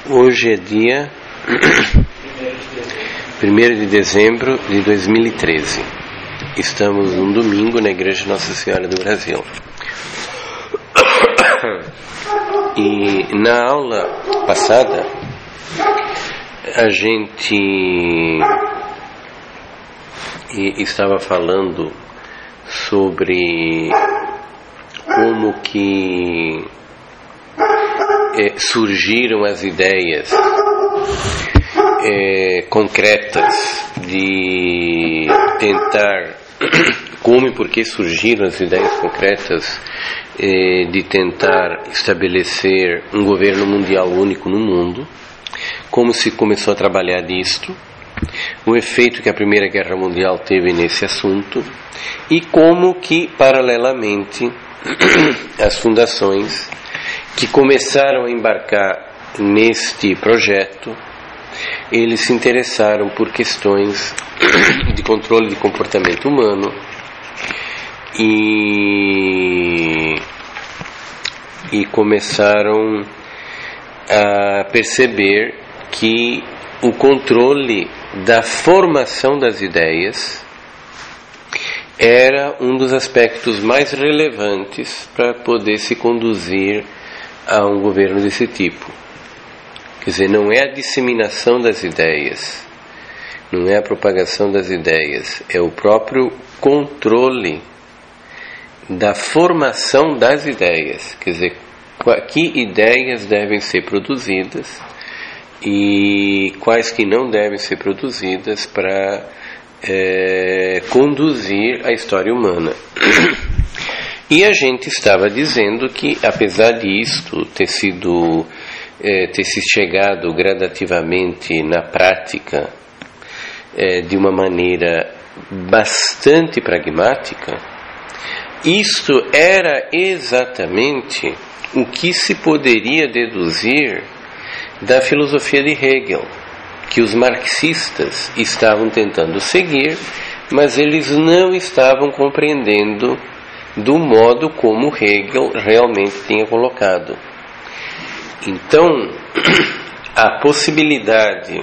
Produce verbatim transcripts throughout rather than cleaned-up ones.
Hoje é dia primeiro de dezembro de dois mil e treze. Estamos num domingo na Igreja Nossa Senhora do Brasil. E na aula passada a gente estava falando sobre como que é, surgiram as ideias é, concretas de tentar como e por que surgiram as ideias concretas é, de tentar estabelecer um governo mundial único no mundo, como se começou a trabalhar disto, o efeito que a Primeira Guerra Mundial teve nesse assunto e como que, paralelamente, as fundações que começaram a embarcar neste projeto, eles se interessaram por questões de controle de comportamento humano e, e começaram a perceber que o controle da formação das ideias era um dos aspectos mais relevantes para poder se conduzir a um governo desse tipo. Quer dizer, não é a disseminação das ideias, não é a propagação das ideias, é o próprio controle da formação das ideias. Quer dizer, que ideias devem ser produzidas e quais que não devem ser produzidas para é, conduzir a história humana. E a gente estava dizendo que, apesar disto ter sido é, ter se chegado gradativamente na prática é, de uma maneira bastante pragmática, isto era exatamente o que se poderia deduzir da filosofia de Hegel, que os marxistas estavam tentando seguir, mas eles não estavam compreendendo do modo como Hegel realmente tinha colocado. Então, a possibilidade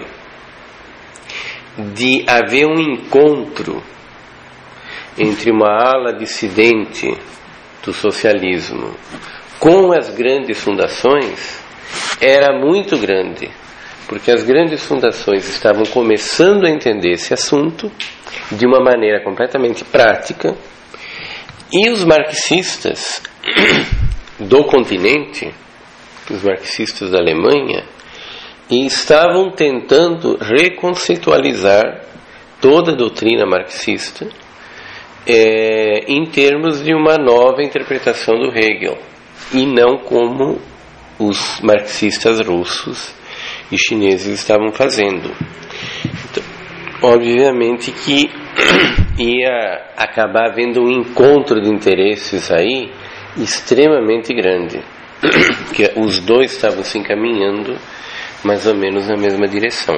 de haver um encontro entre uma ala dissidente do socialismo com as grandes fundações era muito grande, porque as grandes fundações estavam começando a entender esse assunto de uma maneira completamente prática, e os marxistas do continente, os marxistas da Alemanha, estavam tentando reconceitualizar toda a doutrina marxista é, em termos de uma nova interpretação do Hegel, e não como os marxistas russos e chineses estavam fazendo. Então, obviamente que ia acabar havendo um encontro de interesses aí extremamente grande, porque os dois estavam se encaminhando mais ou menos na mesma direção.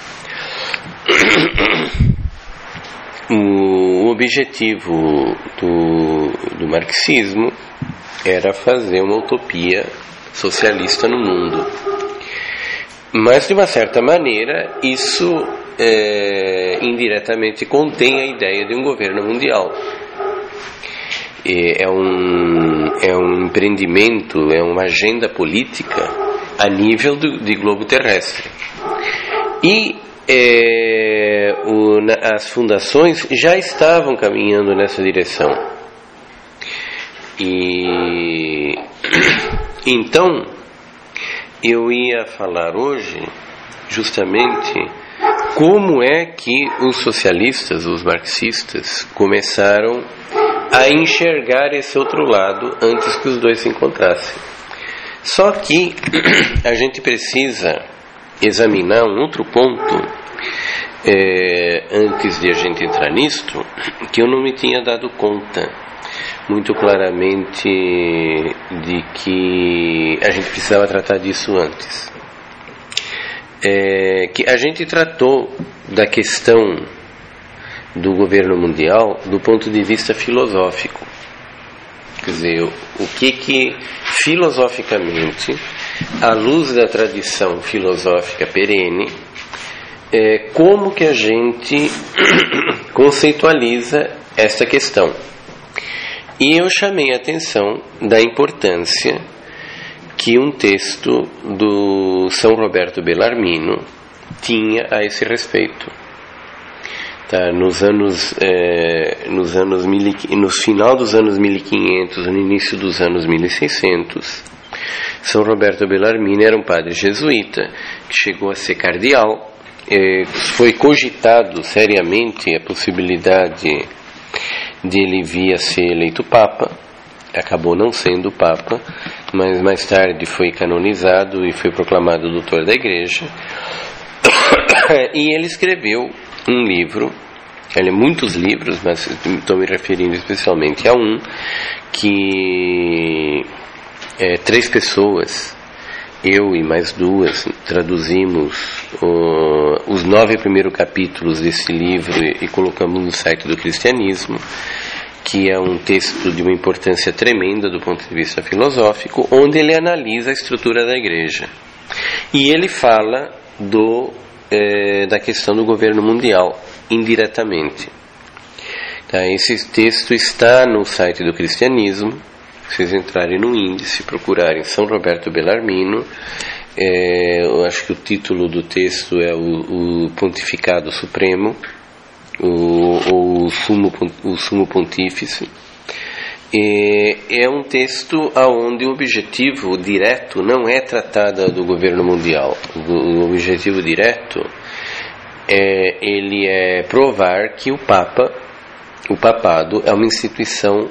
O objetivo do, do marxismo era fazer uma utopia socialista no mundo, mas de uma certa maneira isso é, indiretamente contém a ideia de um governo mundial. É um, é um empreendimento, é uma agenda política a nível do, de globo terrestre. E é, o, as fundações já estavam caminhando nessa direção. E então eu ia falar hoje justamente como é que os socialistas, os marxistas, começaram a enxergar esse outro lado antes que os dois se encontrassem. Só que a gente precisa examinar um outro ponto é, antes de a gente entrar nisto, que eu não me tinha dado conta muito claramente de que a gente precisava tratar disso antes. É, que a gente tratou da questão do governo mundial do ponto de vista filosófico. Quer dizer, o que que filosoficamente à luz da tradição filosófica perene, é, como que a gente conceitualiza esta questão. E eu chamei a atenção da importância que um texto do São Roberto Bellarmino tinha a esse respeito. Tá, nos anos, é, nos anos mil, no final dos anos mil e quinhentos, no início dos anos mil e seiscentos, São Roberto Bellarmino era um padre jesuíta que chegou a ser cardeal. É, foi cogitado seriamente a possibilidade de ele vir a ser eleito papa. Acabou não sendo papa, mas mais tarde foi canonizado e foi proclamado doutor da igreja. E ele escreveu um livro, ele, muitos livros, mas estou me referindo especialmente a um, que é, três pessoas, eu e mais duas, traduzimos uh, os nove primeiros capítulos desse livro e, e colocamos no site do Cristianismo, que é um texto de uma importância tremenda do ponto de vista filosófico, onde ele analisa a estrutura da igreja. E ele fala do, eh, da questão do governo mundial, indiretamente. Tá, esse texto está no site do Cristianismo. Se vocês entrarem no índice, procurarem São Roberto Bellarmino, eh, eu acho que o título do texto é o, o Pontificado Supremo, o, o, sumo, o sumo pontífice. E é um texto onde o objetivo direto não é tratar do governo mundial. O objetivo direto é, ele é provar que o Papa, o papado, é uma instituição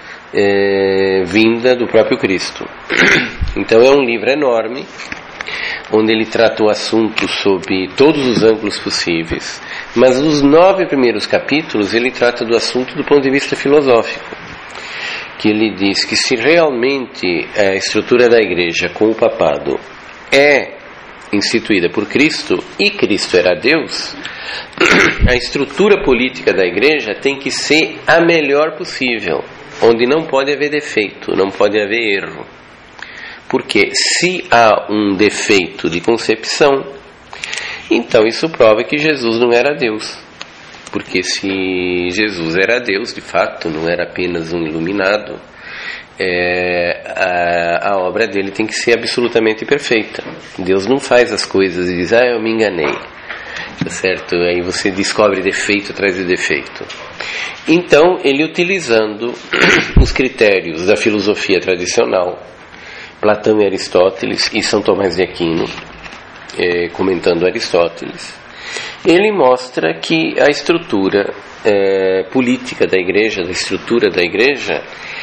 é, vinda do próprio Cristo. Então é um livro enorme, onde ele trata o assunto sob todos os ângulos possíveis, mas nos nove primeiros capítulos ele trata do assunto do ponto de vista filosófico, que ele diz que se realmente a estrutura da igreja com o papado é instituída por Cristo, e Cristo era Deus, a estrutura política da igreja tem que ser a melhor possível, onde não pode haver defeito, não pode haver erro. Porque se há um defeito de concepção, então isso prova que Jesus não era Deus. Porque se Jesus era Deus, de fato, não era apenas um iluminado, é, a, a obra dele tem que ser absolutamente perfeita. Deus não faz as coisas e diz, ah, eu me enganei. Tá certo? Aí você descobre defeito atrás de defeito. Então, ele utilizando os critérios da filosofia tradicional, Platão e Aristóteles, e São Tomás de Aquino, é, comentando Aristóteles, ele mostra que a estrutura é, política da igreja, da estrutura da igreja,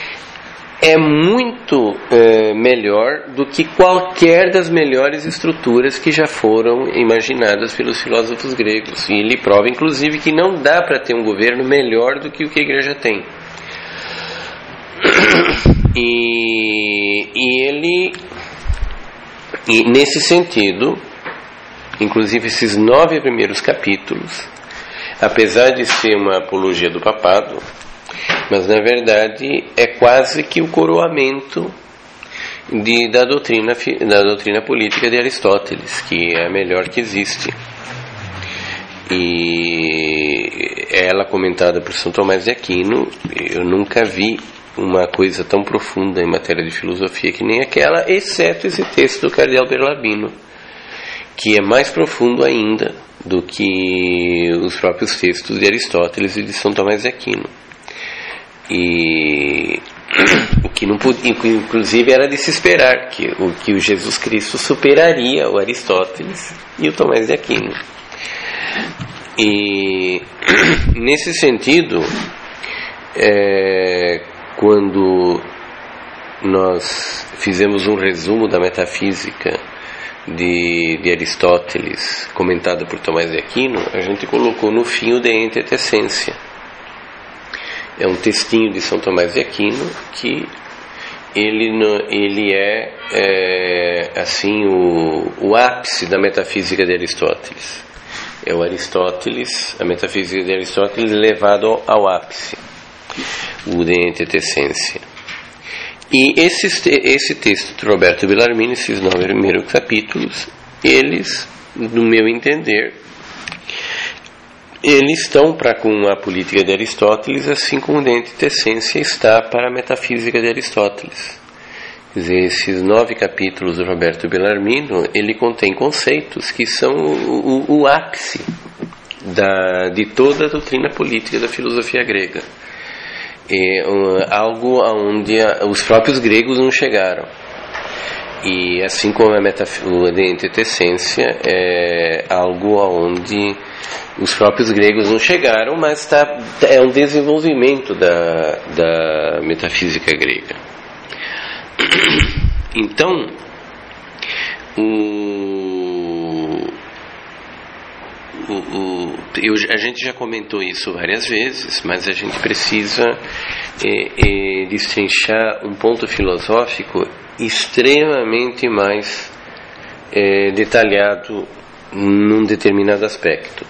é muito é, melhor do que qualquer das melhores estruturas que já foram imaginadas pelos filósofos gregos. E ele prova, inclusive, que não dá para ter um governo melhor do que o que a igreja tem. E, e ele, e nesse sentido, inclusive esses nove primeiros capítulos, apesar de ser uma apologia do papado, mas na verdade é quase que o coroamento de, da, doutrina, da doutrina política de Aristóteles, que é a melhor que existe. E ela, comentada por São Tomás de Aquino, eu nunca vi uma coisa tão profunda em matéria de filosofia que nem aquela, exceto esse texto do cardeal Bellarmino, que é mais profundo ainda do que os próprios textos de Aristóteles e de São Tomás de Aquino. E o que não podia, inclusive era de se esperar que o, que o Jesus Cristo superaria o Aristóteles e o Tomás de Aquino. E nesse sentido, é, quando nós fizemos um resumo da metafísica de, de Aristóteles, comentada por Tomás de Aquino, a gente colocou no fim o De Ente et Essentia. É um textinho de São Tomás de Aquino que ele, ele é, é assim o, o ápice da metafísica de Aristóteles. É o Aristóteles, a metafísica de Aristóteles levado ao, ao ápice, o De Ente et Essentia. E esse, esse texto de Roberto Bellarmino, esses nove primeiros capítulos, eles, no meu entender, eles estão para com a política de Aristóteles, assim como de antitessência está para a metafísica de Aristóteles. Quer dizer, esses nove capítulos do Roberto Bellarmino, ele contém conceitos que são o, o, o ápice da, de toda a doutrina política da filosofia grega. É um, algo onde a, os próprios gregos não chegaram. E assim como a metafísica de antitessência é algo onde os próprios gregos não chegaram, mas tá, é um desenvolvimento da, da metafísica grega. Então, o, o, o, eu, a gente já comentou isso várias vezes, mas a gente precisa é, é, destrinchar um ponto filosófico extremamente mais é, detalhado num determinado aspecto.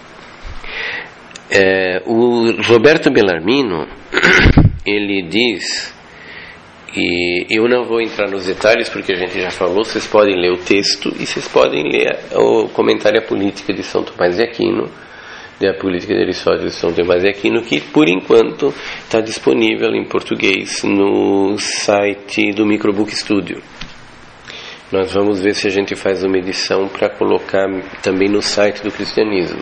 É, o Roberto Bellarmino, ele diz, e eu não vou entrar nos detalhes porque a gente já falou, vocês podem ler o texto e vocês podem ler o comentário à política de São Tomás de Aquino, da política de Aristóteles de São Tomás de Aquino, que por enquanto está disponível em português no site do Microbook Studio. Nós vamos ver se a gente faz uma edição para colocar também no site do Cristianismo.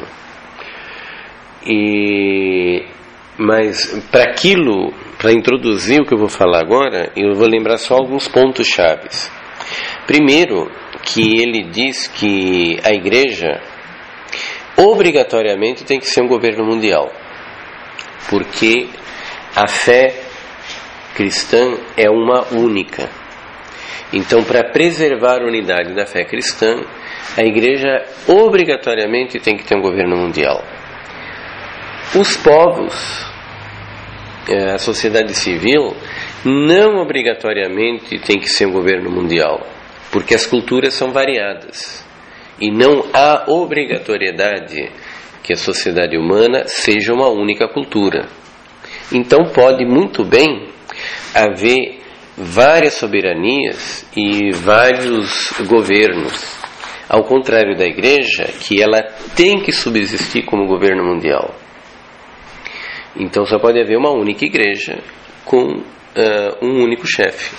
E, mas para aquilo, para introduzir o que eu vou falar agora, eu vou lembrar só alguns pontos chaves. Primeiro, que ele diz que a igreja obrigatoriamente tem que ser um governo mundial, porque a fé cristã é uma única. Então, para preservar a unidade da fé cristã, a igreja obrigatoriamente tem que ter um governo mundial. Os povos, a sociedade civil, não obrigatoriamente tem que ser um governo mundial, porque as culturas são variadas e não há obrigatoriedade que a sociedade humana seja uma única cultura. Então pode muito bem haver várias soberanias e vários governos, ao contrário da igreja, que ela tem que subsistir como governo mundial. Então só pode haver uma única igreja com uh, um único chefe,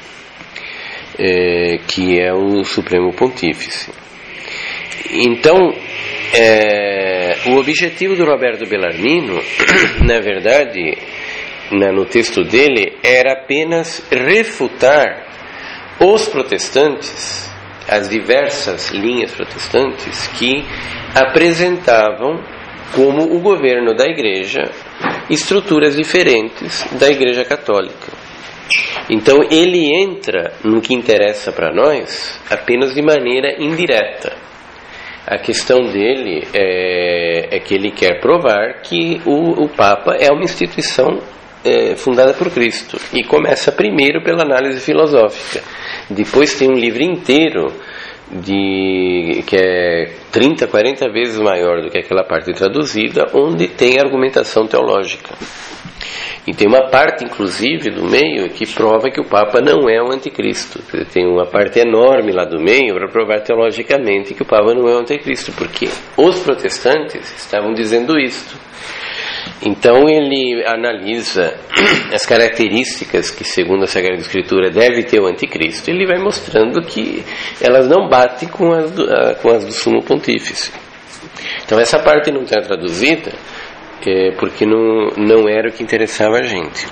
é, que é o Supremo Pontífice. Então, é, o objetivo do Roberto Bellarmino, na verdade, na, no texto dele, era apenas refutar os protestantes, as diversas linhas protestantes que apresentavam como o governo da igreja estruturas diferentes da igreja católica. Então ele entra no que interessa para nós apenas de maneira indireta. A questão dele é, é que ele quer provar que o, o Papa é uma instituição é, fundada por Cristo, e começa primeiro pela análise filosófica. Depois tem um livro inteiro de, que é trinta, quarenta vezes maior do que aquela parte traduzida, onde tem argumentação teológica. E tem uma parte, inclusive, do meio que prova que o Papa não é o anticristo. Tem uma parte enorme lá do meio para provar teologicamente que o Papa não é o anticristo, porque os protestantes estavam dizendo isto. Então ele analisa as características que, segundo a Sagrada Escritura, deve ter o anticristo. Ele vai mostrando que elas não batem com as do, com as do Sumo Pontífice. Então essa parte não está traduzida, é, porque não, não era o que interessava a gente.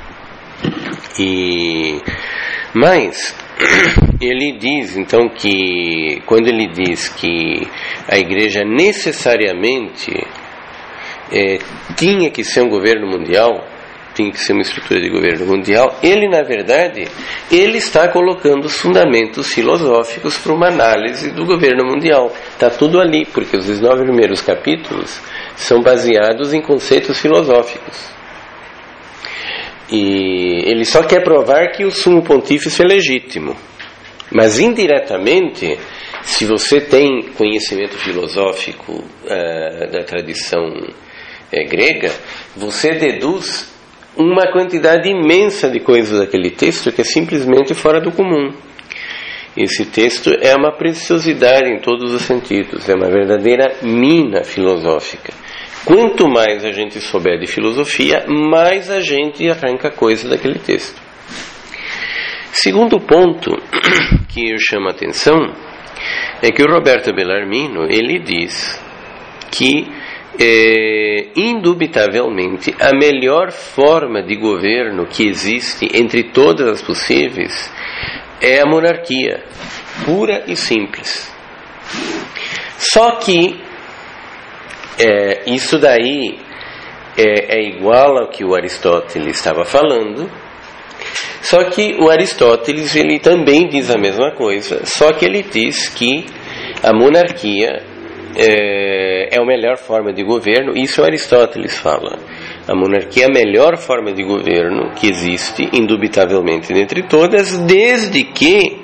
E, mas ele diz então que, quando ele diz que a igreja necessariamente É, tinha que ser um governo mundial, tinha que ser uma estrutura de governo mundial, ele na verdade ele está colocando os fundamentos filosóficos para uma análise do governo mundial. Está tudo ali, porque os nove primeiros capítulos são baseados em conceitos filosóficos, e ele só quer provar que o Sumo Pontífice é legítimo, mas indiretamente, se você tem conhecimento filosófico uh, da tradição É, grega, você deduz uma quantidade imensa de coisas daquele texto que é simplesmente fora do comum. Esse texto é uma preciosidade em todos os sentidos, é uma verdadeira mina filosófica. Quanto mais a gente souber de filosofia, mais a gente arranca coisa daquele texto. Segundo ponto que eu chamo a atenção é que o Roberto Bellarmino, ele diz que é, indubitavelmente a melhor forma de governo que existe entre todas as possíveis é a monarquia, pura e simples. Só que é, isso daí é, é igual ao que o Aristóteles estava falando, só que o Aristóteles ele também diz a mesma coisa, só que ele diz que a monarquia é, é a melhor forma de governo. Isso o Aristóteles fala. A monarquia é a melhor forma de governo que existe, indubitavelmente, dentre todas, desde que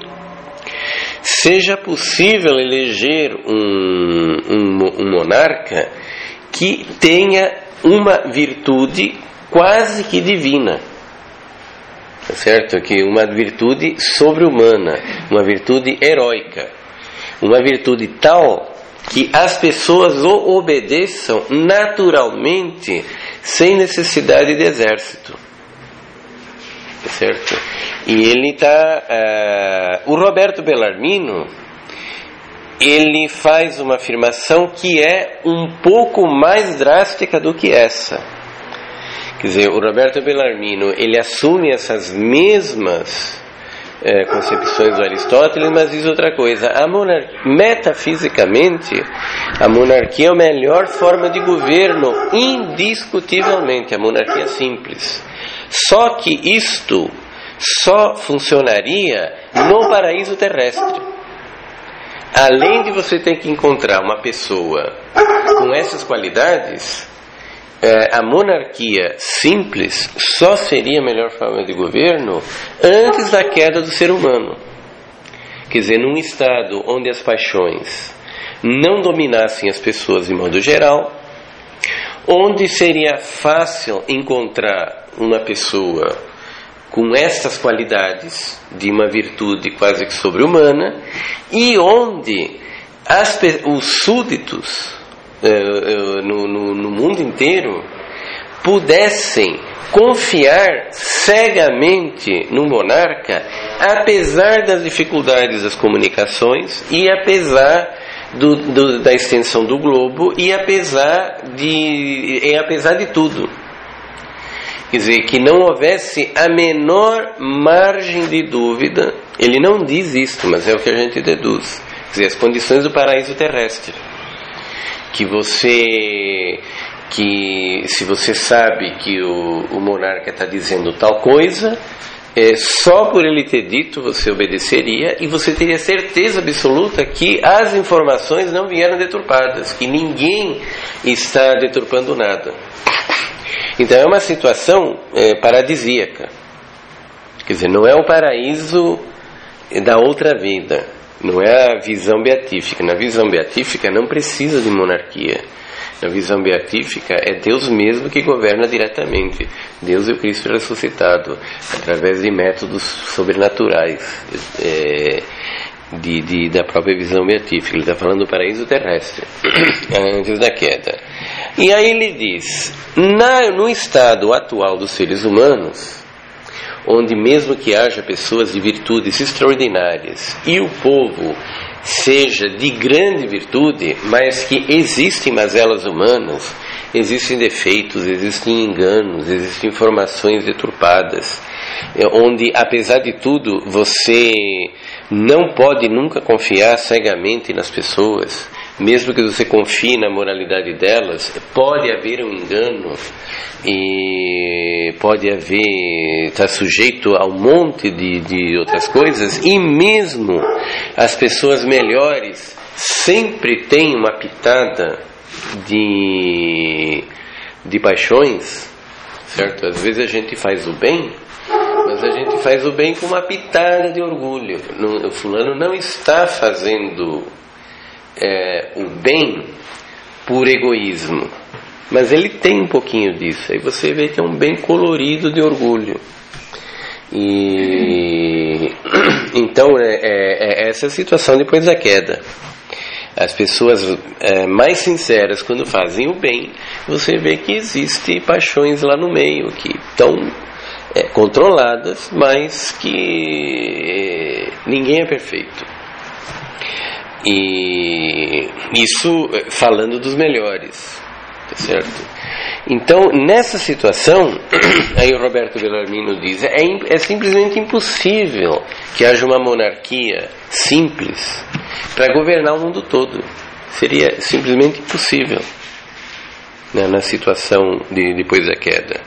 seja possível eleger um, um, um monarca que tenha uma virtude quase que divina, tá certo? Que uma virtude sobre-humana, uma virtude heróica, uma virtude tal que as pessoas o obedeçam naturalmente, sem necessidade de exército, certo? E ele está uh, o Roberto Bellarmino, ele faz uma afirmação que é um pouco mais drástica do que essa. Quer dizer, o Roberto Bellarmino ele assume essas mesmas uh, concepções do Aristóteles, mas diz outra coisa. A monarquia, metafisicamente, a monarquia é a melhor forma de governo, indiscutivelmente, a monarquia simples. Só que isto só funcionaria no paraíso terrestre. Além de você ter que encontrar uma pessoa com essas qualidades, a monarquia simples só seria a melhor forma de governo antes da queda do ser humano. Quer dizer, num estado onde as paixões não dominassem as pessoas de modo geral, onde seria fácil encontrar uma pessoa com estas qualidades de uma virtude quase que sobre-humana, e onde as, os súditos uh, uh, no, no, no mundo inteiro pudessem confiar cegamente no monarca, apesar das dificuldades das comunicações e apesar Do, do, da extensão do globo e apesar de, e apesar de tudo. Quer dizer, que não houvesse a menor margem de dúvida. Ele não diz isto, mas é o que a gente deduz. Quer dizer, as condições do paraíso terrestre. Que você, que se você sabe que o, o monarca está dizendo tal coisa, É, só por ele ter dito você obedeceria, e você teria certeza absoluta que as informações não vieram deturpadas, que ninguém está deturpando nada. Então é uma situação é, paradisíaca. Quer dizer, não é o paraíso da outra vida, não é a visão beatífica. Na visão beatífica não precisa de monarquia. Na visão beatífica é Deus mesmo que governa diretamente. Deus e o Cristo ressuscitado, através de métodos sobrenaturais é, de, de, da própria visão beatífica. Ele está falando do paraíso terrestre, antes da queda. E aí ele diz, na, no estado atual dos seres humanos, onde mesmo que haja pessoas de virtudes extraordinárias e o povo seja de grande virtude, mas que existem mazelas humanas, existem defeitos, existem enganos, existem informações deturpadas, onde apesar de tudo você não pode nunca confiar cegamente nas pessoas, mesmo que você confie na moralidade delas, pode haver um engano e pode haver, está sujeito a um monte de, de outras coisas, e mesmo as pessoas melhores sempre têm uma pitada de, de paixões, certo? Às vezes a gente faz o bem, mas a gente faz o bem com uma pitada de orgulho. O fulano não está fazendo é, o bem por egoísmo, mas ele tem um pouquinho disso. Aí você vê que é um bem colorido de orgulho. E então é, é, é essa a situação depois da queda. As pessoas é, mais sinceras, quando fazem o bem, você vê que existem paixões lá no meio que estão é, controladas, mas que é, ninguém é perfeito. E isso falando dos melhores, tá certo? Então, nessa situação, aí o Roberto Bellarmino diz, é, é simplesmente impossível que haja uma monarquia simples para governar o mundo todo. Seria simplesmente impossível, né, na situação de, depois da queda.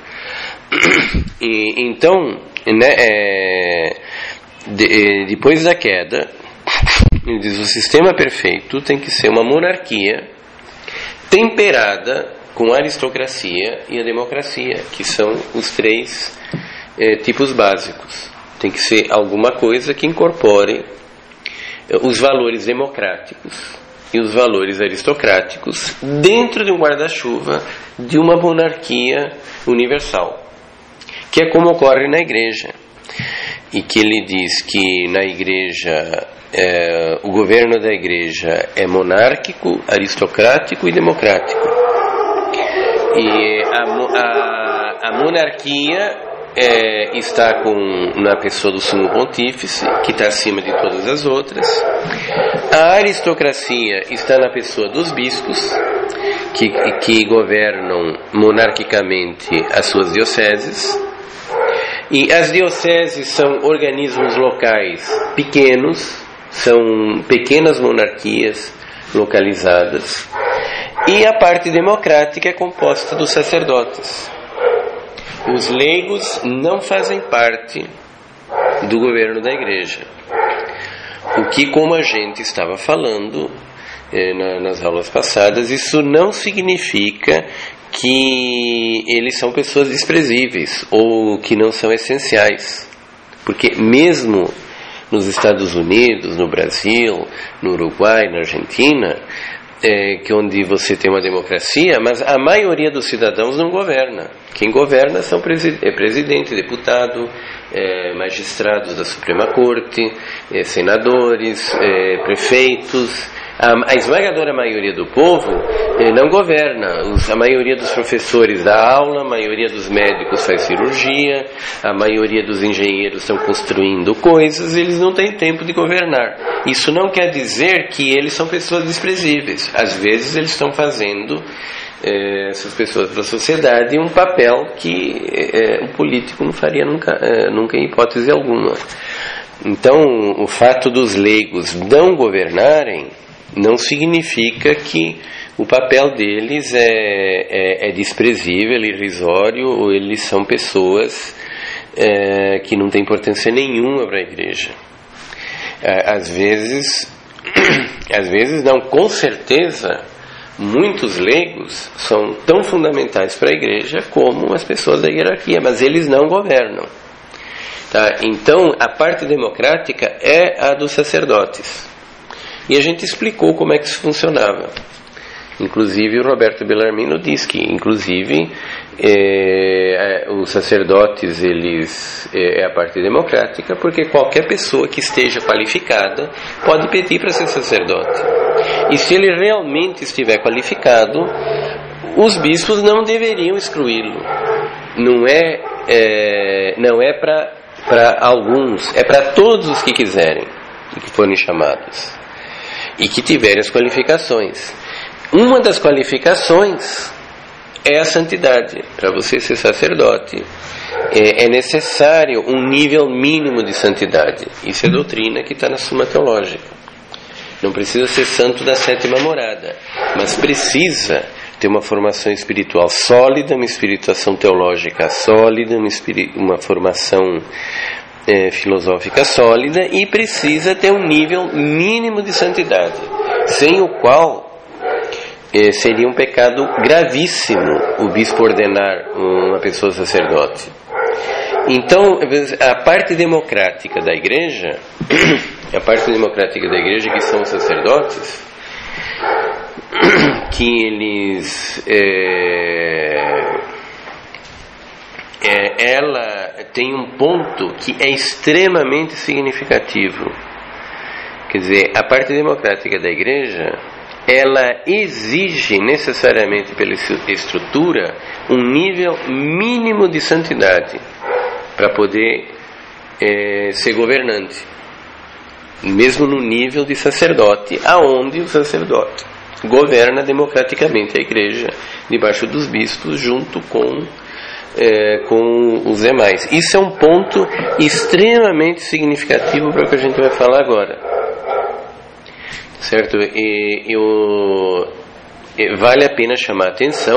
E, então, né, é, de, depois da queda, ele diz, o sistema perfeito tem que ser uma monarquia temperada com a aristocracia e a democracia, que são os três eh, tipos básicos. Tem que ser alguma coisa que incorpore eh, os valores democráticos e os valores aristocráticos dentro de um guarda-chuva de uma monarquia universal, que é como ocorre na igreja. E que ele diz que na igreja, eh, o governo da igreja é monárquico, aristocrático e democrático. E a, a, a monarquia é, está com, na pessoa do sumo pontífice, que está acima de todas as outras. A aristocracia está na pessoa dos bispos, que, que governam monarquicamente as suas dioceses. E as dioceses são organismos locais pequenos, são pequenas monarquias localizadas. E a parte democrática é composta dos sacerdotes. Os leigos não fazem parte do governo da igreja. O que, como a gente estava falando eh, na, nas aulas passadas, isso não significa que eles são pessoas desprezíveis ou que não são essenciais. Porque mesmo nos Estados Unidos, no Brasil, no Uruguai, na Argentina, É, que onde você tem uma democracia, mas a maioria dos cidadãos não governa. Quem governa são presi- é presidente, deputado, é, magistrados da Suprema Corte, é, senadores, é, prefeitos. A, a esmagadora maioria do povo é, não governa. Os, a maioria dos professores dá aula, a maioria dos médicos faz cirurgia, a maioria dos engenheiros estão construindo coisas, eles não têm tempo de governar. Isso não quer dizer que eles são pessoas desprezíveis. Às vezes eles estão fazendo, é, essas pessoas para a sociedade, um papel que é, o político não faria nunca, é, nunca em hipótese alguma. Então, o fato dos leigos não governarem não significa que o papel deles é, é, é desprezível, é irrisório, ou eles são pessoas é, que não têm importância nenhuma para a igreja. Às vezes, às vezes não, com certeza, muitos leigos são tão fundamentais para a igreja como as pessoas da hierarquia, mas eles não governam. Tá? Então, a parte democrática é a dos sacerdotes. E a gente explicou como é que isso funcionava. Inclusive, o Roberto Bellarmino diz que, inclusive, é, os sacerdotes, eles, é, é a parte democrática, porque qualquer pessoa que esteja qualificada pode pedir para ser sacerdote. E se ele realmente estiver qualificado, os bispos não deveriam excluí-lo. Não é, é, não é para alguns, é para todos os que quiserem e que forem chamados. E que tiverem as qualificações. Uma das qualificações é a santidade. Para você ser sacerdote, é, é necessário um nível mínimo de santidade. Isso é doutrina que está na Suma Teológica. Não precisa ser santo da sétima morada, mas precisa ter uma formação espiritual sólida, uma espirituação teológica sólida, uma, espiri- uma formação É, filosófica sólida, e precisa ter um nível mínimo de santidade, sem o qual é, seria um pecado gravíssimo o bispo ordenar uma pessoa sacerdote. Então, a parte democrática da igreja, a parte democrática da igreja, que são os sacerdotes, que eles é, é, ela tem um ponto que é extremamente significativo. Quer dizer, a parte democrática da Igreja, ela exige necessariamente pela estrutura um nível mínimo de santidade para poder é, ser governante, mesmo no nível de sacerdote, aonde o sacerdote governa democraticamente a Igreja debaixo dos bispos junto com é, com os demais. Isso é um ponto extremamente significativo para o que a gente vai falar agora, certo? E, eu, e vale a pena chamar a atenção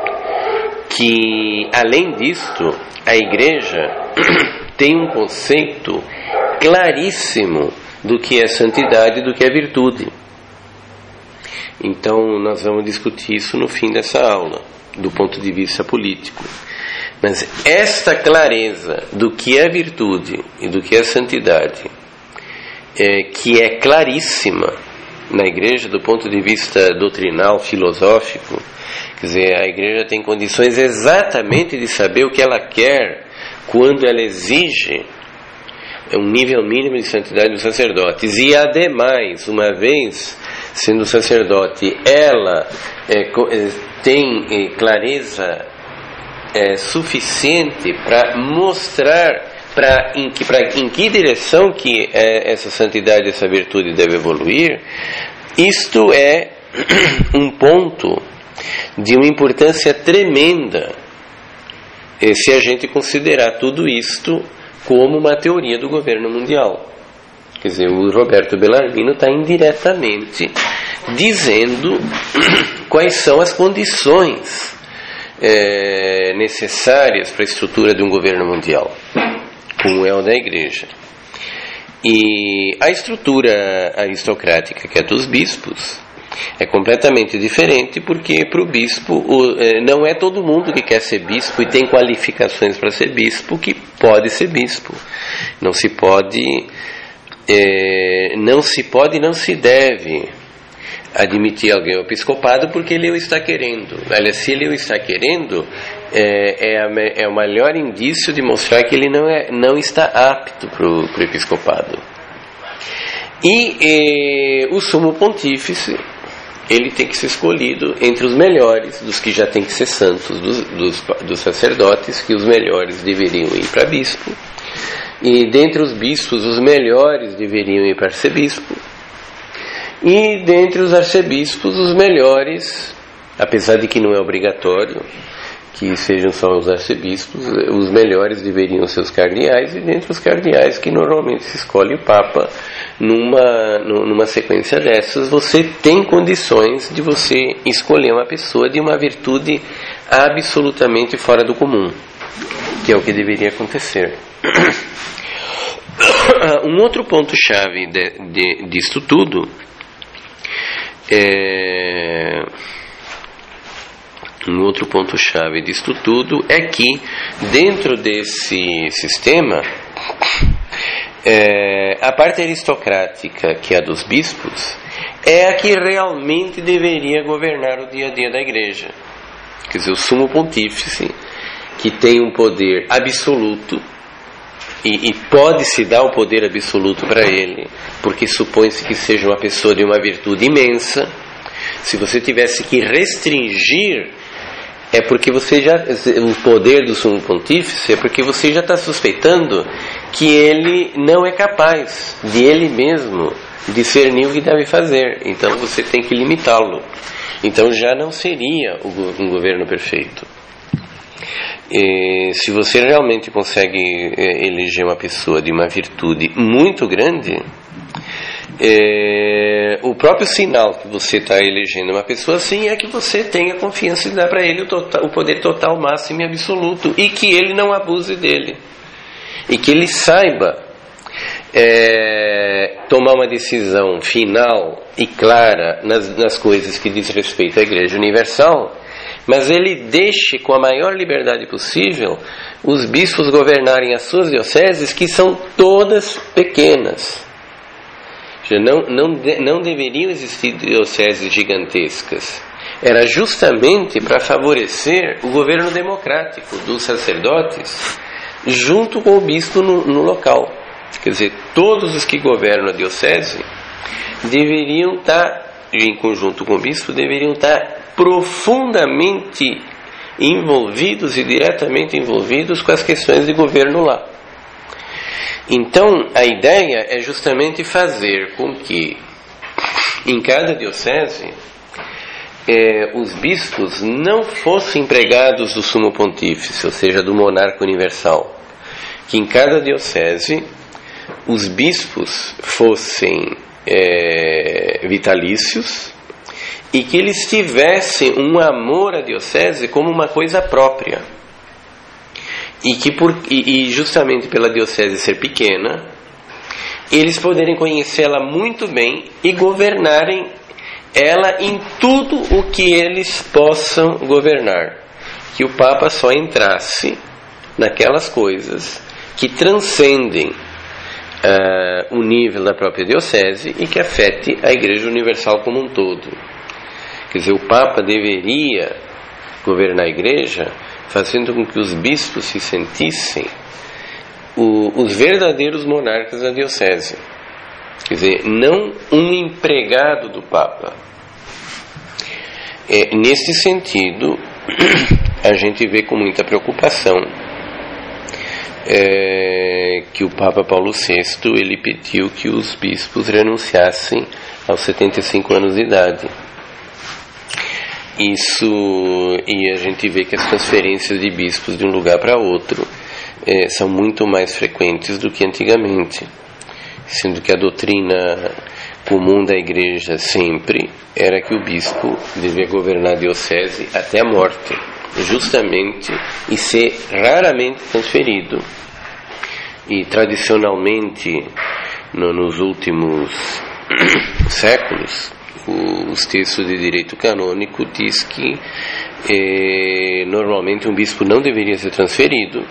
que, além disto, a Igreja tem um conceito claríssimo do que é santidade e do que é virtude. Então nós vamos discutir isso no fim dessa aula, do ponto de vista político. Mas esta clareza do que é virtude e do que é santidade, é, que é claríssima na Igreja do ponto de vista doutrinal, filosófico, quer dizer, a Igreja tem condições exatamente de saber o que ela quer quando ela exige um nível mínimo de santidade dos sacerdotes. E ademais, uma vez sendo sacerdote, ela é, tem é, clareza é, suficiente para mostrar para em, que, pra, em que direção que é, essa santidade, essa virtude deve evoluir. Isto é um ponto de uma importância tremenda, se a gente considerar tudo isto como uma teoria do governo mundial. Quer dizer, o Roberto Bellarmino está indiretamente dizendo quais são as condições é, necessárias para a estrutura de um governo mundial, como é o da Igreja. E a estrutura aristocrática, que é dos bispos, é completamente diferente, porque para o bispo não é todo mundo que quer ser bispo e tem qualificações para ser bispo que pode ser bispo. Não se pode, é, não se pode e não se deve admitir alguém ao episcopado porque ele o está querendo. Aliás, se ele o está querendo, é, é, a, é o melhor indício de mostrar que ele não, é, não está apto para o episcopado. E, e o sumo pontífice, ele tem que ser escolhido entre os melhores, dos que já têm que ser santos, dos, dos, dos sacerdotes, que os melhores deveriam ir para bispo, e dentre os bispos, os melhores deveriam ir para arcebispo, e dentre os arcebispos, os melhores, apesar de que não é obrigatório que sejam só os arcebispos, os melhores deveriam ser os cardeais, e dentre os cardeais, que normalmente se escolhe o Papa, numa, numa sequência dessas, você tem condições de você escolher uma pessoa de uma virtude absolutamente fora do comum, que é o que deveria acontecer. Um outro ponto-chave de, de, disto tudo é... Um outro ponto-chave disto tudo é que, dentro desse sistema, é, a parte aristocrática, que é a dos bispos, é a que realmente deveria governar o dia a dia da Igreja. Quer dizer, o sumo pontífice, que tem um poder absoluto, e, e pode-se dar o poder absoluto para ele, porque supõe-se que seja uma pessoa de uma virtude imensa. Se você tivesse que restringir, é porque você já, o poder do sumo pontífice é porque você já está suspeitando que ele não é capaz de ele mesmo discernir o que deve fazer. Então você tem que limitá-lo. Então já não seria um governo perfeito. E se você realmente consegue eleger uma pessoa de uma virtude muito grande, É, o próprio sinal que você está elegendo uma pessoa assim é que você tenha confiança de dar para ele o, total, o poder total, máximo e absoluto, e que ele não abuse dele, e que ele saiba é, tomar uma decisão final e clara nas, nas coisas que diz respeito à Igreja Universal, mas ele deixe com a maior liberdade possível os bispos governarem as suas dioceses, que são todas pequenas. Não, não, não deveriam existir dioceses gigantescas, era justamente para favorecer o governo democrático dos sacerdotes junto com o bispo no, no local. Quer dizer, todos os que governam a diocese deveriam estar, em conjunto com o bispo, deveriam estar profundamente envolvidos e diretamente envolvidos com as questões de governo lá. Então, a ideia é justamente fazer com que em cada diocese eh, os bispos não fossem empregados do sumo pontífice, ou seja, do monarca universal. Que em cada diocese os bispos fossem é, vitalícios e que eles tivessem um amor à diocese como uma coisa própria. E que por, e, e justamente pela diocese ser pequena, eles poderem conhecê-la muito bem e governarem ela em tudo o que eles possam governar. Que o Papa só entrasse naquelas coisas que transcendem Uh, o nível da própria diocese e que afete a Igreja Universal como um todo. Quer dizer, o Papa deveria governar a Igreja fazendo com que os bispos se sentissem o, os verdadeiros monarcas da diocese. Quer dizer, não um empregado do Papa. É, nesse sentido, a gente vê com muita preocupação É, que o Papa Paulo sexto ele pediu que os bispos renunciassem aos setenta e cinco anos de idade. Isso, e a gente vê que as transferências de bispos de um lugar para outro é, são muito mais frequentes do que antigamente, sendo que a doutrina comum da Igreja sempre era que o bispo devia governar a diocese até a morte, justamente, e ser raramente transferido. E tradicionalmente, no, nos últimos séculos, o, os textos de direito canônico diz que eh, normalmente um bispo não deveria ser transferido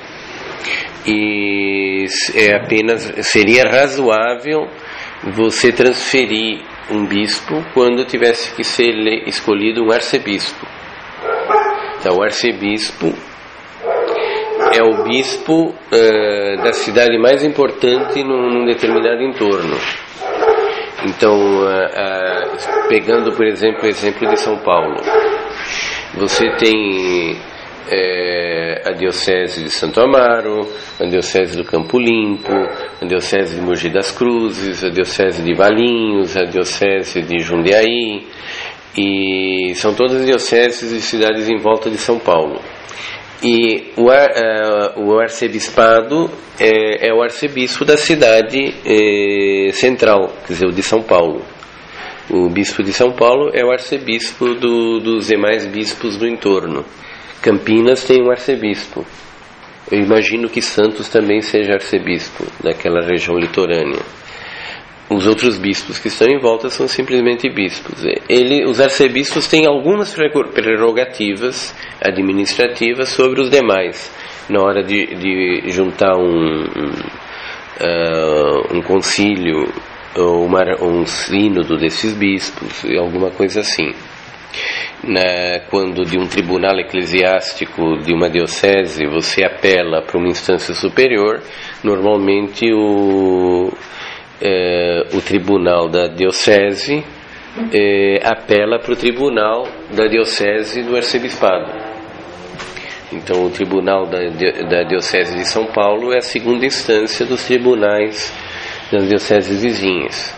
e é apenas seria razoável você transferir um bispo quando tivesse que ser escolhido um arcebispo. Então, o arcebispo é o bispo uh, da cidade mais importante num, num determinado entorno. Então, uh, uh, pegando, por exemplo, o exemplo de São Paulo, você tem uh, a diocese de Santo Amaro, a diocese do Campo Limpo, a diocese de Mogi das Cruzes, a diocese de Valinhos, a diocese de Jundiaí, e são todas dioceses e cidades em volta de São Paulo. E o, ar, uh, o arcebispado é, é o arcebispo da cidade eh, central, quer dizer, o de São Paulo. O bispo de São Paulo é o arcebispo do, dos demais bispos do entorno. Campinas tem um arcebispo. Eu imagino que Santos também seja arcebispo daquela região litorânea. Os outros bispos que estão em volta são simplesmente bispos. Ele, os arcebispos têm algumas prerrogativas administrativas sobre os demais, na hora de, de juntar um, um, uh, um concílio ou uma, um sínodo desses bispos, alguma coisa assim. Na, quando de um tribunal eclesiástico de uma diocese você apela para uma instância superior, normalmente o É, o tribunal da diocese é, apela para o tribunal da diocese do arcebispado. Então, o tribunal da, da diocese de São Paulo é a segunda instância dos tribunais das dioceses vizinhas.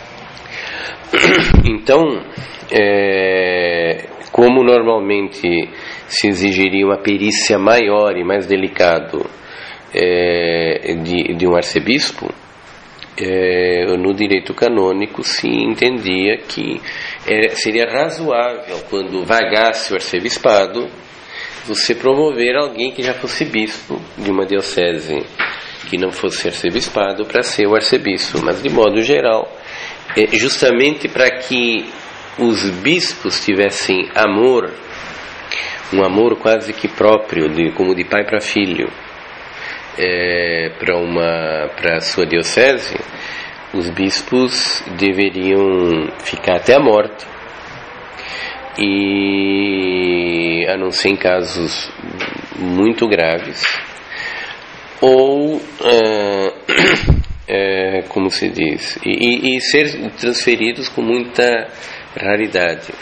Então, é, como normalmente se exigiria uma perícia maior e mais delicado é, de, de um arcebispo, É, no direito canônico se entendia que é, seria razoável, quando vagasse o arcebispado, você promover alguém que já fosse bispo de uma diocese que não fosse arcebispado para ser o arcebispo. Mas de modo geral, é, justamente para que os bispos tivessem amor, um amor quase que próprio, de, como de pai para filho, É, para uma para a sua diocese, os bispos deveriam ficar até a morte e a não ser em casos muito graves, ou é, é, como se diz, e, e ser transferidos com muita raridade.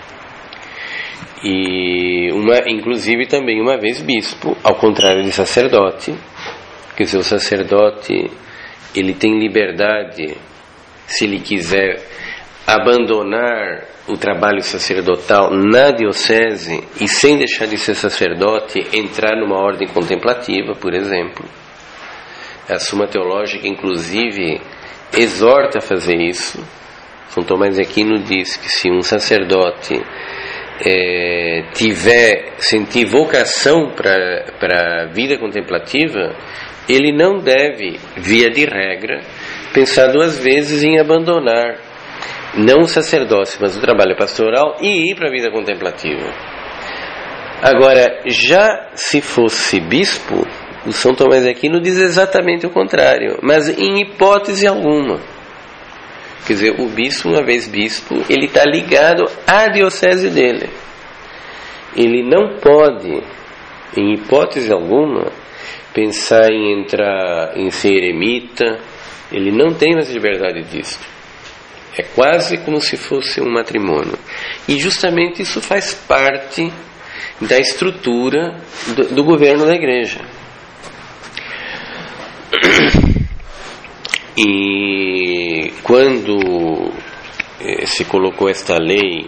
E uma, inclusive também uma vez bispo, ao contrário de sacerdote. Quer dizer, o sacerdote, ele tem liberdade, se ele quiser, abandonar o trabalho sacerdotal na diocese e, sem deixar de ser sacerdote, entrar numa ordem contemplativa, por exemplo. A Suma Teológica, inclusive, exorta a fazer isso. São Tomás de Aquino diz que se um sacerdote é, tiver, sentir vocação para a vida contemplativa, ele não deve, via de regra, pensar duas vezes em abandonar não o sacerdócio, mas o trabalho pastoral e ir para a vida contemplativa. Agora, já se fosse bispo, o São Tomás de Aquino diz exatamente o contrário, mas em hipótese alguma. Quer dizer, o bispo, uma vez bispo, ele está ligado à diocese dele. Ele não pode, em hipótese alguma, pensar em entrar, em ser eremita. Ele não tem mais liberdade disso. É quase como se fosse um matrimônio. E justamente isso faz parte da estrutura do, do governo da igreja. E quando eh, se colocou esta lei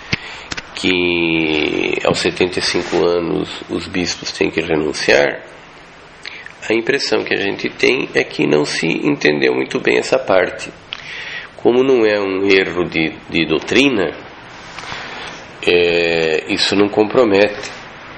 que aos setenta e cinco anos os bispos têm que renunciar, a impressão que a gente tem é que não se entendeu muito bem essa parte. Como não é um erro de, de doutrina, é, isso não compromete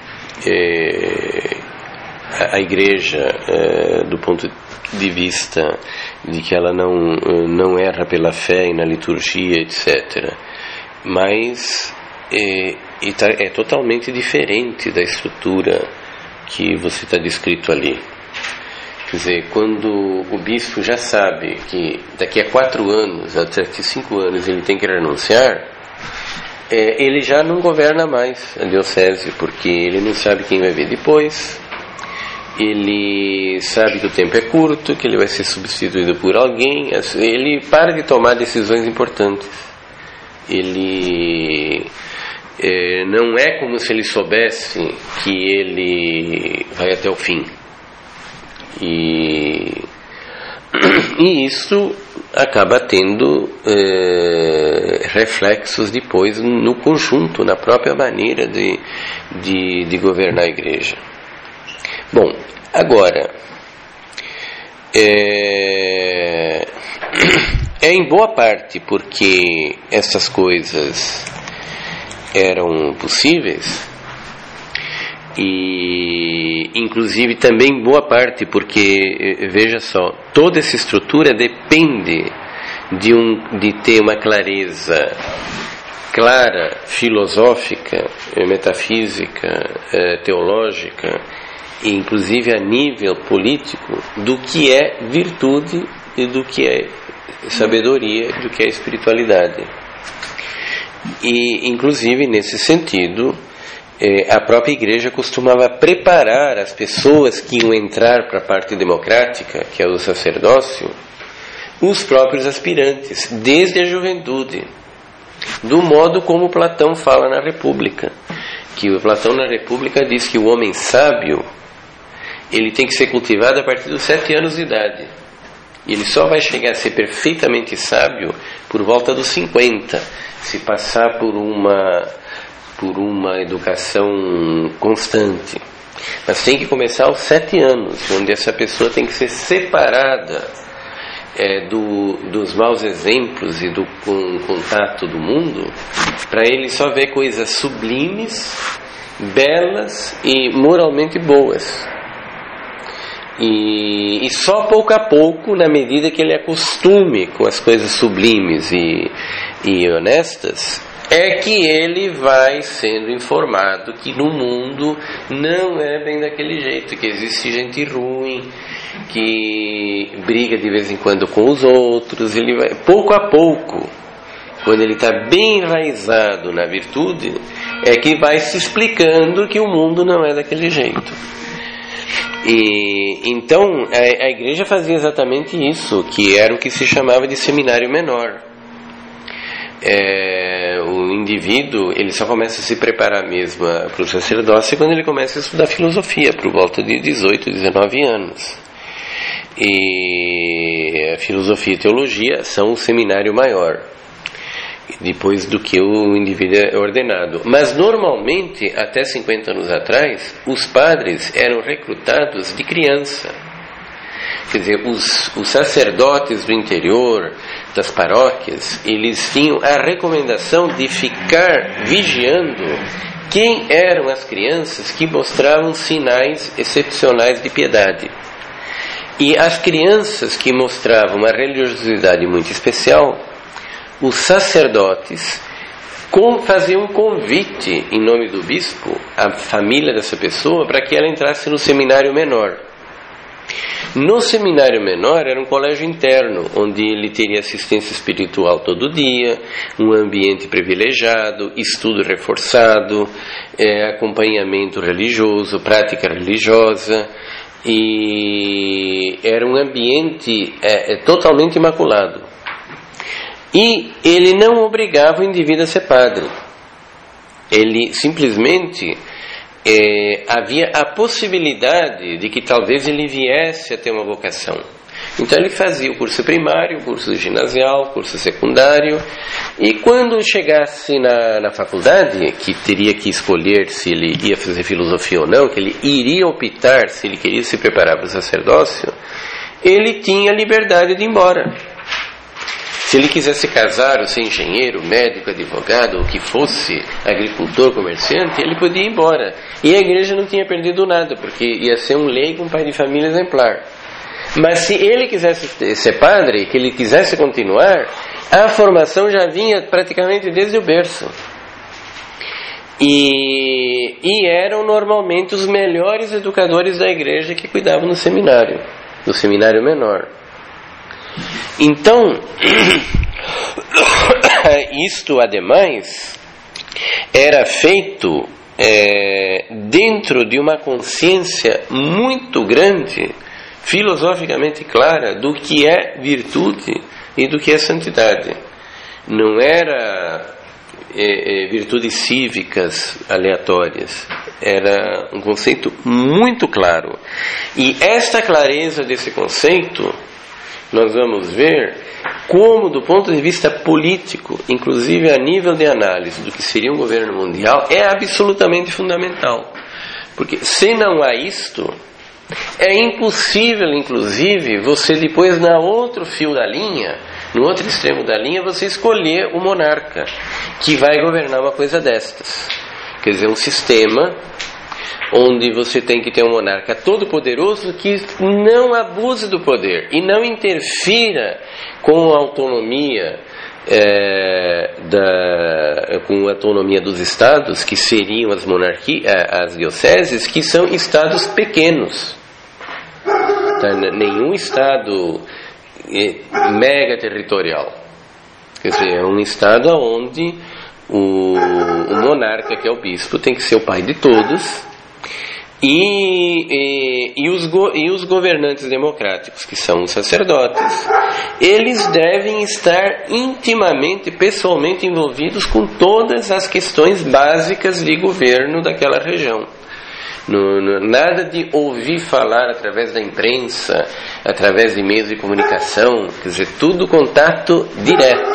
é, a, a igreja é, do ponto de vista de que ela não, não erra pela fé e na liturgia, etcétera. Mas é, é totalmente diferente da estrutura que você está descrito ali. Quer dizer, quando o bispo já sabe que daqui a quatro anos, até cinco anos, ele tem que renunciar, é, ele já não governa mais a diocese, porque ele não sabe quem vai vir depois, ele sabe que o tempo é curto, que ele vai ser substituído por alguém, ele para de tomar decisões importantes. Ele é, não é como se ele soubesse que ele vai até o fim. E, e isso acaba tendo é, reflexos depois no conjunto, na própria maneira de, de, de governar a igreja. Bom, agora, é, é em boa parte porque essas coisas eram possíveis, e inclusive também boa parte porque, veja só, toda essa estrutura depende de, um, de ter uma clareza clara, filosófica, metafísica, teológica, e inclusive a nível político, do que é virtude e do que é sabedoria, do que é espiritualidade. E inclusive nesse sentido, a própria igreja costumava preparar as pessoas que iam entrar para a parte democrática, que é o sacerdócio, os próprios aspirantes, desde a juventude, do modo como Platão fala na República, que o Platão na República diz que o homem sábio, ele tem que ser cultivado a partir dos sete anos de idade, e ele só vai chegar a ser perfeitamente sábio por volta dos cinquenta, se passar por uma por uma educação constante. Mas tem que começar aos sete anos, onde essa pessoa tem que ser separada é, do, dos maus exemplos e do com, contato do mundo, para ele só ver coisas sublimes, belas e moralmente boas. E, e só pouco a pouco, na medida que ele acostume com as coisas sublimes e, e honestas, é que ele vai sendo informado que no mundo não é bem daquele jeito, que existe gente ruim, que briga de vez em quando com os outros. Ele vai, pouco a pouco, quando ele está bem enraizado na virtude, é que vai se explicando que o mundo não é daquele jeito. E então a, a igreja fazia exatamente isso, que era o que se chamava de seminário menor. É, o indivíduo ele só começa a se preparar mesmo para o sacerdócio quando ele começa a estudar filosofia, por volta de dezoito, dezenove anos. E a filosofia e teologia são o seminário maior, depois do que o indivíduo é ordenado. Mas normalmente, até cinquenta anos atrás, os padres eram recrutados de criança. Quer dizer, os, os sacerdotes do interior, das paróquias, eles tinham a recomendação de ficar vigiando quem eram as crianças que mostravam sinais excepcionais de piedade. E as crianças que mostravam uma religiosidade muito especial, os sacerdotes faziam um convite em nome do bispo à família dessa pessoa para que ela entrasse no seminário menor. No seminário menor era um colégio interno, onde ele teria assistência espiritual todo dia, um ambiente privilegiado, estudo reforçado, é, acompanhamento religioso, prática religiosa, e era um ambiente é, é, totalmente imaculado. E ele não obrigava o indivíduo a ser padre. Ele simplesmente é, havia a possibilidade de que talvez ele viesse a ter uma vocação. Então ele fazia o curso primário, o curso ginasial, o curso secundário, e quando chegasse na, na faculdade, que teria que escolher se ele ia fazer filosofia ou não, que ele iria optar se ele queria se preparar para o sacerdócio, ele tinha liberdade de ir embora. Se ele quisesse casar ou ser engenheiro, médico, advogado, ou que fosse agricultor, comerciante, ele podia ir embora. E a igreja não tinha perdido nada, porque ia ser um leigo, um pai de família exemplar. Mas se ele quisesse ser padre, que ele quisesse continuar, a formação já vinha praticamente desde o berço. E, e eram normalmente os melhores educadores da igreja que cuidavam no seminário, no seminário menor. Então, isto, ademais, era feito é, dentro de uma consciência muito grande, filosoficamente clara, do que é virtude e do que é santidade. Não era é, é, virtudes cívicas aleatórias, era um conceito muito claro. E esta clareza desse conceito, nós vamos ver como, do ponto de vista político, inclusive a nível de análise do que seria um governo mundial, é absolutamente fundamental. Porque se não há isto, é impossível, inclusive, você depois, na outro fio da linha, no outro extremo da linha, você escolher o monarca que vai governar uma coisa destas. Quer dizer, um sistema onde você tem que ter um monarca todo poderoso que não abuse do poder e não interfira com a autonomia é, da, com a autonomia dos estados, que seriam as monarquias, as dioceses, que são estados pequenos. Tá? Nenhum estado mega territorial. Quer dizer, é um estado onde o, o monarca, que é o bispo, tem que ser o pai de todos. E, e, e, os go, e os governantes democráticos, que são os sacerdotes, eles devem estar intimamente, pessoalmente envolvidos com todas as questões básicas de governo daquela região. No, no, nada de ouvir falar através da imprensa, através de meios de comunicação, quer dizer, tudo contato direto,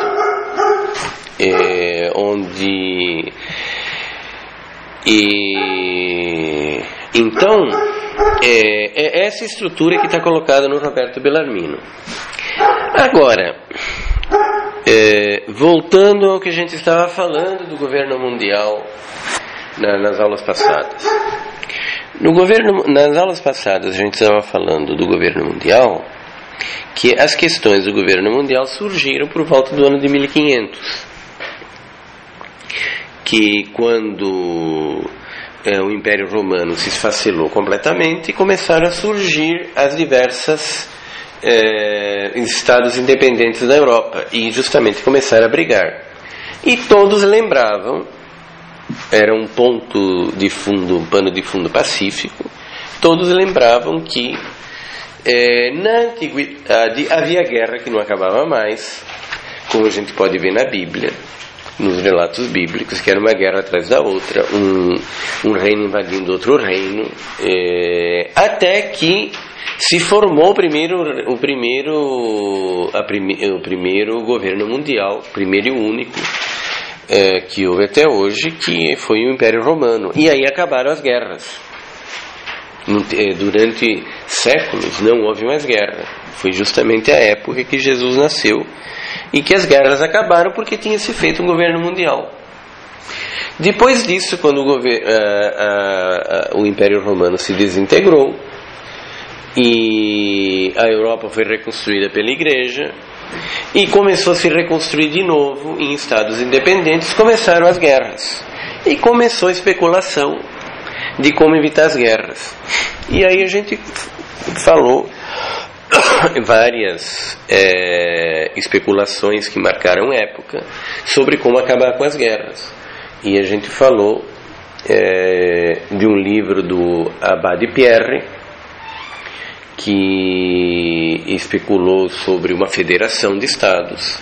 é, onde... E então é, é essa estrutura que está colocada no Roberto Bellarmino. Agora, é, voltando ao que a gente estava falando do governo mundial na, nas aulas passadas. No governo, nas aulas passadas a gente estava falando do governo mundial, que as questões do governo mundial surgiram por volta do ano de mil e quinhentos. Que quando é, o Império Romano se esfacelou completamente, começaram a surgir as diversas é, estados independentes da Europa, e justamente começaram a brigar. E todos lembravam, era um ponto de fundo, um pano de fundo pacífico, todos lembravam que é, na antiguidade havia guerra que não acabava mais, como a gente pode ver na Bíblia, nos relatos bíblicos, que era uma guerra atrás da outra, um, um reino invadindo outro reino, é, até que se formou o primeiro, o primeiro, a prime, o primeiro governo mundial, primeiro e único, é, que houve até hoje, que foi o Império Romano. E aí acabaram as guerras. Durante séculos não houve mais guerra. Foi justamente a época que Jesus nasceu e que as guerras acabaram porque tinha se feito um governo mundial. Depois disso, quando o, governo, a, a, a, o Império Romano se desintegrou e a Europa foi reconstruída pela Igreja e começou a se reconstruir de novo em estados independentes, começaram as guerras e começou a especulação de como evitar as guerras. E aí a gente falou várias é, especulações que marcaram época sobre como acabar com as guerras. E a gente falou é, de um livro do Abade Pierre, que especulou sobre uma federação de estados,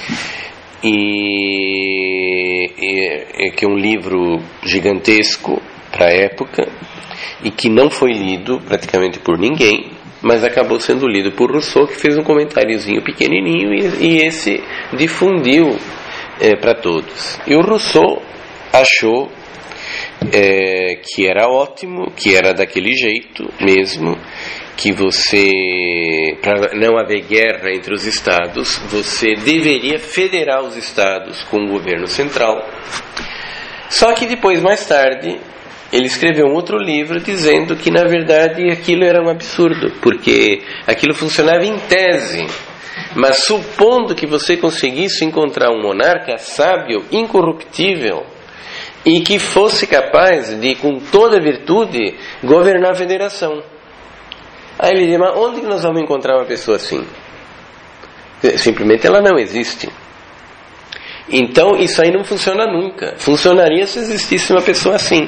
e, e, que é um livro gigantesco para a época e que não foi lido praticamente por ninguém, mas acabou sendo lido por Rousseau, que fez um comentáriozinho pequenininho e, e esse difundiu é, para todos. E o Rousseau achou é, que era ótimo, que era daquele jeito mesmo, que você, para não haver guerra entre os estados, você deveria federar os estados com o governo central. Só que depois, mais tarde, ele escreveu um outro livro dizendo que na verdade aquilo era um absurdo, porque aquilo funcionava em tese, mas supondo que você conseguisse encontrar um monarca sábio, incorruptível, e que fosse capaz de, com toda virtude, governar a federação. Aí ele diz, mas onde que nós vamos encontrar uma pessoa assim? Simplesmente ela não existe. Então isso aí não funciona nunca. Funcionaria se existisse uma pessoa assim.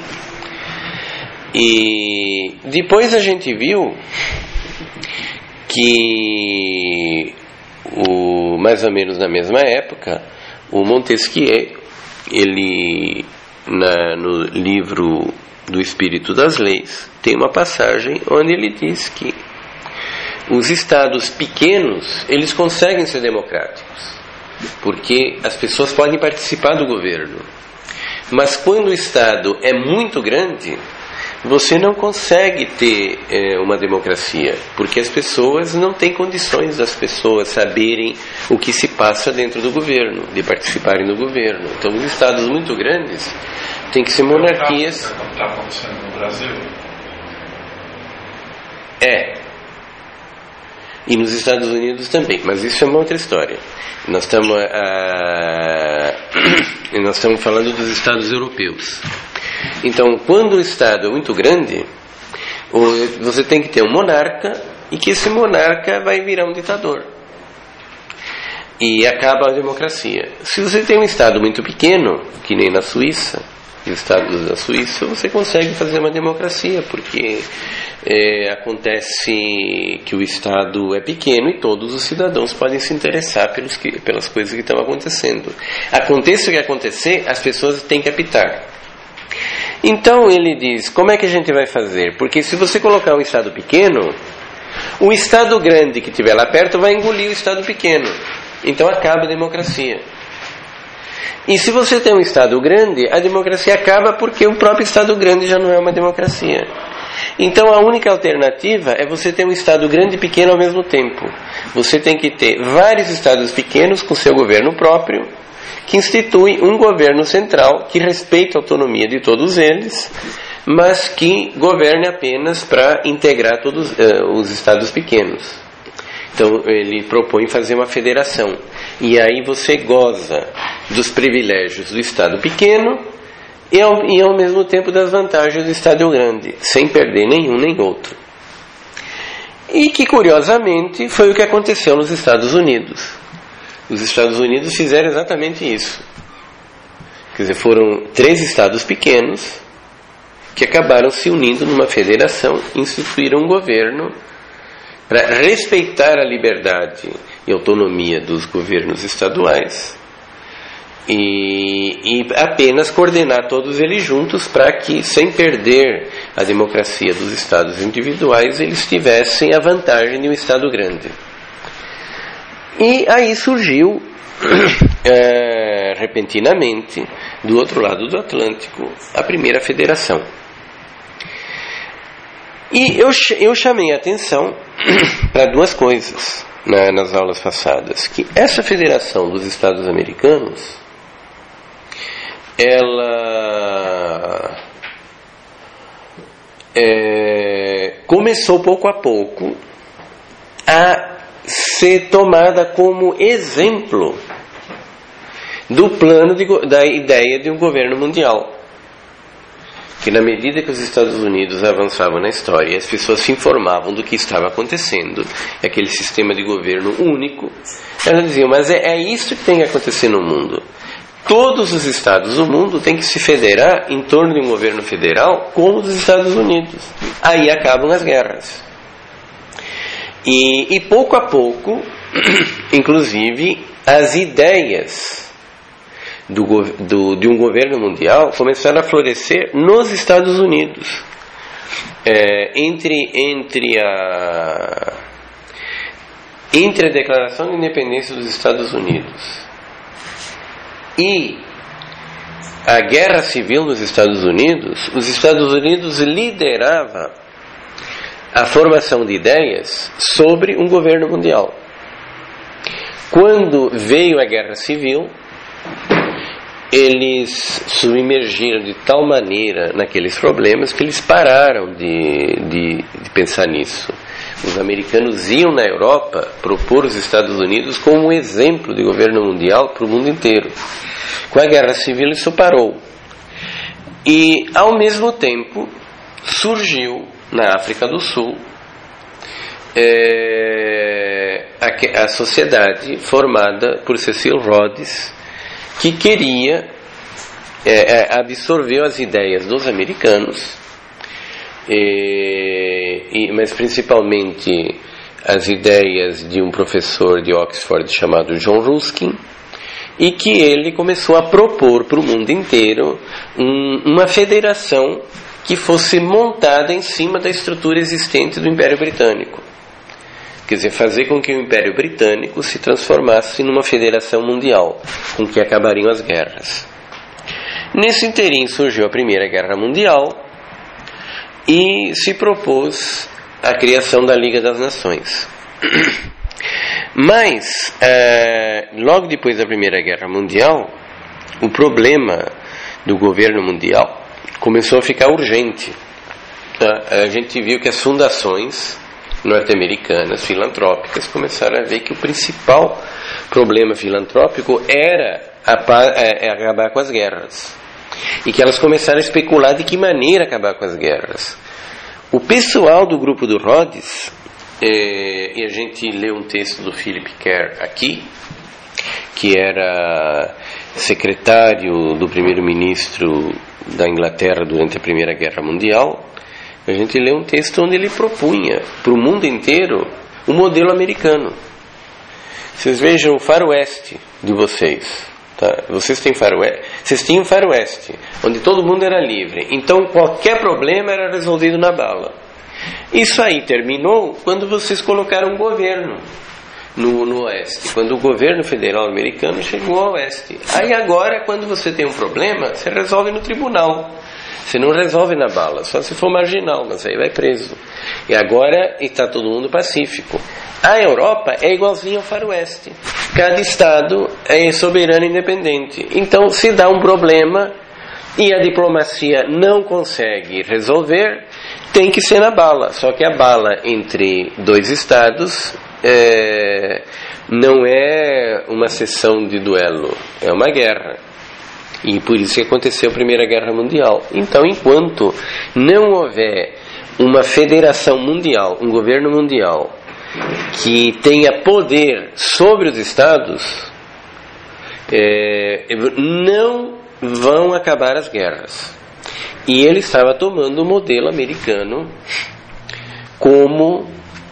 E depois a gente viu que o, mais ou menos na mesma época, o Montesquieu, ele na, no livro do Espírito das Leis, tem uma passagem onde ele diz que os estados pequenos, eles conseguem ser democráticos, porque as pessoas podem participar do governo. Mas quando o estado é muito grande, você não consegue ter é, uma democracia, porque as pessoas não têm condições das pessoas saberem o que se passa dentro do governo, de participarem do governo. Então, os estados muito grandes têm que ser monarquias. É o que está acontecendo no Brasil? É. E nos Estados Unidos também, mas isso é uma outra história. Nós estamos, ah, nós estamos falando dos estados europeus. Então, quando o estado é muito grande, você tem que ter um monarca, e que esse monarca vai virar um ditador. E acaba a democracia. Se você tem um estado muito pequeno, que nem na Suíça, os estados da Suíça, você consegue fazer uma democracia, porque é, acontece que o estado é pequeno e todos os cidadãos podem se interessar pelos que, pelas coisas que estão acontecendo. Aconteça o que acontecer, as pessoas têm que apitar. Então ele diz, como é que a gente vai fazer? Porque se você colocar um estado pequeno, o estado grande que estiver lá perto vai engolir o estado pequeno. Então acaba a democracia. E se você tem um estado grande, a democracia acaba porque o próprio estado grande já não é uma democracia. Então a única alternativa é você ter um estado grande e pequeno ao mesmo tempo. Você tem que ter vários estados pequenos com seu governo próprio, que institui um governo central que respeita a autonomia de todos eles, mas que governe apenas para integrar todos uh, os estados pequenos. Então ele propõe fazer uma federação, e aí você goza dos privilégios do estado pequeno e ao, e ao mesmo tempo das vantagens do estado grande, sem perder nenhum nem outro. E que curiosamente foi o que aconteceu nos Estados Unidos. Os Estados Unidos fizeram exatamente isso. Quer dizer, foram três estados pequenos que acabaram se unindo numa federação e instituíram um governo para respeitar a liberdade e autonomia dos governos estaduais e, e apenas coordenar todos eles juntos para que, sem perder a democracia dos estados individuais, eles tivessem a vantagem de um estado grande. E aí surgiu é, repentinamente, do outro lado do Atlântico, a primeira federação. E eu, eu chamei a atenção para duas coisas, né, nas aulas passadas, que essa federação dos Estados Americanos, ela é, começou pouco a pouco a ser tomada como exemplo do plano de, da ideia de um governo mundial. Que na medida que os Estados Unidos avançavam na história, as pessoas se informavam do que estava acontecendo, aquele sistema de governo único, elas diziam, mas é, é isso que tem que acontecer no mundo. Todos os estados do mundo têm que se federar em torno de um governo federal como os Estados Unidos. Aí acabam as guerras. E, e pouco a pouco, inclusive, as ideias Do, do, de um governo mundial começaram a florescer nos Estados Unidos. É, entre, entre, a, entre a Declaração de Independência dos Estados Unidos e a Guerra Civil nos Estados Unidos, os Estados Unidos liderava a formação de ideias sobre um governo mundial. Quando veio a Guerra Civil, eles submergiram de tal maneira naqueles problemas que eles pararam de, de, de pensar nisso. Os americanos iam na Europa propor os Estados Unidos como um exemplo de governo mundial para o mundo inteiro. Com a Guerra Civil isso parou. E, ao mesmo tempo, surgiu na África do Sul é, a, a sociedade formada por Cecil Rhodes, que queria é, absorver as ideias dos americanos, e, e, mas principalmente as ideias de um professor de Oxford chamado John Ruskin, e que ele começou a propor para o mundo inteiro um, uma federação que fosse montada em cima da estrutura existente do Império Britânico. Quer dizer, fazer com que o Império Britânico se transformasse numa federação mundial, com que acabariam as guerras. Nesse inteirinho surgiu a Primeira Guerra Mundial e se propôs a criação da Liga das Nações. Mas, é, logo depois da Primeira Guerra Mundial, o problema do governo mundial começou a ficar urgente. A gente viu que as fundações norte-americanas, filantrópicas, começaram a ver que o principal problema filantrópico era acabar com as guerras. E que elas começaram a especular de que maneira acabar com as guerras. O pessoal do grupo do Rhodes, é, e a gente leu um texto do Philip Kerr aqui, que era secretário do primeiro-ministro da Inglaterra durante a Primeira Guerra Mundial. A gente lê um texto onde ele propunha para o mundo inteiro o modelo americano. Vocês vejam o faroeste de vocês, tá? Vocês têm faroeste, vocês tinham faroeste, onde todo mundo era livre. Então qualquer problema era resolvido na bala. Isso aí terminou quando vocês colocaram um governo no, no oeste, quando o governo federal americano chegou ao oeste. Aí agora, quando você tem um problema, você resolve no tribunal. Você não resolve na bala, só se for marginal, mas aí vai preso. E agora está todo mundo pacífico. A Europa é igualzinho ao faroeste. Cada estado é soberano e independente. Então, se dá um problema e a diplomacia não consegue resolver, tem que ser na bala. Só que a bala entre dois estados é, não é uma sessão de duelo, é uma guerra. E por isso que aconteceu a Primeira Guerra Mundial. Então, enquanto não houver uma federação mundial, um governo mundial, que tenha poder sobre os estados, é, não vão acabar as guerras. E ele estava tomando o modelo americano como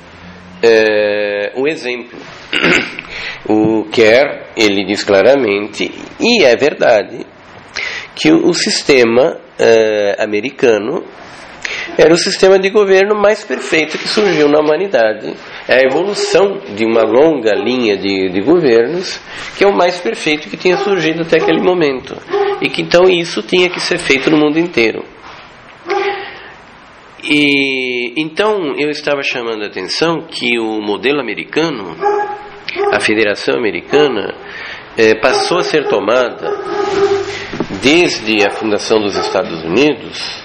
é, o exemplo. O Kerr, ele diz claramente, e é verdade, que o, o sistema é, americano era o sistema de governo mais perfeito que surgiu na humanidade. É a evolução de uma longa linha de, de governos que é o mais perfeito que tinha surgido até aquele momento. E que então isso tinha que ser feito no mundo inteiro. E então eu estava chamando a atenção que o modelo americano, a Federação Americana, eh, passou a ser tomada desde a fundação dos Estados Unidos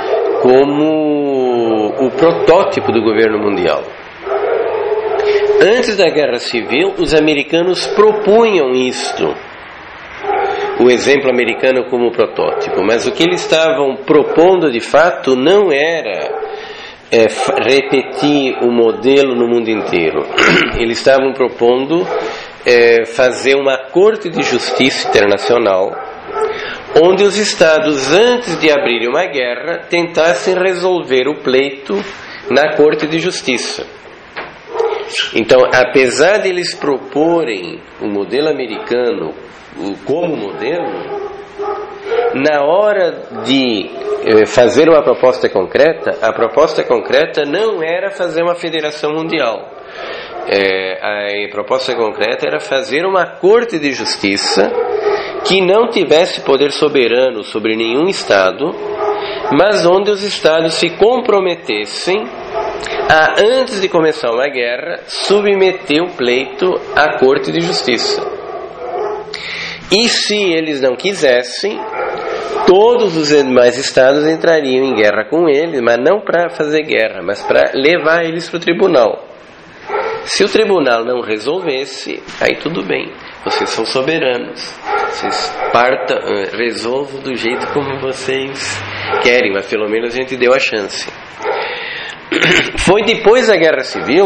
como o protótipo do governo mundial. Antes da Guerra Civil, os americanos propunham isto, o exemplo americano como protótipo, mas o que eles estavam propondo de fato não era é, repetir o modelo no mundo inteiro. Eles estavam propondo é, fazer uma corte de justiça internacional, onde os estados, antes de abrirem uma guerra, tentassem resolver o pleito na corte de justiça. Então, apesar de eles proporem o modelo americano como modelo, na hora de fazer uma proposta concreta, a proposta concreta não era fazer uma federação mundial. É, a proposta concreta era fazer uma corte de justiça que não tivesse poder soberano sobre nenhum estado, mas onde os estados se comprometessem a, antes de começar uma guerra, submeter o pleito à corte de justiça. E se eles não quisessem, todos os demais estados entrariam em guerra com eles, mas não para fazer guerra, mas para levar eles para o tribunal. Se o tribunal não resolvesse, aí tudo bem, vocês são soberanos, vocês partam, resolvam do jeito como vocês querem, mas pelo menos a gente deu a chance. Foi depois da Guerra Civil,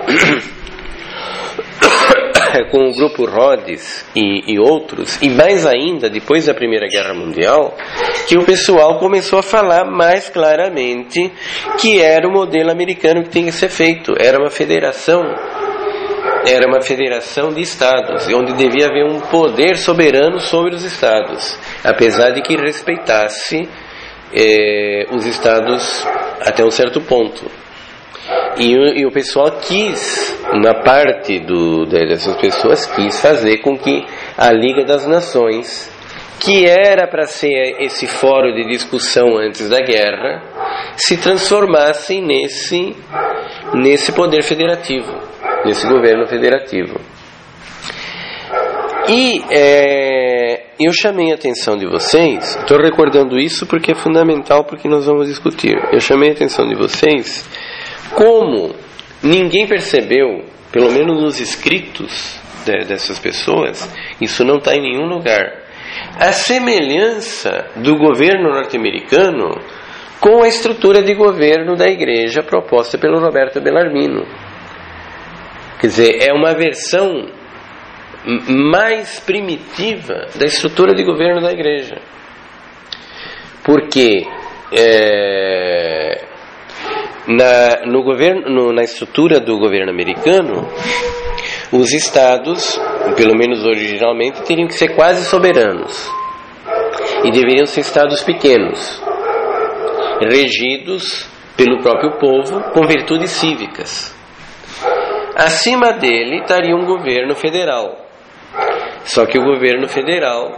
com o grupo Rhodes e, e outros, e mais ainda depois da Primeira Guerra Mundial, que o pessoal começou a falar mais claramente que era o modelo americano que tinha que ser feito. Era uma federação, era uma federação de estados, onde devia haver um poder soberano sobre os estados, apesar de que respeitasse eh, os estados até um certo ponto. E, e o pessoal quis, uma parte do, dessas pessoas quis fazer com que a Liga das Nações, que era para ser esse fórum de discussão antes da guerra, se transformasse nesse, nesse poder federativo, nesse governo federativo. E é, eu chamei a atenção de vocês, estou recordando isso porque é fundamental, porque nós vamos discutir. Eu chamei a atenção de vocês como ninguém percebeu, pelo menos nos escritos de, dessas pessoas, isso não está em nenhum lugar, a semelhança do governo norte-americano com a estrutura de governo da igreja proposta pelo Roberto Bellarmino. Quer dizer, é uma versão mais primitiva da estrutura de governo da igreja. Porque é, na, no governo, no, na estrutura do governo americano, os estados, pelo menos originalmente, teriam que ser quase soberanos. E deveriam ser estados pequenos, regidos pelo próprio povo com virtudes cívicas. Acima dele estaria um governo federal. Só que o governo federal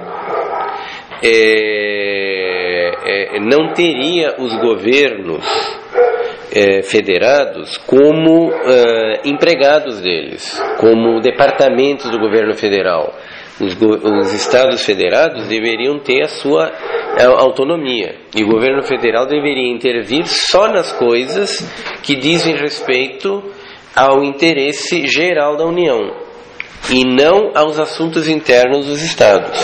é, é, não teria os governos é, federados como é, empregados deles, como departamentos do governo federal. Os, os estados federados deveriam ter a sua autonomia, e o governo federal deveria intervir só nas coisas que dizem respeito ao interesse geral da União e não aos assuntos internos dos estados.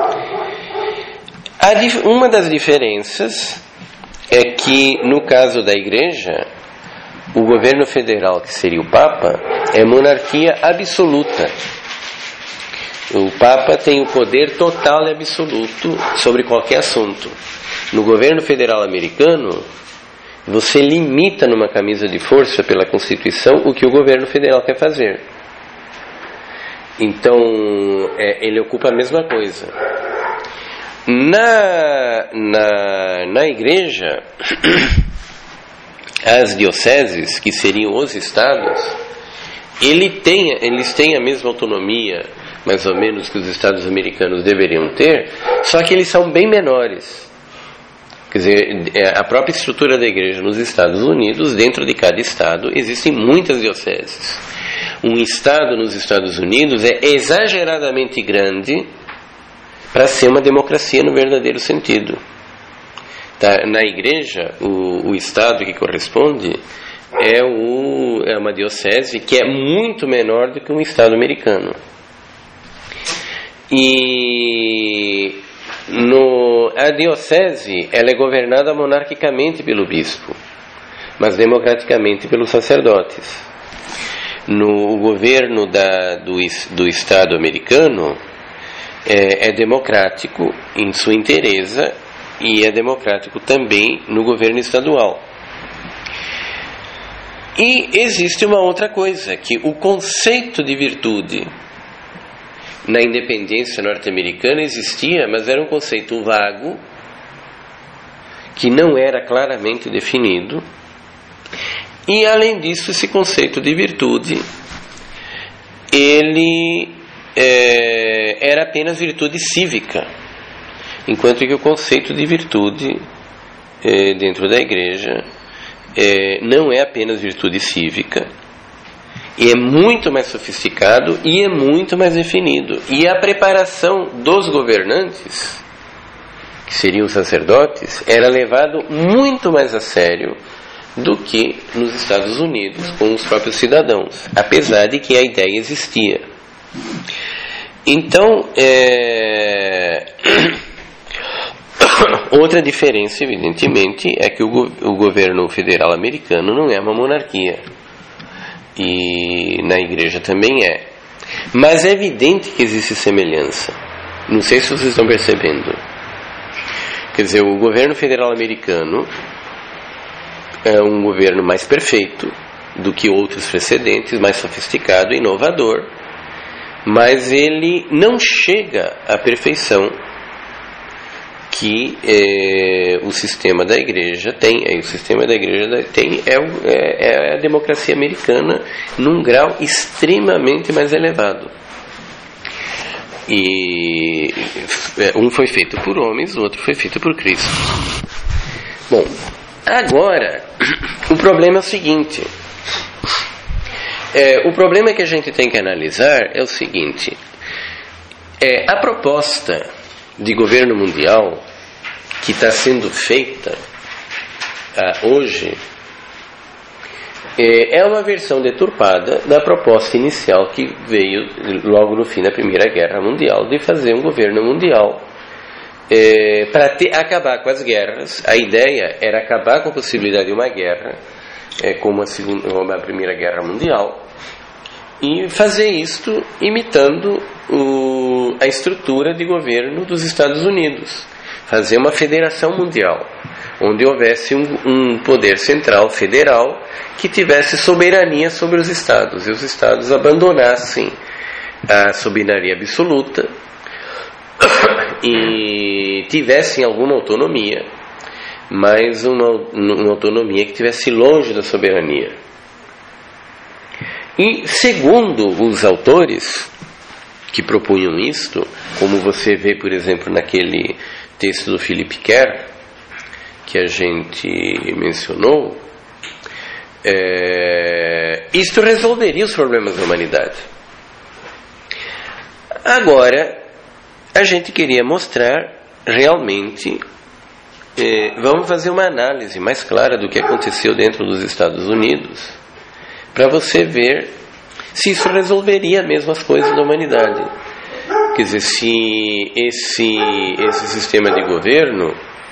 A, uma das diferenças é que, no caso da Igreja, o governo federal, que seria o Papa, é monarquia absoluta. O Papa tem o poder total e absoluto sobre qualquer assunto. No governo federal americano, você limita numa camisa de força pela Constituição o que o governo federal quer fazer. Então, é, ele ocupa a mesma coisa. Na, na, na igreja, as dioceses, que seriam os estados, ele tem, eles têm a mesma autonomia, mais ou menos, que os estados americanos deveriam ter, só que eles são bem menores. Quer dizer, a própria estrutura da igreja nos Estados Unidos, dentro de cada estado, existem muitas dioceses. Um estado nos Estados Unidos é exageradamente grande para ser uma democracia no verdadeiro sentido. Tá? Na igreja, o, o estado que corresponde é, o, é uma diocese que é muito menor do que um estado americano. E no, a diocese ela é governada monarquicamente pelo bispo, mas democraticamente pelos sacerdotes. No governo da, do, do estado americano é, é democrático em sua inteireza e é democrático também no governo estadual. E existe uma outra coisa, que o conceito de virtude na independência norte-americana existia, mas era um conceito vago, que não era claramente definido. E além disso, esse conceito de virtude, ele é, era apenas virtude cívica, enquanto que o conceito de virtude é, dentro da igreja é, não é apenas virtude cívica, e é muito mais sofisticado e é muito mais definido. E a preparação dos governantes, que seriam os sacerdotes, era levado muito mais a sério do que nos Estados Unidos com os próprios cidadãos, apesar de que a ideia existia. Então, é... outra diferença, evidentemente, é que o, go- o governo federal americano não é uma monarquia, e na igreja também é. Mas é evidente que existe semelhança. Não sei se vocês estão percebendo. Quer dizer, o governo federal americano é um governo mais perfeito do que outros precedentes, mais sofisticado e inovador, mas ele não chega à perfeição que é, o sistema da igreja tem. É, o sistema da igreja tem é, é, é a democracia americana num grau extremamente mais elevado. E um foi feito por homens, o outro foi feito por Cristo. Bom, agora o problema é o seguinte. É, o problema que a gente tem que analisar é o seguinte. É, a proposta de governo mundial que está sendo feita ah, hoje é, é uma versão deturpada da proposta inicial que veio logo no fim da Primeira Guerra Mundial, de fazer um governo mundial é, para acabar com as guerras. A ideia era acabar com a possibilidade de uma guerra, é, como, a segunda, como a Primeira Guerra Mundial, e fazer isto imitando o, a estrutura de governo dos Estados Unidos. Fazer uma federação mundial, onde houvesse um, um poder central federal que tivesse soberania sobre os estados, e os estados abandonassem a soberania absoluta e tivessem alguma autonomia, mas uma, uma autonomia que estivesse longe da soberania. E segundo os autores que propunham isto, como você vê, por exemplo, naquele texto do Philip Kerr que a gente mencionou, é, isto resolveria os problemas da humanidade. Agora, a gente queria mostrar realmente, é, vamos fazer uma análise mais clara do que aconteceu dentro dos Estados Unidos, para você ver se isso resolveria mesmo as coisas da humanidade. Quer dizer, se esse, esse sistema de governo,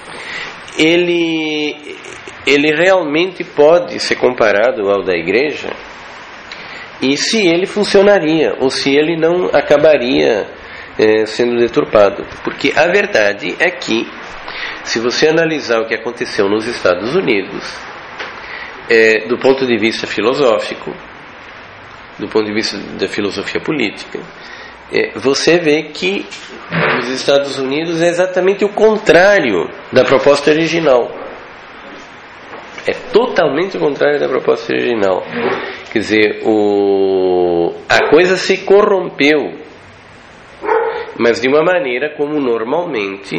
ele, ele realmente pode ser comparado ao da igreja, e se ele funcionaria, ou se ele não acabaria é, sendo deturpado. Porque a verdade é que, se você analisar o que aconteceu nos Estados Unidos, é, do ponto de vista filosófico, do ponto de vista da filosofia política, é, você vê que os Estados Unidos é exatamente o contrário da proposta original. É totalmente o contrário da proposta original. Quer dizer, o, a coisa se corrompeu, mas de uma maneira como normalmente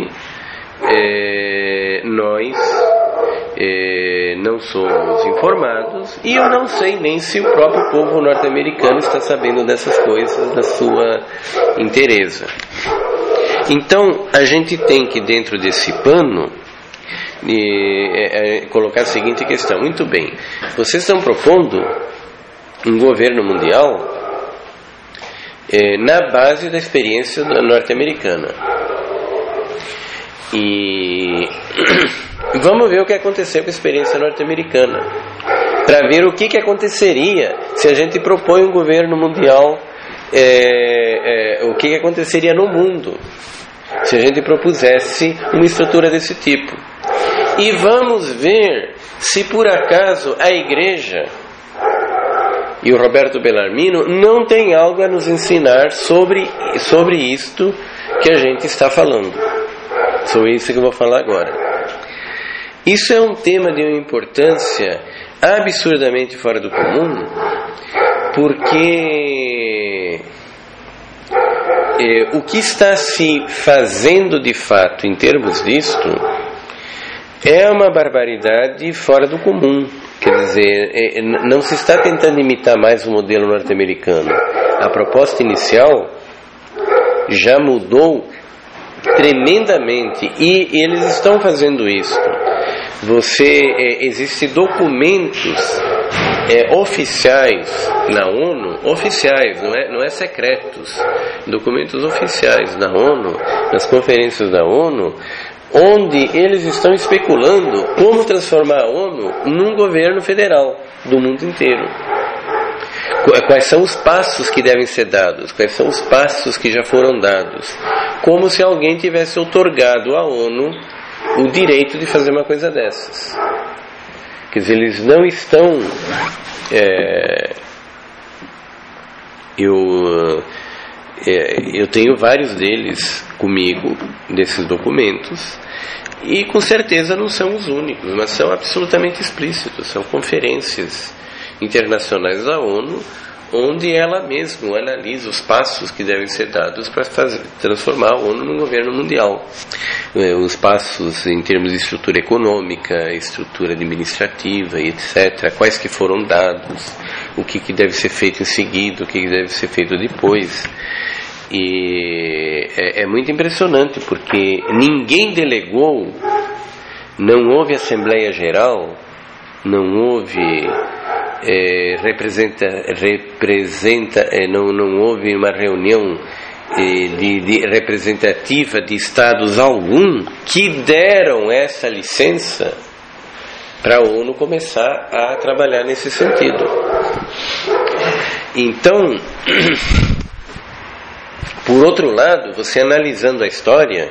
é, nós é, não somos informados, e eu não sei nem se o próprio povo norte-americano está sabendo dessas coisas da sua inteireza. Então a gente tem que, dentro desse pano, e, é, é, colocar a seguinte questão: muito bem, vocês estão propondo um governo mundial é, na base da experiência norte-americana, e vamos ver o que aconteceu com a experiência norte-americana, para ver o que, que aconteceria se a gente propõe um governo mundial, é, é, o que, que aconteceria no mundo se a gente propusesse uma estrutura desse tipo. E vamos ver se por acaso a Igreja e o Roberto Bellarmino não tem algo a nos ensinar sobre, sobre isto que a gente está falando, sobre isso que eu vou falar agora. Isso é um tema de uma importância absurdamente fora do comum, porque é, o que está se fazendo de fato em termos disto é uma barbaridade fora do comum. Quer dizer, é, não se está tentando imitar mais o modelo norte-americano. A proposta inicial já mudou tremendamente, e eles estão fazendo isso. Você, é, existem documentos é, oficiais na ONU, oficiais, não é, não é secretos, documentos oficiais da ONU, nas conferências da ONU, onde eles estão especulando como transformar a ONU num governo federal do mundo inteiro. Quais são os passos que devem ser dados, quais são os passos que já foram dados, como se alguém tivesse outorgado à ONU o direito de fazer uma coisa dessas. Quer dizer, eles não estão... É, eu, é, eu tenho vários deles comigo, desses documentos, e com certeza não são os únicos, mas são absolutamente explícitos. São conferências internacionais da ONU, onde ela mesma analisa os passos que devem ser dados para fazer, transformar a ONU num governo mundial. Os passos em termos de estrutura econômica, estrutura administrativa e etcétera, quais que foram dados, o que, que deve ser feito em seguida, o que, que deve ser feito depois. E é, é muito impressionante, porque ninguém delegou, não houve Assembleia Geral, não houve... É, representa, representa é, não, não houve uma reunião é, de, de representativa de estados algum que deram essa licença para a ONU começar a trabalhar nesse sentido. Então, por outro lado, você analisando a história,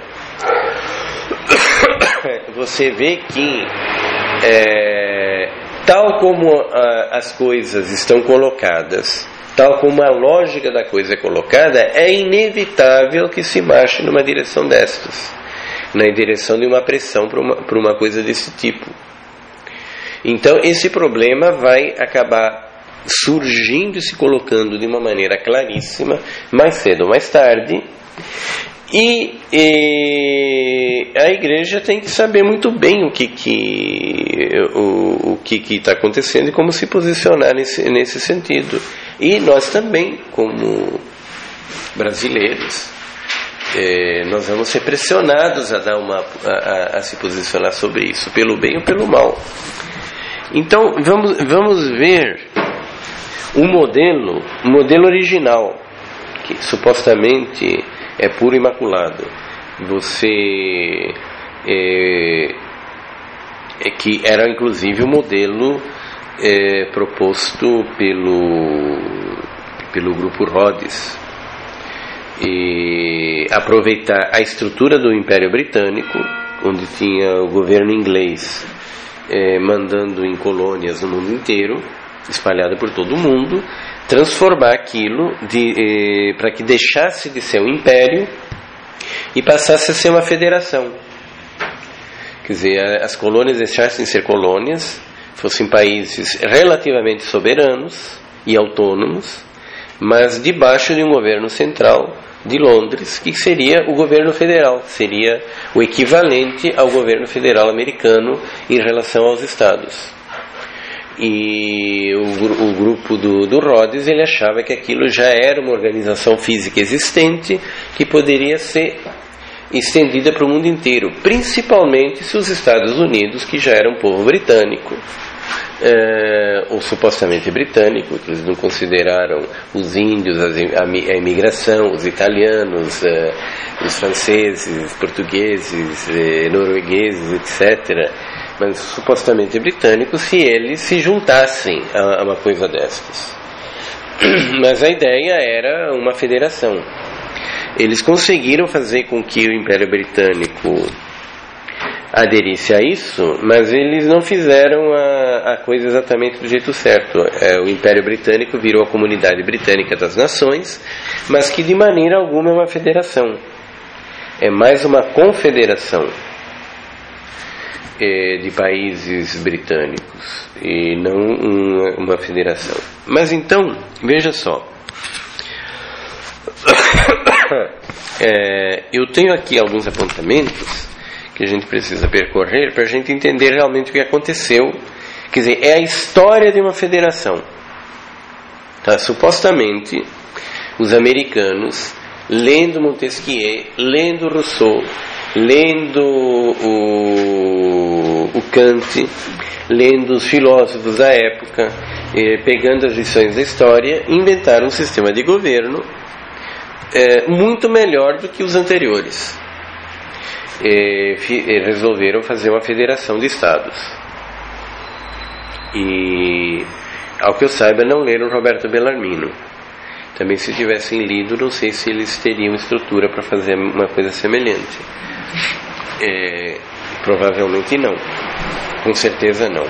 você vê que é, tal como ah, as coisas estão colocadas, tal como a lógica da coisa é colocada, é inevitável que se marche numa direção destas, na direção de uma pressão para uma, para uma coisa desse tipo. Então esse problema vai acabar surgindo e se colocando de uma maneira claríssima, mais cedo ou mais tarde, e, e a Igreja tem que saber muito bem o que que o, o que que está acontecendo e como se posicionar nesse, nesse sentido. E nós também, como brasileiros, é, nós vamos ser pressionados a dar uma a, a, a se posicionar sobre isso, pelo bem ou pelo mal. Então vamos vamos ver o modelo, o modelo original, que supostamente é puro e imaculado. Você é, é que era inclusive o modelo é, proposto pelo pelo grupo Rhodes. e aproveitar a estrutura do Império Britânico, onde tinha o governo inglês eh, mandando em colônias no mundo inteiro, espalhada por todo o mundo, transformar aquilo de, eh, para que deixasse de ser um império e passasse a ser uma federação. Quer dizer, as colônias deixassem de ser colônias, fossem países relativamente soberanos e autônomos, mas debaixo de um governo central de Londres, que seria o governo federal, seria o equivalente ao governo federal americano em relação aos estados. E o, o grupo do, do Rhodes, ele achava que aquilo já era uma organização física existente que poderia ser estendida para o mundo inteiro, principalmente se os Estados Unidos, que já era um povo britânico, é, ou supostamente britânico, que eles não consideraram os índios, a imigração, os italianos, é, os franceses, portugueses, é, noruegueses, etcétera, mas supostamente britânicos, se eles se juntassem a, a uma coisa destas. Mas a ideia era uma federação. Eles conseguiram fazer com que o Império Britânico aderisse a isso, mas eles não fizeram a, a coisa exatamente do jeito certo. É, o Império Britânico virou a Comunidade Britânica das Nações, mas que de maneira alguma é uma federação. É mais uma confederação é, de países britânicos e não uma, uma federação. Mas então, veja só. É, eu tenho aqui alguns apontamentos que a gente precisa percorrer para a gente entender realmente o que aconteceu. Quer dizer, é a história de uma federação. Tá? Supostamente, os americanos, lendo Montesquieu, lendo Rousseau, lendo o, o Kant, lendo os filósofos da época, eh, pegando as lições da história, inventaram um sistema de governo É, muito melhor do que os anteriores. E, e resolveram fazer uma federação de estados. E, ao que eu saiba, não leram Roberto Bellarmino. Também, se tivessem lido, não sei se eles teriam estrutura para fazer uma coisa semelhante. É, provavelmente não. Com certeza não.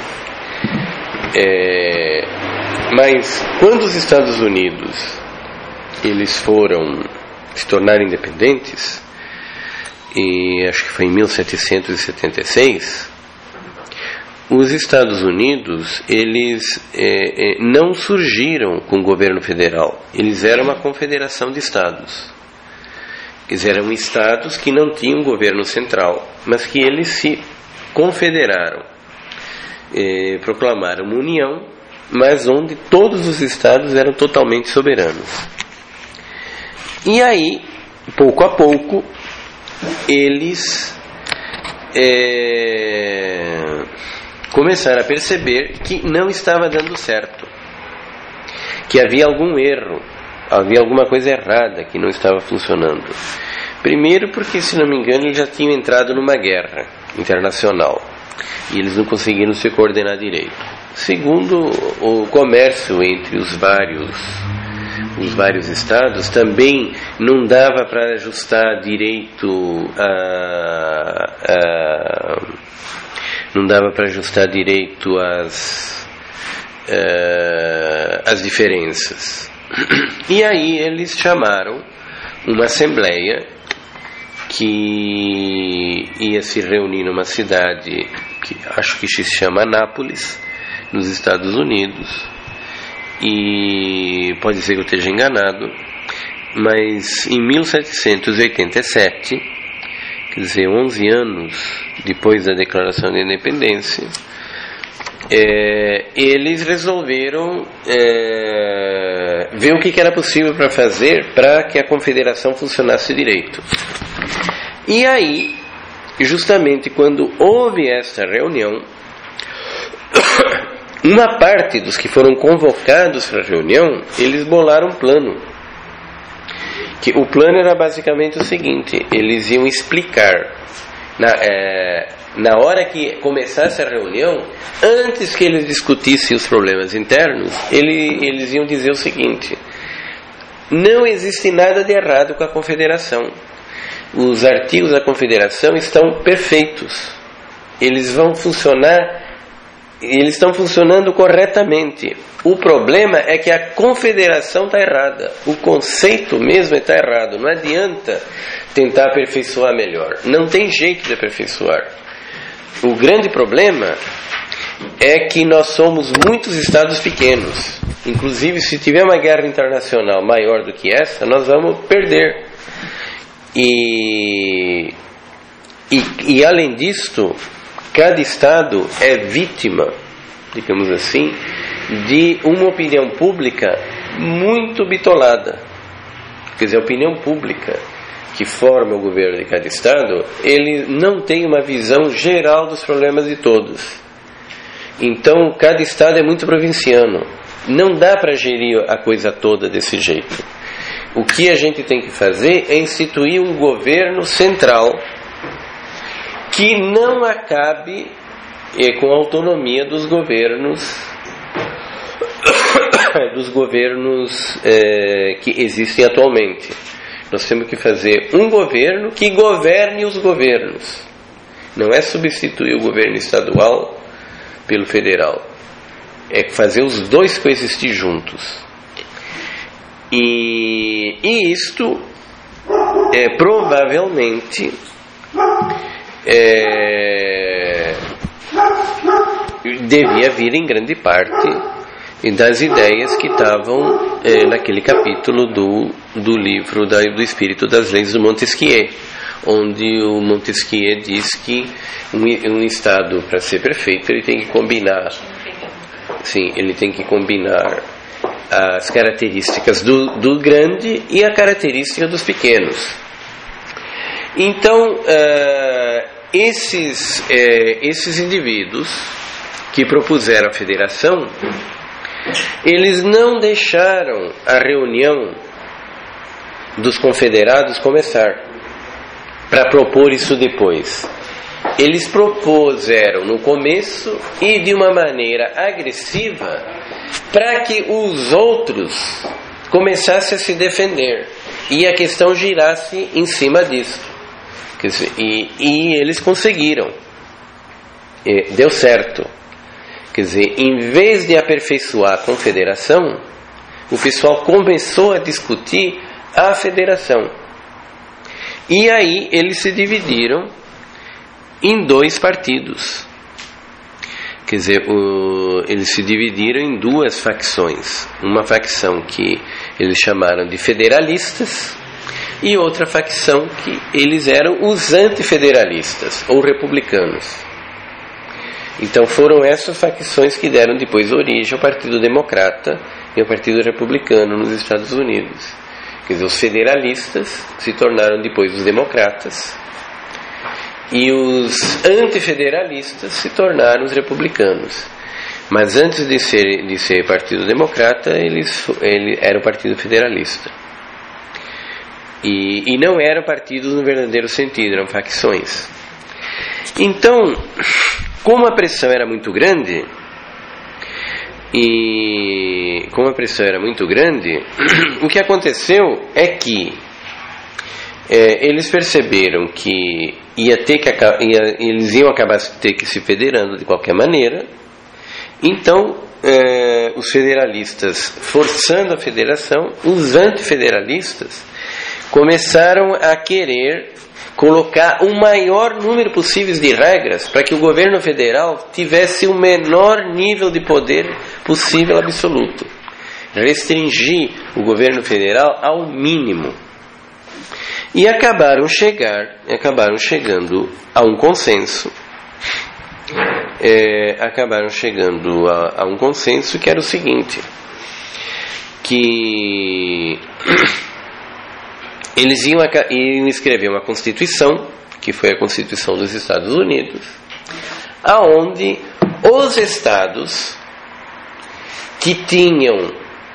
É, mas, quando os Estados Unidos eles foram se tornar independentes, e acho que foi em mil setecentos e setenta e seis, os Estados Unidos eles é, é, não surgiram com o governo federal, eles eram uma confederação de estados. Eles eram estados que não tinham governo central, mas que eles se confederaram, é, proclamaram uma união, mas onde todos os estados eram totalmente soberanos. E aí, pouco a pouco, eles é, começaram a perceber que não estava dando certo, que havia algum erro, havia alguma coisa errada que não estava funcionando. Primeiro porque, se não me engano, eles já tinham entrado numa guerra internacional e eles não conseguiram se coordenar direito. Segundo, o comércio entre os vários os vários estados também não dava para ajustar direito a, a não dava para ajustar direito as a, as diferenças. E aí eles chamaram uma assembleia que ia se reunir numa cidade que acho que se chama Anápolis, nos Estados Unidos. E pode ser que eu esteja enganado, mas em mil setecentos e oitenta e sete, quer dizer, onze anos depois da declaração de independência, é, eles resolveram é, ver o que era possível para fazer para que a confederação funcionasse direito. E aí, justamente quando houve essa reunião, uma parte dos que foram convocados para a reunião, eles bolaram um plano. Que o plano era basicamente o seguinte: eles iam explicar, na, é, na hora que começasse a reunião, antes que eles discutissem os problemas internos, ele, eles iam dizer o seguinte: não existe nada de errado com a Confederação. Os artigos da Confederação estão perfeitos. Eles vão funcionar, eles estão funcionando corretamente. O problema é que a Confederação está errada. O conceito mesmo está errado. Não adianta tentar aperfeiçoar melhor. Não tem jeito de aperfeiçoar. O grande problema é que nós somos muitos estados pequenos. Inclusive, se tiver uma guerra internacional maior do que essa, nós vamos perder. E, e, e além disto, cada estado é vítima, digamos assim, de uma opinião pública muito bitolada. Quer dizer, a opinião pública que forma o governo de cada estado, ele não tem uma visão geral dos problemas de todos. Então, cada estado é muito provinciano. Não dá para gerir a coisa toda desse jeito. O que a gente tem que fazer é instituir um governo central que não acabe eh, com a autonomia dos governos dos governos eh, que existem atualmente. Nós temos que fazer um governo que governe os governos. Não é substituir o governo estadual pelo federal. É fazer os dois coexistir juntos. E, e isto é, provavelmente é, devia vir em grande parte das ideias que estavam é, naquele capítulo do, do livro da, do Espírito das Leis do Montesquieu, onde o Montesquieu diz que um, um Estado, para ser perfeito, ele tem que combinar, sim, ele tem que combinar as características do, do grande e a característica dos pequenos. Então, uh, esses, uh, esses indivíduos que propuseram a federação, eles não deixaram a reunião dos confederados começar para propor isso depois. Eles propuseram no começo e de uma maneira agressiva para que os outros começassem a se defender e a questão girasse em cima disso. Quer dizer, e, e eles conseguiram. E deu certo. Quer dizer, em vez de aperfeiçoar a confederação, o pessoal começou a discutir a federação. E aí eles se dividiram em dois partidos. Quer dizer, o, eles se dividiram em duas facções. Uma facção que eles chamaram de federalistas e outra facção que eles eram os antifederalistas ou republicanos. Então foram essas facções que deram depois origem ao Partido Democrata e ao Partido Republicano nos Estados Unidos. Quer dizer, os federalistas se tornaram depois os democratas e os antifederalistas se tornaram os republicanos. Mas antes de ser, de ser Partido Democrata, eles, ele era o Partido Federalista. E, e não eram partidos no verdadeiro sentido, eram facções. Então, como a pressão era muito grande, e como a pressão era muito grande, o que aconteceu é que é, eles perceberam que, ia ter que ia, eles iam acabar ter que se federando de qualquer maneira. Então, é, os federalistas forçando a federação, os antifederalistas começaram a querer colocar o maior número possível de regras para que o governo federal tivesse o menor nível de poder possível absoluto. Restringir o governo federal ao mínimo. E acabaram, chegar, acabaram chegando a um consenso. É, acabaram chegando a, a um consenso que era o seguinte, que eles iam, iam escrever uma Constituição, que foi a Constituição dos Estados Unidos, aonde os estados que tinham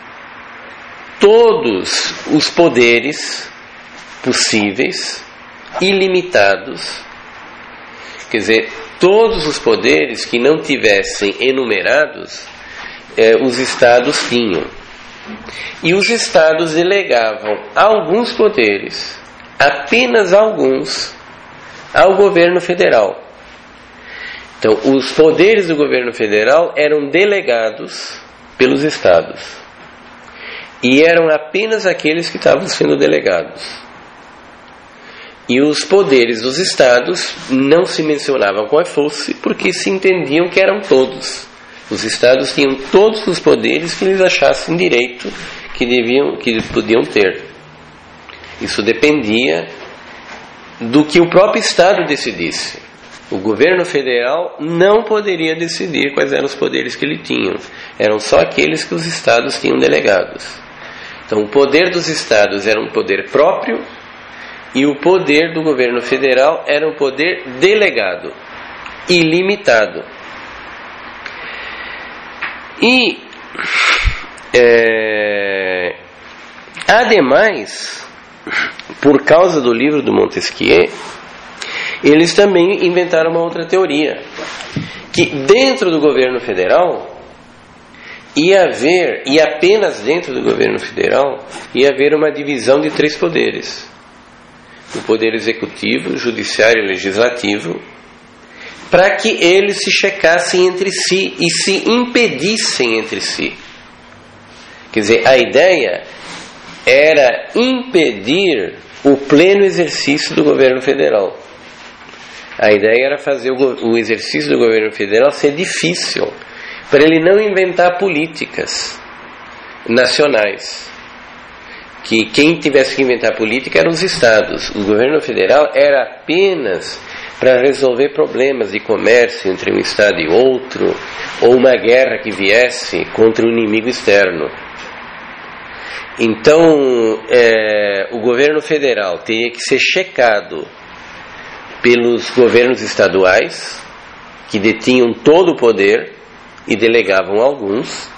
todos os poderes possíveis, ilimitados, quer dizer, todos os poderes que não tivessem enumerados, eh, os estados tinham. e os estados delegavam alguns poderes, apenas alguns, ao governo federal. Então, os poderes do governo federal eram delegados pelos estados, e eram apenas aqueles que estavam sendo delegados. E os poderes dos estados não se mencionavam qual fosse, porque se entendiam que eram todos. Os estados tinham todos os poderes que eles achassem direito que deviam, que podiam ter. Isso dependia do que o próprio estado decidisse. O governo federal não poderia decidir quais eram os poderes que ele tinha. Eram só aqueles que os estados tinham delegados. Então, o poder dos estados era um poder próprio, e o poder do governo federal era um poder delegado, ilimitado. E, é, ademais, por causa do livro do Montesquieu, eles também inventaram uma outra teoria, que dentro do governo federal ia haver, e apenas dentro do governo federal, ia haver uma divisão de três poderes: o poder executivo, judiciário e legislativo, para que eles se checassem entre si e se impedissem entre si. Quer dizer, a ideia era impedir o pleno exercício do governo federal. A ideia era fazer o, o exercício do governo federal ser difícil, para ele não inventar políticas nacionais. Que quem tivesse que inventar política eram os estados. O governo federal era apenas para resolver problemas de comércio entre um estado e outro, ou uma guerra que viesse contra um inimigo externo. Então, é, o governo federal teria que ser checado pelos governos estaduais, que detinham todo o poder e delegavam alguns,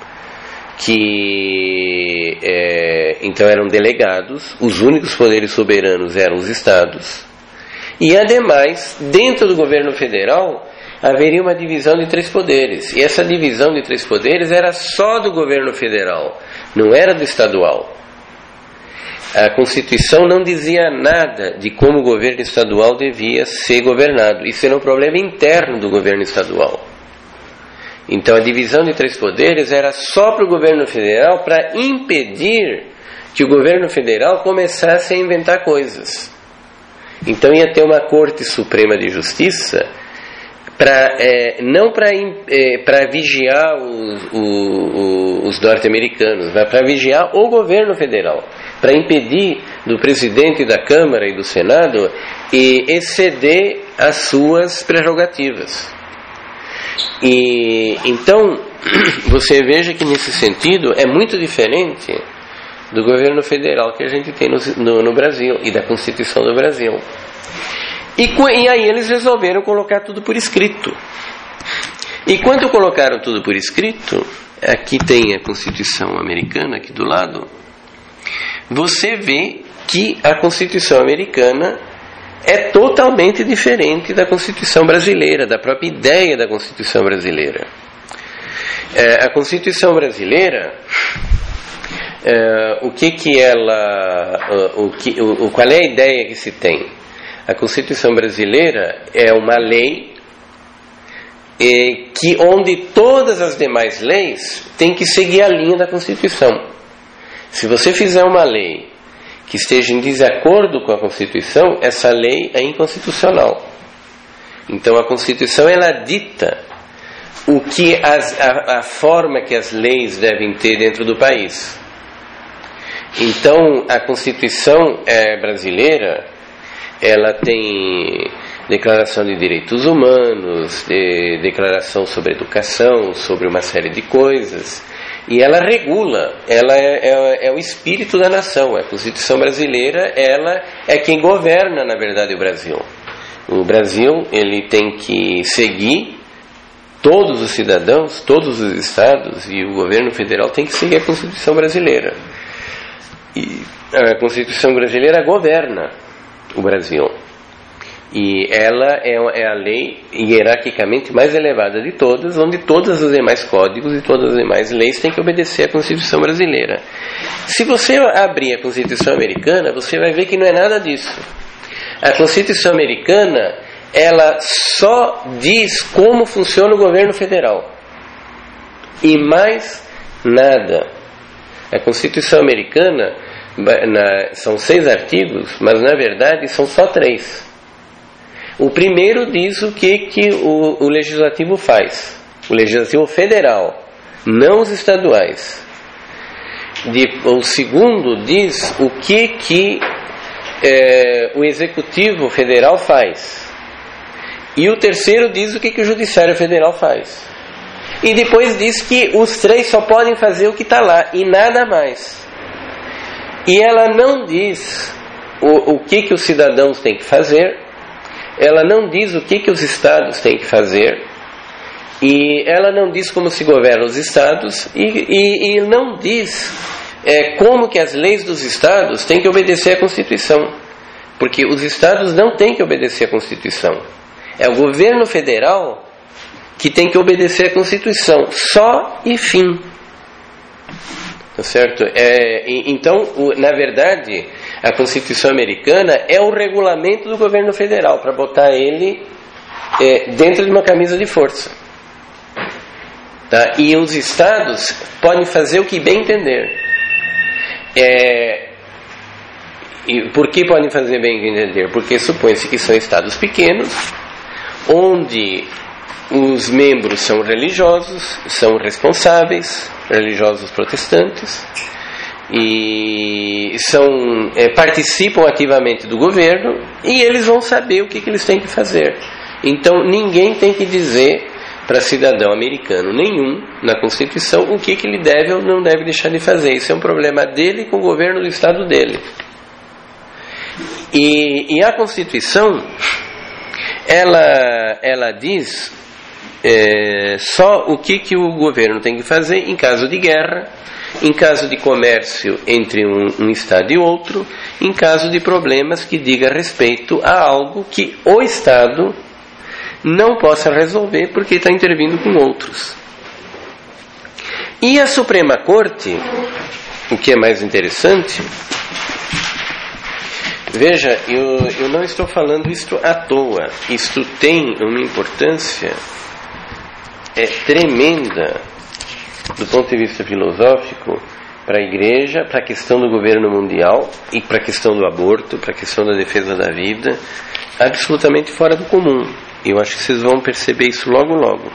que é, então eram delegados. Os únicos poderes soberanos eram os estados. E ademais, dentro do governo federal haveria uma divisão de três poderes, e essa divisão de três poderes era só do governo federal, não era do estadual. A Constituição não dizia nada de como o governo estadual devia ser governado. Isso era um problema interno do governo estadual. Então a divisão de três poderes era só para o governo federal, para impedir que o governo federal começasse a inventar coisas. Então ia ter uma Corte Suprema de Justiça, pra, é, não para é, vigiar os, os, os norte-americanos, mas para vigiar o governo federal, para impedir do presidente da Câmara e do Senado e exceder as suas prerrogativas. E então você veja que nesse sentido é muito diferente do governo federal que a gente tem no, no, no Brasil e da Constituição do Brasil. E, e aí eles resolveram colocar tudo por escrito. E quando colocaram tudo por escrito, aqui tem a Constituição americana aqui do lado, você vê que a Constituição americana é totalmente diferente da Constituição brasileira, da própria ideia da Constituição brasileira. É, a Constituição brasileira, é, o que que ela, o que, o, qual é a ideia que se tem? A Constituição brasileira é uma lei é, que onde todas as demais leis têm que seguir a linha da Constituição. Se você fizer uma lei que esteja em desacordo com a Constituição, essa lei é inconstitucional. Então a Constituição ela dita o que as, a, a forma que as leis devem ter dentro do país. Então a Constituição é, brasileira, ela tem declaração de direitos humanos, de, declaração sobre educação, sobre uma série de coisas. E ela regula, ela é, é, é o espírito da nação. A Constituição brasileira, ela é quem governa, na verdade, o Brasil. O Brasil, ele tem que seguir todos os cidadãos, todos os estados, e o governo federal tem que seguir a Constituição brasileira. E a Constituição brasileira governa o Brasil. E ela é, é a lei hierarquicamente mais elevada de todas, onde todos os demais códigos e todas as demais leis têm que obedecer à Constituição brasileira. Se você abrir a Constituição americana, você vai ver que não é nada disso. A Constituição americana, ela só diz como funciona o governo federal. E mais nada. A Constituição americana, na, são seis artigos, mas na verdade são só três. O primeiro diz o que, que o, o legislativo faz. O legislativo federal, não os estaduais. De, o segundo diz o que, que é, o executivo federal faz. E o terceiro diz o que, que o judiciário federal faz. E depois diz que os três só podem fazer o que está lá e nada mais. E ela não diz o, o que, que os cidadãos têm que fazer. Ela não diz o que, que os estados têm que fazer, e ela não diz como se governam os estados, e, e, e não diz é, como que as leis dos estados têm que obedecer à Constituição, porque os estados não têm que obedecer à Constituição. É o governo federal que tem que obedecer à Constituição, só e fim. Tá certo? É, e, então, o, na verdade, a Constituição americana é o regulamento do governo federal, para botar ele é, dentro de uma camisa de força. Tá? E os estados podem fazer o que bem entender. É, e por que podem fazer bem entender? Porque supõe-se que são estados pequenos, onde os membros são religiosos, são responsáveis, religiosos protestantes, e são, é, participam ativamente do governo, e eles vão saber o que, que eles têm que fazer. Então ninguém tem que dizer para cidadão americano nenhum na Constituição o que, que ele deve ou não deve deixar de fazer. Isso é um problema dele com o governo do estado dele. E, e a Constituição, ela, ela diz É, só o que, que o governo tem que fazer em caso de guerra, em caso de comércio entre um, um estado e outro, em caso de problemas que diga respeito a algo que o estado não possa resolver porque está intervindo com outros. E a Suprema Corte, o que é mais interessante, veja, eu, eu não estou falando isto à toa, isto tem uma importância é tremenda do ponto de vista filosófico para a igreja, para a questão do governo mundial e para a questão do aborto, para a questão da defesa da vida, absolutamente fora do comum. Eu acho que vocês vão perceber isso logo logo.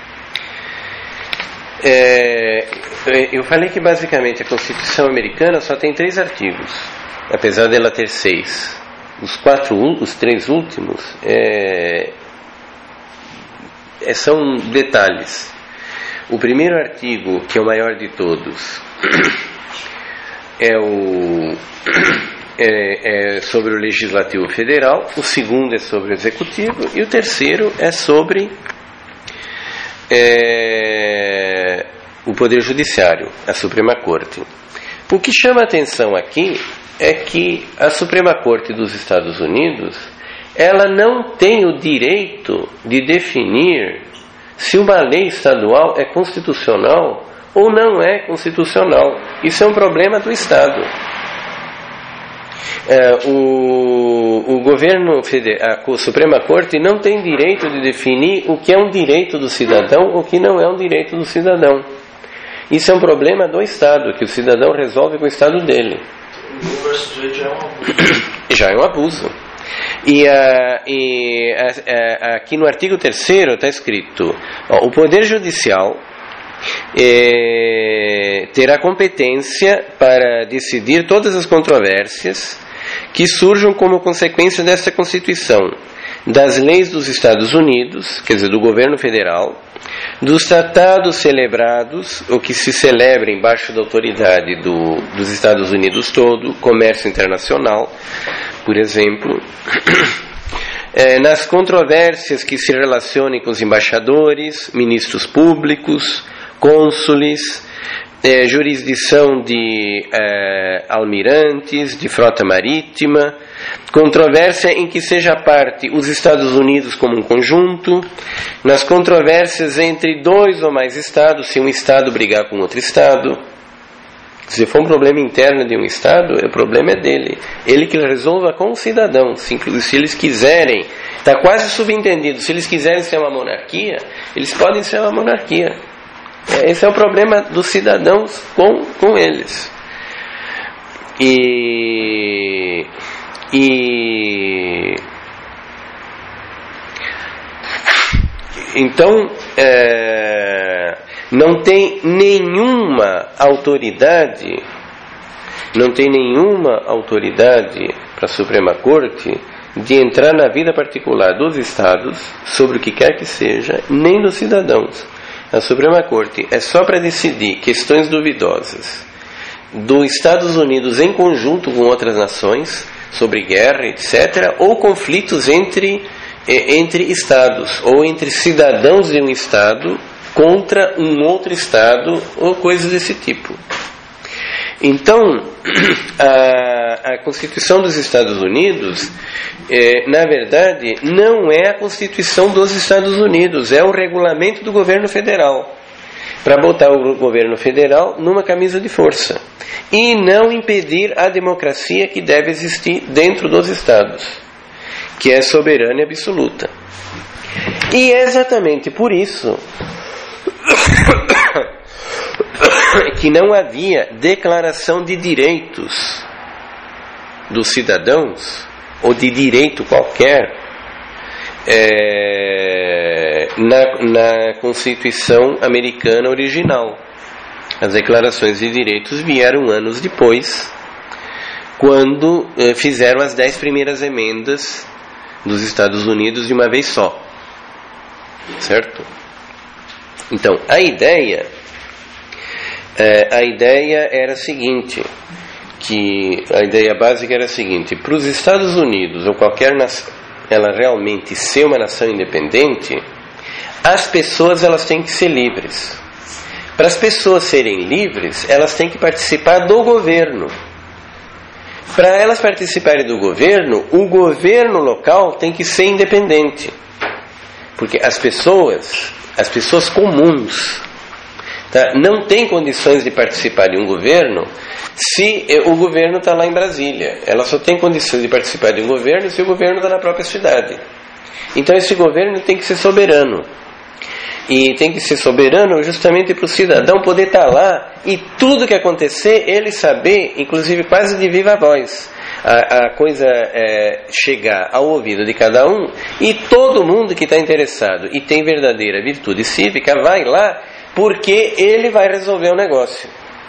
É, eu falei que basicamente a Constituição americana só tem três artigos, apesar dela ter seis. Os quatro, os três últimos é, são detalhes. O primeiro artigo, que é o maior de todos, é, o, é, é sobre o Legislativo Federal. O segundo é sobre o Executivo. E o terceiro é sobre é, o Poder Judiciário, a Suprema Corte. O que chama a atenção aqui é que a Suprema Corte dos Estados Unidos, ela não tem o direito de definir se uma lei estadual é constitucional ou não é constitucional. Isso é um problema do Estado. É, o, o governo federal, a Suprema Corte não tem direito de definir o que é um direito do cidadão ou o que não é um direito do cidadão. Isso é um problema do Estado, que o cidadão resolve com o Estado dele. Já é um abuso. E, uh, e uh, uh, aqui no artigo terceiro está escrito: ó, o Poder Judicial eh, terá competência para decidir todas as controvérsias que surjam como consequência desta Constituição, das leis dos Estados Unidos, quer dizer, do governo federal, dos tratados celebrados, ou que se celebrem embaixo da autoridade do, dos Estados Unidos todo, comércio internacional, por exemplo, é, nas controvérsias que se relacionem com os embaixadores, ministros públicos, cônsules, é, jurisdição de é, almirantes, de frota marítima, controvérsia em que seja parte os Estados Unidos como um conjunto, nas controvérsias entre dois ou mais estados, se um estado brigar com outro estado. Se for um problema interno de um estado, o problema é dele. Ele que resolva com os cidadãos. Se, se eles quiserem, está quase subentendido, se eles quiserem ser uma monarquia, eles podem ser uma monarquia. Esse é o problema dos cidadãos com, com eles. E... e então, é, não tem nenhuma autoridade, não tem nenhuma autoridade para a Suprema Corte de entrar na vida particular dos estados sobre o que quer que seja, nem dos cidadãos. A Suprema Corte é só para decidir questões duvidosas dos Estados Unidos em conjunto com outras nações, sobre guerra, etcétera, ou conflitos entre, entre estados, ou entre cidadãos de um estado contra um outro estado, ou coisas desse tipo. Então, a, a Constituição dos Estados Unidos, é, na verdade, não é a Constituição dos Estados Unidos, é o regulamento do governo federal, para botar o governo federal numa camisa de força e não impedir a democracia que deve existir dentro dos estados, que é soberana e absoluta. E é exatamente por isso que não havia declaração de direitos dos cidadãos, ou de direito qualquer, é, na, na Constituição americana original. As declarações de direitos vieram anos depois, quando é, fizeram as dez primeiras emendas dos Estados Unidos de uma vez só. Certo? Então, a ideia... É, a ideia era a seguinte, que a ideia básica era a seguinte: para os Estados Unidos ou qualquer nação, ela realmente ser uma nação independente, as pessoas elas têm que ser livres. Para as pessoas serem livres, elas têm que participar do governo. Para elas participarem do governo, o governo local tem que ser independente, porque as pessoas, as pessoas comuns, tá, não tem condições de participar de um governo se o governo está lá em Brasília. Ela só tem condições de participar de um governo se o governo está na própria cidade. Então esse governo tem que ser soberano. E tem que ser soberano justamente para o cidadão poder estar lá e tudo que acontecer, ele saber, inclusive quase de viva voz. A, a coisa é chegar ao ouvido de cada um, e todo mundo que está interessado e tem verdadeira virtude cívica vai lá, porque ele vai resolver o negócio.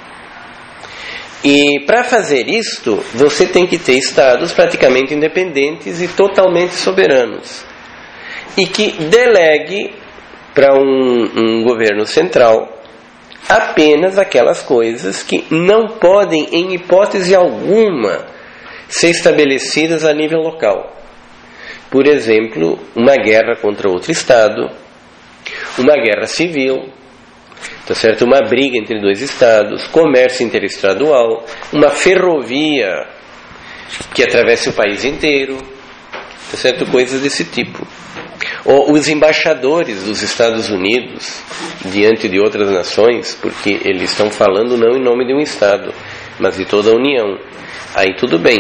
E para fazer isto, você tem que ter estados praticamente independentes e totalmente soberanos, e que delegue para um, um governo central apenas aquelas coisas que não podem, em hipótese alguma, ser estabelecidas a nível local. Por exemplo, uma guerra contra outro estado, uma guerra civil, tá certo? Uma briga entre dois estados, comércio interestadual, uma ferrovia que atravesse o país inteiro, tá certo? Coisas desse tipo. Ou os embaixadores dos Estados Unidos diante de outras nações, porque eles estão falando não em nome de um estado, mas de toda a União. Aí tudo bem.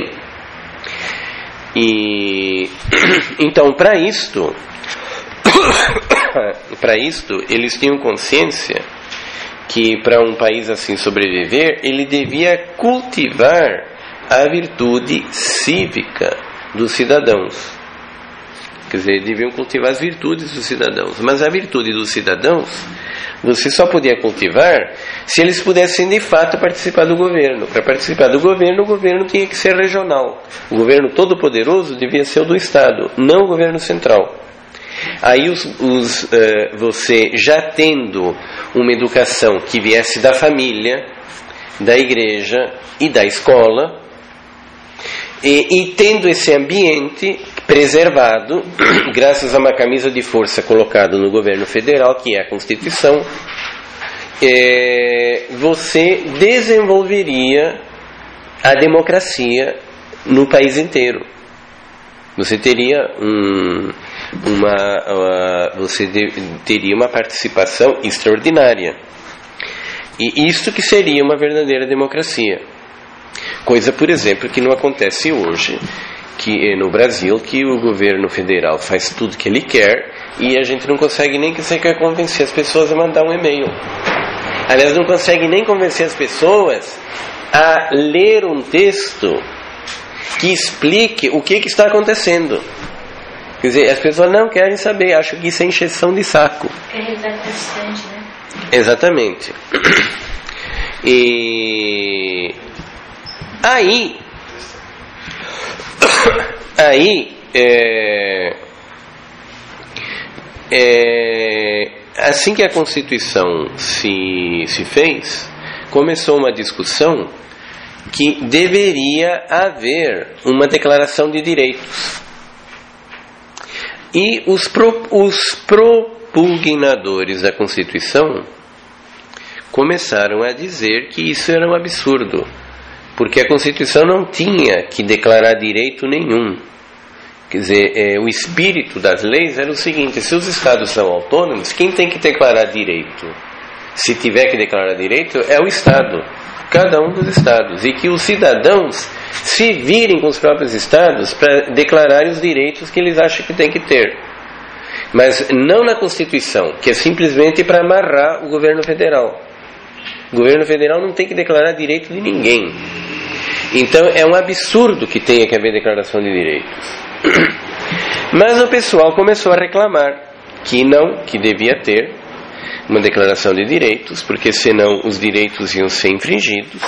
E então, para isto, para isto, eles tinham consciência que para um país assim sobreviver, ele devia cultivar a virtude cívica dos cidadãos. Quer dizer, deviam cultivar as virtudes dos cidadãos. Mas a virtude dos cidadãos, você só podia cultivar se eles pudessem de fato participar do governo. Para participar do governo, o governo tinha que ser regional. O governo todo-poderoso devia ser o do Estado, não o governo central. Aí os, os, uh, você já tendo uma educação que viesse da família, da igreja e da escola, e, e tendo esse ambiente preservado, graças a uma camisa de força colocada no governo federal, que é a Constituição, é, você desenvolveria a democracia no país inteiro. Você teria um, uma, uma, você de, teria uma participação extraordinária. E isto que seria uma verdadeira democracia. Coisa, por exemplo, que não acontece hoje, que no Brasil, que o governo federal faz tudo que ele quer e a gente não consegue nem que sequer convencer as pessoas a mandar um e-mail. Aliás, não consegue nem convencer as pessoas a ler um texto que explique o que, que está acontecendo. Quer dizer, as pessoas não querem saber, acham que isso é encheção de saco. É bastante, né? Exatamente. E aí, aí é, é, assim que a Constituição se, se fez, começou uma discussão que deveria haver uma declaração de direitos. E os, pro, os propugnadores da Constituição começaram a dizer que isso era um absurdo, porque a Constituição não tinha que declarar direito nenhum. Quer dizer, é, o espírito das leis era o seguinte: se os estados são autônomos, quem tem que declarar direito? Se tiver que declarar direito, é o Estado, cada um dos estados, e que os cidadãos se virem com os próprios estados para declararem os direitos que eles acham que tem que ter. Mas não na Constituição, que é simplesmente para amarrar o governo federal. O governo federal não tem que declarar direito de ninguém. Então é um absurdo que tenha que haver declaração de direitos. Mas o pessoal começou a reclamar que não, que devia ter uma declaração de direitos, porque senão os direitos iam ser infringidos.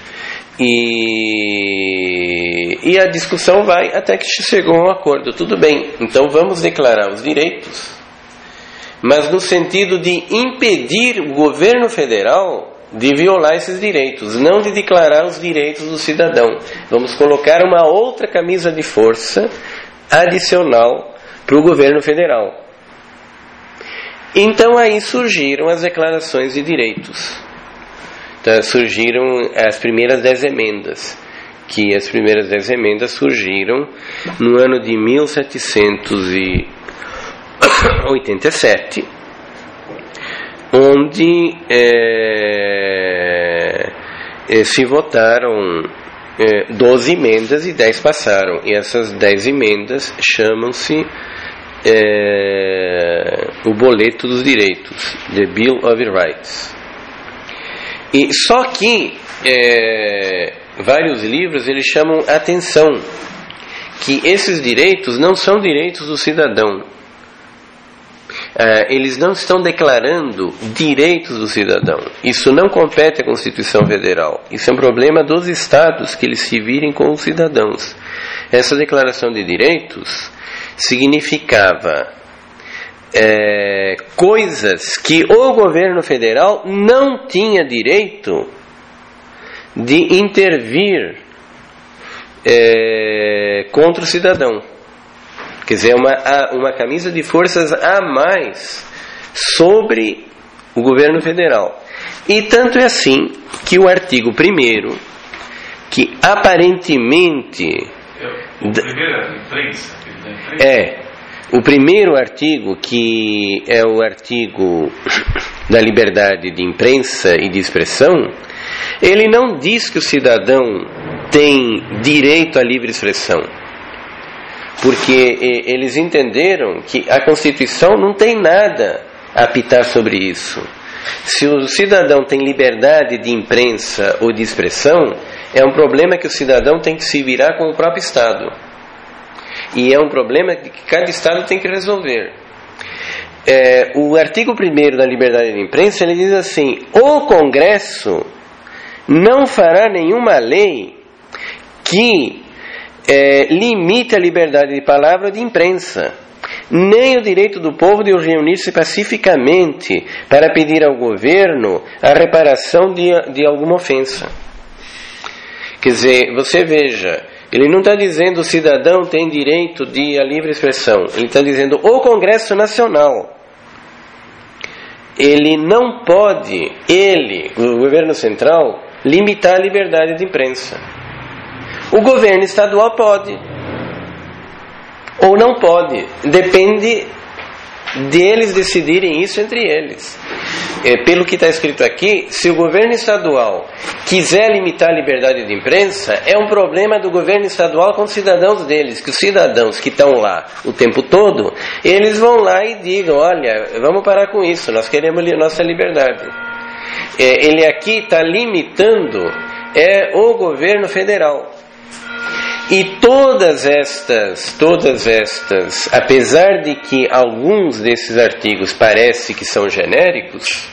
E, e a discussão vai até que chegou a um acordo. Tudo bem, então vamos declarar os direitos, mas no sentido de impedir o governo federal de violar esses direitos, não de declarar os direitos do cidadão. Vamos colocar uma outra camisa de força adicional para o governo federal. Então aí surgiram as declarações de direitos. Então, surgiram as primeiras dez emendas, que as primeiras dez emendas surgiram no ano de mil setecentos e oitenta e sete, onde é, é, se votaram é, doze emendas e dez passaram. E essas dez emendas chamam-se é, o Boleto dos Direitos, The Bill of Rights. E só que é, vários livros eles chamam a atenção que esses direitos não são direitos do cidadão. É, eles não estão declarando direitos do cidadão. Isso não compete à Constituição Federal. Isso é um problema dos estados, que eles se virem com os cidadãos. Essa declaração de direitos significava É, coisas que o governo federal não tinha direito de intervir é, contra o cidadão. Quer dizer, uma, uma camisa de forças a mais sobre o governo federal. E tanto é assim que o artigo primeiro, que aparentemente o primeiro é imprensa, é o primeiro artigo, que é o artigo da liberdade de imprensa e de expressão, ele não diz que o cidadão tem direito à livre expressão, porque eles entenderam que a Constituição não tem nada a apitar sobre isso. Se o cidadão tem liberdade de imprensa ou de expressão, é um problema que o cidadão tem que se virar com o próprio Estado. E é um problema que cada Estado tem que resolver. É, o artigo primeiro da liberdade de imprensa, ele diz assim: o Congresso não fará nenhuma lei que é, limite a liberdade de palavra ou de imprensa, nem o direito do povo de reunir-se pacificamente para pedir ao governo a reparação de, de alguma ofensa. Quer dizer, você veja, ele não está dizendo o cidadão tem direito de a livre expressão. Ele está dizendo o Congresso Nacional. ele não pode, ele, o governo central, limitar a liberdade de imprensa. O governo estadual pode, ou não pode, depende deles decidirem isso entre eles. É, pelo que está escrito aqui, se o governo estadual quiser limitar a liberdade de imprensa, é um problema do governo estadual com os cidadãos deles, que os cidadãos que estão lá o tempo todo, eles vão lá e digam, olha, vamos parar com isso, nós queremos li- nossa liberdade. É, ele aqui está limitando é o governo federal. E todas estas, todas estas, apesar de que alguns desses artigos parece que são genéricos,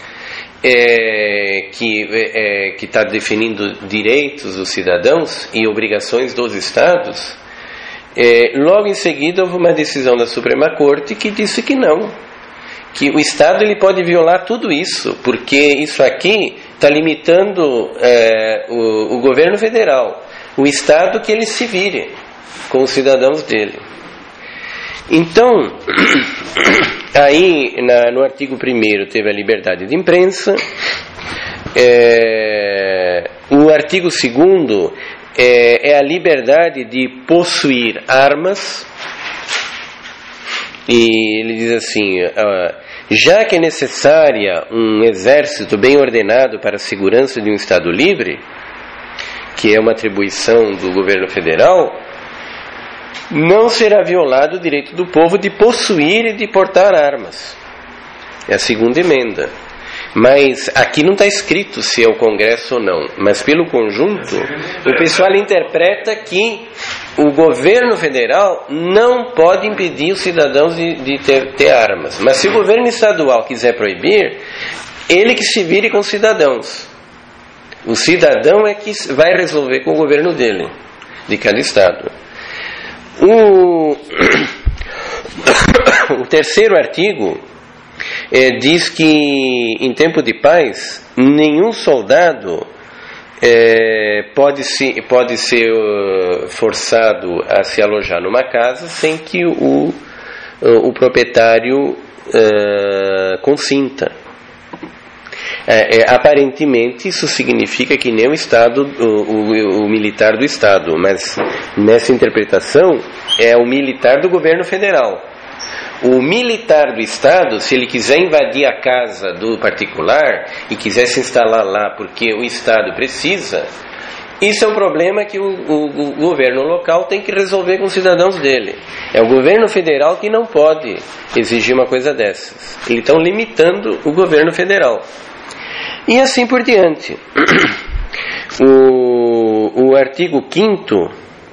é, que é, que está definindo direitos dos cidadãos e obrigações dos estados, é, logo em seguida houve uma decisão da Suprema Corte que disse que não, que o Estado ele pode violar tudo isso, porque isso aqui está limitando é, o, o governo federal. O Estado que ele se vire com os cidadãos dele. Então, aí na, no artigo primeiro teve a liberdade de imprensa, é, o artigo segundo é, é a liberdade de possuir armas, e ele diz assim, uh, já que é necessária um exército bem ordenado para a segurança de um Estado livre, que é uma atribuição do governo federal, não será violado o direito do povo de possuir e de portar armas. É a segunda emenda. Mas aqui não está escrito se é o Congresso ou não, mas pelo conjunto, o pessoal interpreta que o governo federal não pode impedir os cidadãos de, de ter, ter armas. Mas se o governo estadual quiser proibir, ele que se vire com os cidadãos. O cidadão é que vai resolver com o governo dele, de cada estado. O, o terceiro artigo é, diz que em tempo de paz nenhum soldado é, pode, se, pode ser uh, forçado a se alojar numa casa sem que o, uh, o proprietário uh, consinta. É, é, aparentemente isso significa que nem o Estado, o, o, o militar do Estado, mas nessa interpretação é o militar do governo federal. O militar do Estado, se ele quiser invadir a casa do particular e quiser se instalar lá porque o Estado precisa, isso é um problema que o, o, o governo local tem que resolver com os cidadãos dele. É o governo federal que não pode exigir uma coisa dessas. Eles estão limitando o governo federal. E assim por diante. O, o artigo quinto,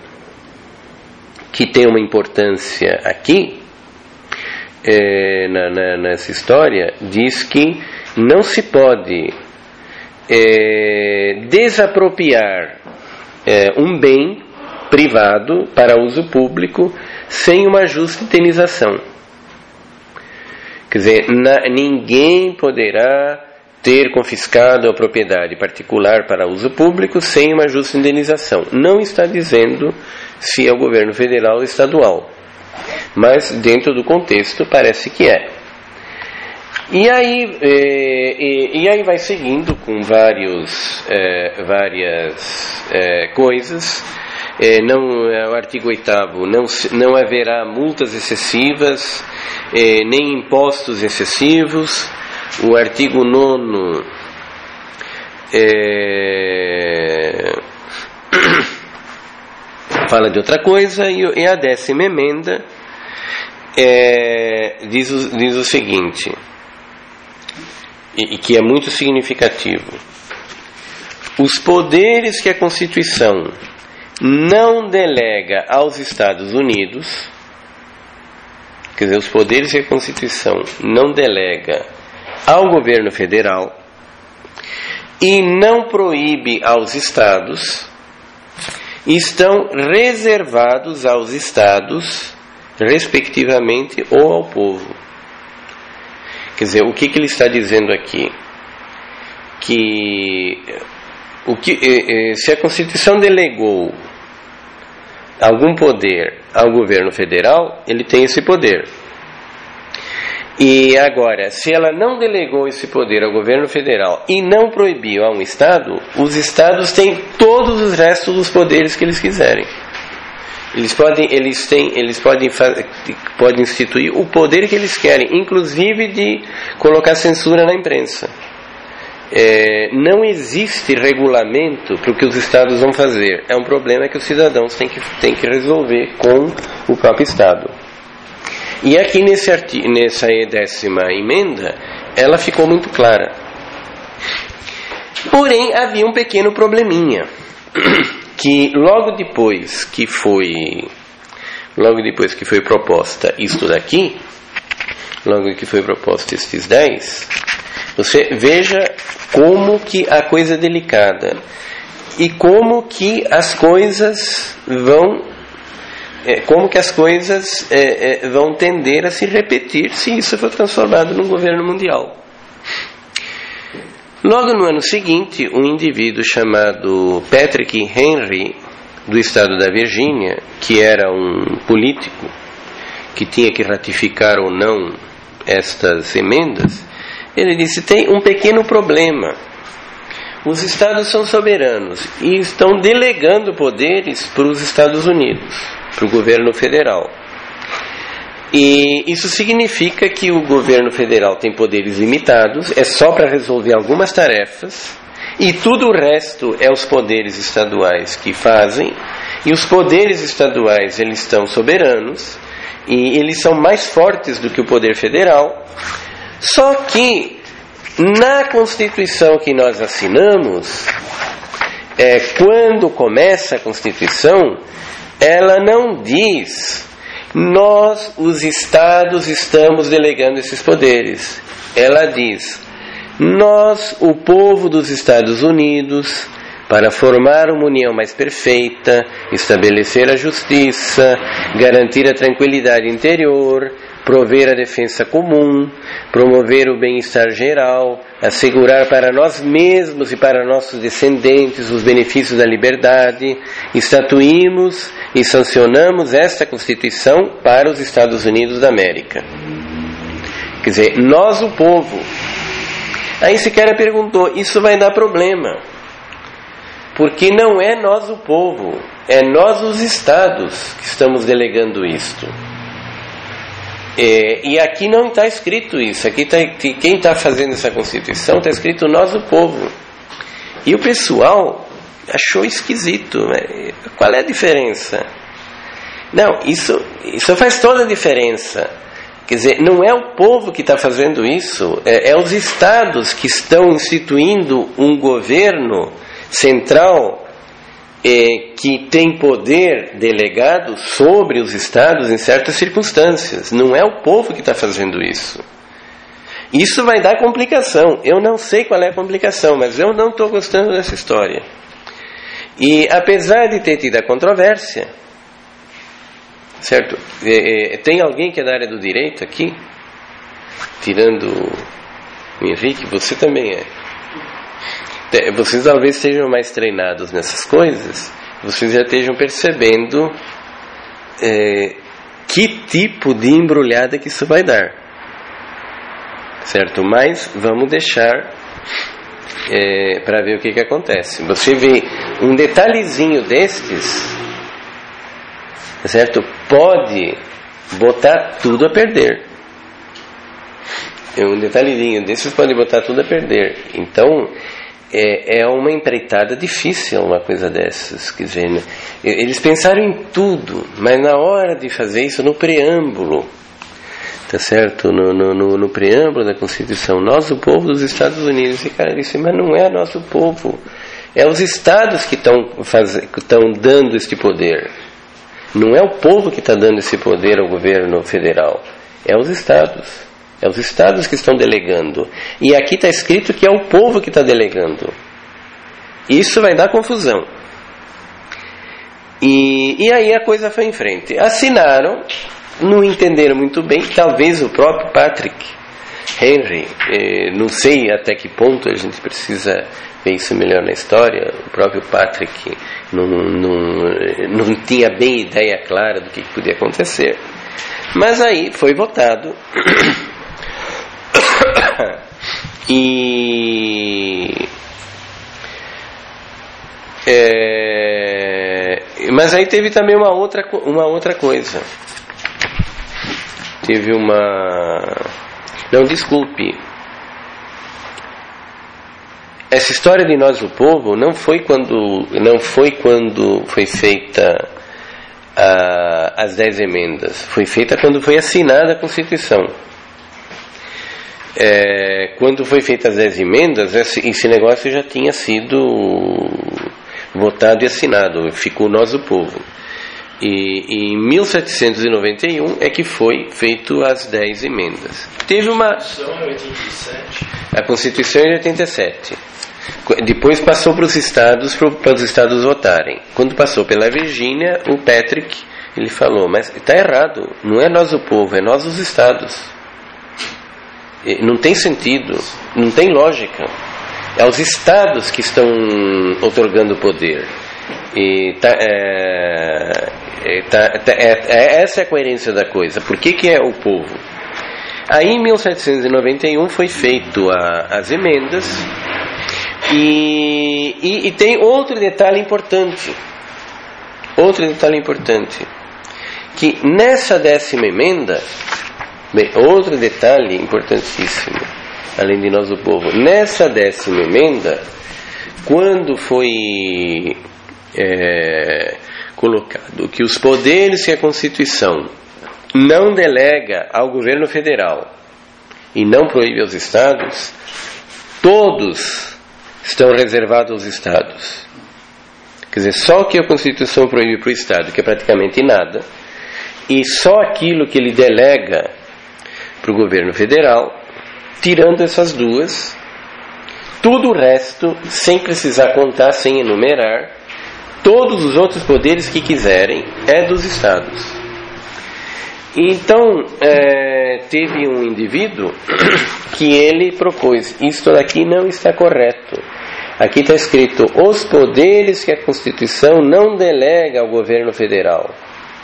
que tem uma importância aqui, é, na, na, nessa história, diz que não se pode é, desapropriar é, um bem privado para uso público sem uma justa indenização. Quer dizer, na, ninguém poderá ter confiscado a propriedade particular para uso público sem uma justa indenização. Não está dizendo se é o governo federal ou estadual, mas dentro do contexto parece que é. E aí, é, e, e aí vai seguindo com vários, é, várias é, coisas. É, não, é, o artigo oitavo, não, não haverá multas excessivas, é, nem impostos excessivos. O artigo nono é, fala de outra coisa, e a décima emenda é, diz, o, diz o seguinte, e, e que é muito significativo: os poderes que a Constituição não delega aos Estados Unidos, quer dizer, os poderes que a Constituição não delega ao governo federal e não proíbe aos estados, estão reservados aos estados, respectivamente, ou ao povo. Quer dizer, o que, que ele está dizendo aqui? Que, o que se a Constituição delegou algum poder ao governo federal, ele tem esse poder. E agora, se ela não delegou esse poder ao governo federal e não proibiu a um Estado, os Estados têm todos os restos dos poderes que eles quiserem. Eles podem, eles têm, eles podem, fazer, podem instituir o poder que eles querem, inclusive de colocar censura na imprensa. É, não existe regulamento para o que os Estados vão fazer. É um problema que os cidadãos têm que, têm que resolver com o próprio Estado. E aqui nesse artigo, nessa décima emenda, ela ficou muito clara. Porém, havia um pequeno probleminha, que logo depois que foi, logo depois que foi proposta isto daqui, logo que foi proposta estes dez, você veja como que a coisa é delicada e como que as coisas vão É, como que as coisas é, é, vão tender a se repetir se isso for transformado num governo mundial. Logo no ano seguinte, um indivíduo chamado Patrick Henry, do estado da Virgínia, que era um político que tinha que ratificar ou não estas emendas, ele disse: tem um pequeno problema. Os estados são soberanos e estão delegando poderes para os Estados Unidos, para o governo federal. E isso significa que o governo federal tem poderes limitados, é só para resolver algumas tarefas, e tudo o resto é os poderes estaduais que fazem, e os poderes estaduais eles estão soberanos, e eles são mais fortes do que o poder federal. Só que na Constituição que nós assinamos, é, quando começa a Constituição, ela não diz: nós, os Estados, estamos delegando esses poderes. Ela diz: nós, o povo dos Estados Unidos, para formar uma união mais perfeita, estabelecer a justiça, garantir a tranquilidade interior, prover a defesa comum, promover o bem-estar geral, assegurar para nós mesmos e para nossos descendentes os benefícios da liberdade, estatuímos e sancionamos esta Constituição para os Estados Unidos da América. Quer dizer, nós, o povo. Aí esse cara perguntou: isso vai dar problema, porque não é nós, o povo, é nós, os Estados, que estamos delegando isto. É, e aqui não está escrito isso. Aqui tá, quem está fazendo essa Constituição está escrito nós, o povo. E o pessoal achou esquisito. Né? Qual é a diferença? Não, isso, isso faz toda a diferença. Quer dizer, não é o povo que está fazendo isso, é, é os estados que estão instituindo um governo central É, que tem poder delegado sobre os estados em certas circunstâncias. Não é o povo que está fazendo isso. Isso vai dar complicação. Eu não sei qual é a complicação, mas eu não estou gostando dessa história. E apesar de ter tido a controvérsia, certo? É, é, tem alguém que é da área do direito aqui? Tirando o Henrique, você também é. Vocês talvez estejam mais treinados nessas coisas, vocês já estejam percebendo é, que tipo de embrulhada que isso vai dar, certo? Mas vamos deixar é, para ver o que, que acontece. Você vê um detalhezinho destes, certo? Pode botar tudo a perder. Um detalhezinho desses pode botar tudo a perder. Então É, é uma empreitada difícil uma coisa dessas. Quer dizer, né? Eles pensaram em tudo, mas na hora de fazer isso, no preâmbulo, tá certo? No, no, no, no preâmbulo da Constituição, nós, o povo dos Estados Unidos, e o cara disse: mas não é nosso povo, é os estados que estão dando este poder. Não é o povo que está dando esse poder ao governo federal, é os estados. É os estados que estão delegando. E aqui está escrito que é o povo que está delegando. Isso vai dar confusão. E, e aí a coisa foi em frente. Assinaram, não entenderam muito bem. Talvez o próprio Patrick Henry, eh, não sei até que ponto a gente precisa ver isso melhor na história. O próprio Patrick não, não, não tinha bem ideia clara do que podia acontecer. Mas aí foi votado e é, mas aí teve também uma outra, uma outra coisa. Teve uma... Não, desculpe. Essa história de nós, o povo, não foi quando, não foi quando foi feita a, as dez emendas. Foi feita quando foi assinada a Constituição. É, quando foi feita as dez emendas, esse, esse negócio já tinha sido votado e assinado. Ficou nós, o povo. E em mil setecentos e noventa e um é que foi feito as dez emendas. Teve uma... A Constituição é de oitenta e sete. Depois passou para os estados, para os estados votarem. Quando passou pela Virgínia, o Patrick, ele falou, mas está errado, não é nós o povo, é nós os estados. Não tem sentido, não tem lógica. É os estados que estão otorgando poder. E tá, é, tá, tá, é, é, essa é a coerência da coisa. Por que, que é o povo? Aí em mil setecentos e noventa e um foi feito a, as emendas. E, e, e tem outro detalhe importante. Outro detalhe importante. Que nessa décima emenda, bem, outro detalhe importantíssimo, além de nós o povo, nessa décima emenda, quando foi é, colocado que os poderes que a Constituição não delega ao governo federal e não proíbe aos estados, todos estão reservados aos estados. Quer dizer, só o que a Constituição proíbe para o estado, que é praticamente nada, e só aquilo que ele delega para o governo federal, tirando essas duas, tudo o resto, sem precisar contar, sem enumerar, todos os outros poderes que quiserem, é dos estados. Então, é, teve um indivíduo que ele propôs, isto daqui não está correto. Aqui está escrito, os poderes que a Constituição não delega ao governo federal.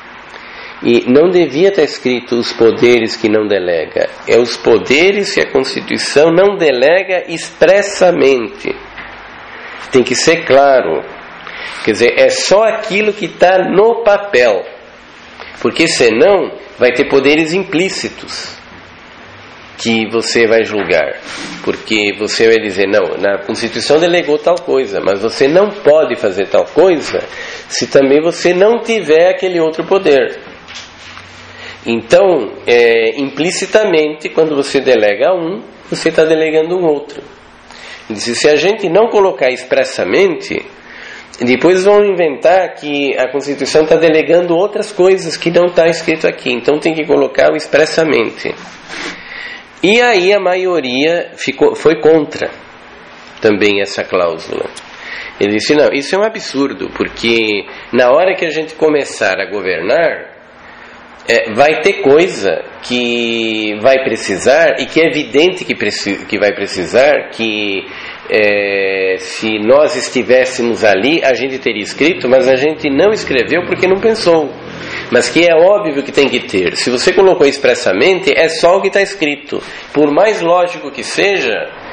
E não devia estar escrito os poderes que não delega. É os poderes que a Constituição não delega expressamente. Tem que ser claro. Quer dizer, é só aquilo que está no papel. Porque senão vai ter poderes implícitos que você vai julgar. Porque você vai dizer, não, na Constituição delegou tal coisa, mas você não pode fazer tal coisa se também você não tiver aquele outro poder. Então, é, implicitamente, quando você delega um, você está delegando um outro. Ele disse, se a gente não colocar expressamente, depois vão inventar que a Constituição está delegando outras coisas que não está escrito aqui. Então tem que colocar o expressamente. E aí a maioria ficou, foi contra também essa cláusula. Ele disse, não, isso é um absurdo, porque na hora que a gente começar a governar, é, vai ter coisa que vai precisar, e que é evidente que, preci- que vai precisar, que é, se nós estivéssemos ali, a gente teria escrito, mas a gente não escreveu porque não pensou. Mas que é óbvio que tem que ter. Se você colocou expressamente, é só o que está escrito. Por mais lógico que seja,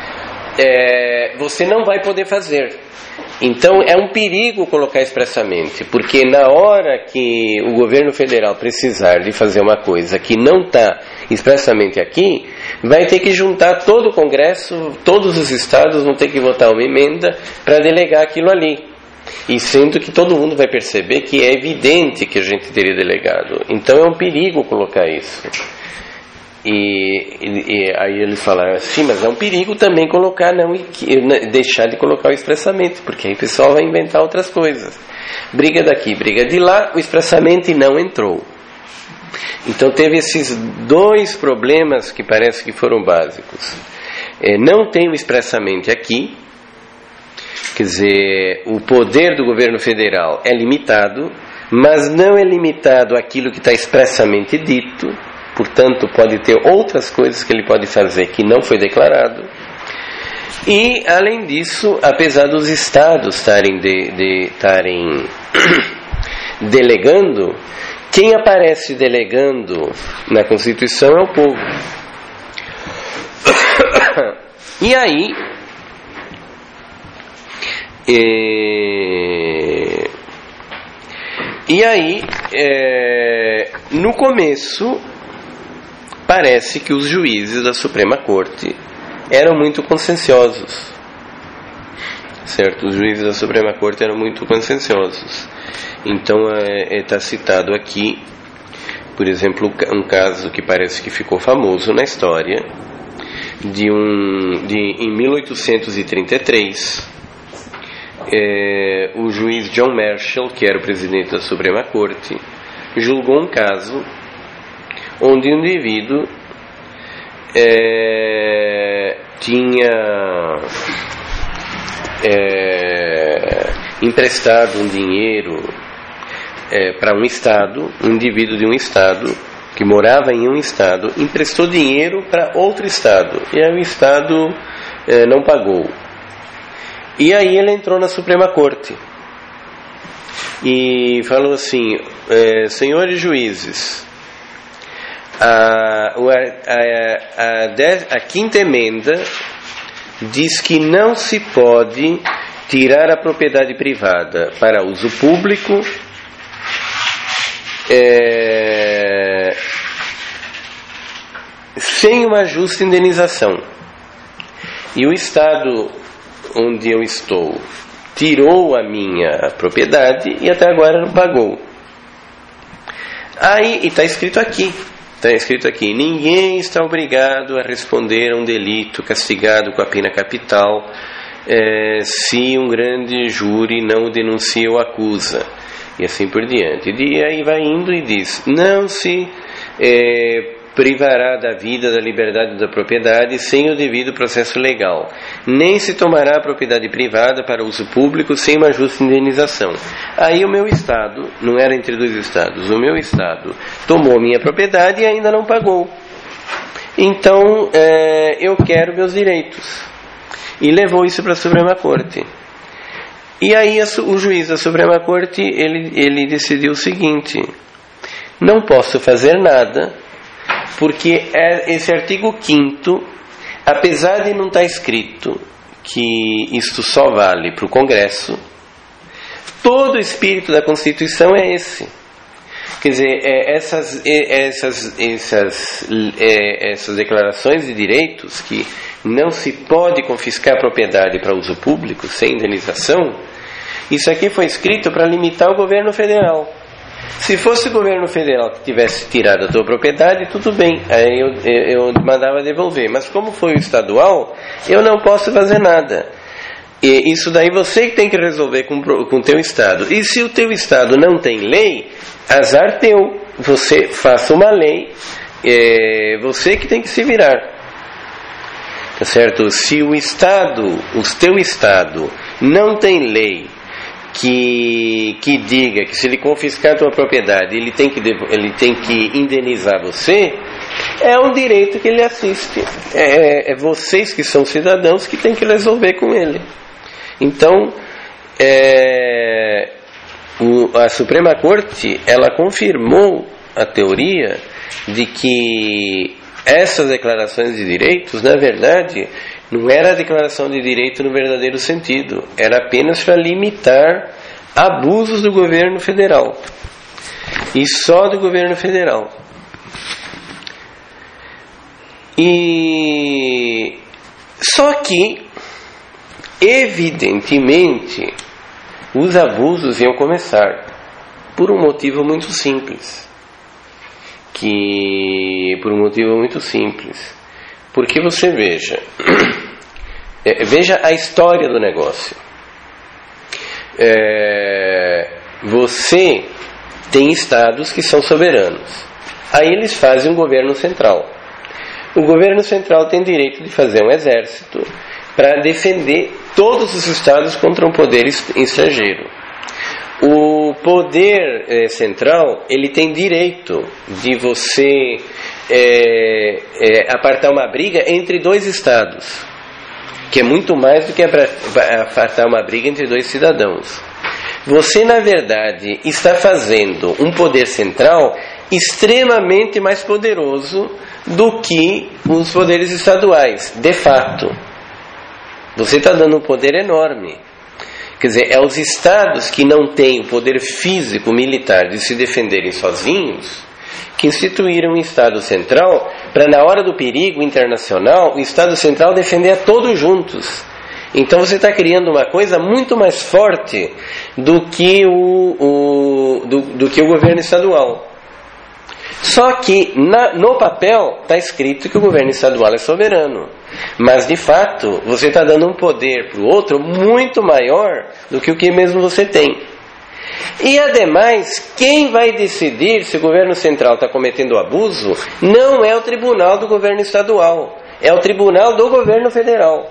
é, você não vai poder fazer. Então é um perigo colocar expressamente, porque na hora que o governo federal precisar de fazer uma coisa que não está expressamente aqui, vai ter que juntar todo o Congresso, todos os estados vão ter que votar uma emenda para delegar aquilo ali. E sendo que todo mundo vai perceber que é evidente que a gente teria delegado. Então é um perigo colocar isso. E, e, e aí eles falaram assim, mas é um perigo também colocar, não, deixar de colocar o expressamente, porque aí o pessoal vai inventar outras coisas. Briga daqui, briga de lá, o expressamente não entrou. Então teve esses dois problemas que parece que foram básicos. É, não tem o expressamente aqui, quer dizer, o poder do governo federal é limitado, mas não é limitado àquilo que está expressamente dito. Portanto, pode ter outras coisas que ele pode fazer que não foi declarado. E, além disso, apesar dos estados estarem de, de, estarem delegando, quem aparece delegando na Constituição é o povo. E aí, é, e aí é, no começo, parece que os juízes da Suprema Corte eram muito conscienciosos, certo? Os juízes da Suprema Corte eram muito conscienciosos. Então está é, é, citado aqui, por exemplo, um caso que parece que ficou famoso na história, de um, de, em mil oitocentos e trinta e três, é, o juiz John Marshall, que era o presidente da Suprema Corte, julgou um caso onde um indivíduo é, tinha é, emprestado um dinheiro é, para um estado, um indivíduo de um estado que morava em um estado, emprestou dinheiro para outro estado, e aí o estado é, não pagou. E aí ele entrou na Suprema Corte e falou assim: é, senhores juízes, a, a, a, dez, a quinta emenda diz que não se pode tirar a propriedade privada para uso público é, sem uma justa indenização. E o estado onde eu estou tirou a minha propriedade e até agora não pagou. Aí, e está escrito aqui, está escrito aqui: ninguém está obrigado a responder a um delito castigado com a pena capital é, se um grande júri não o denuncia ou acusa, e assim por diante. E aí vai indo e diz: não se é, privará da vida, da liberdade da propriedade sem o devido processo legal, nem se tomará a propriedade privada para uso público sem uma justa indenização. Aí o meu estado, não era entre dois estados, o meu estado tomou minha propriedade e ainda não pagou. Então é, eu quero meus direitos. E levou isso para a Suprema Corte. E aí o juiz da Suprema Corte ele, ele decidiu o seguinte: não posso fazer nada, porque esse artigo quinto, apesar de não estar escrito que isto só vale para o Congresso, todo o espírito da Constituição é esse. Quer dizer, é, essas, é, essas, essas, é, essas declarações de direitos, que não se pode confiscar a propriedade para uso público sem indenização, isso aqui foi escrito para limitar o governo federal. Se fosse o governo federal que tivesse tirado a tua propriedade, tudo bem, aí eu, eu, eu mandava devolver. Mas como foi o estadual, eu não posso fazer nada. E isso daí você que tem que resolver com o teu estado. E se o teu estado não tem lei, azar teu, você faça uma lei, é você que tem que se virar. Tá certo? Se o estado, o teu estado não tem lei que, que diga que se ele confiscar a tua propriedade, ele tem que, ele tem que indenizar você, é um direito que ele assiste. É, é vocês que são cidadãos que tem que resolver com ele. Então, é, o, a Suprema Corte, ela confirmou a teoria de que essas declarações de direitos, na verdade, não era a declaração de direito no verdadeiro sentido, era apenas para limitar abusos do governo federal, e só do governo federal. E só que, evidentemente, os abusos iam começar por um motivo muito simples, que por um motivo muito simples, porque você veja, veja a história do negócio. É, você tem estados que são soberanos, aí eles fazem um governo central. O governo central tem direito de fazer um exército para defender todos os estados contra um poder estrangeiro. O poder eh, central, ele tem direito de você é, é, apartar uma briga entre dois estados, que é muito mais do que apartar uma briga entre dois cidadãos. Você, na verdade, está fazendo um poder central extremamente mais poderoso do que os poderes estaduais, de fato. Você está dando um poder enorme. Quer dizer, é os estados que não têm o poder físico militar de se defenderem sozinhos que instituíram um Estado Central para, na hora do perigo internacional, o Estado Central defender a todos juntos. Então você está criando uma coisa muito mais forte do que o, o, do, do que o governo estadual. Só que na, no papel está escrito que o governo estadual é soberano. Mas de fato você está dando um poder para o outro muito maior do que o que mesmo você tem. E ademais, quem vai decidir se o governo central está cometendo abuso não é o tribunal do governo estadual, é o tribunal do governo federal.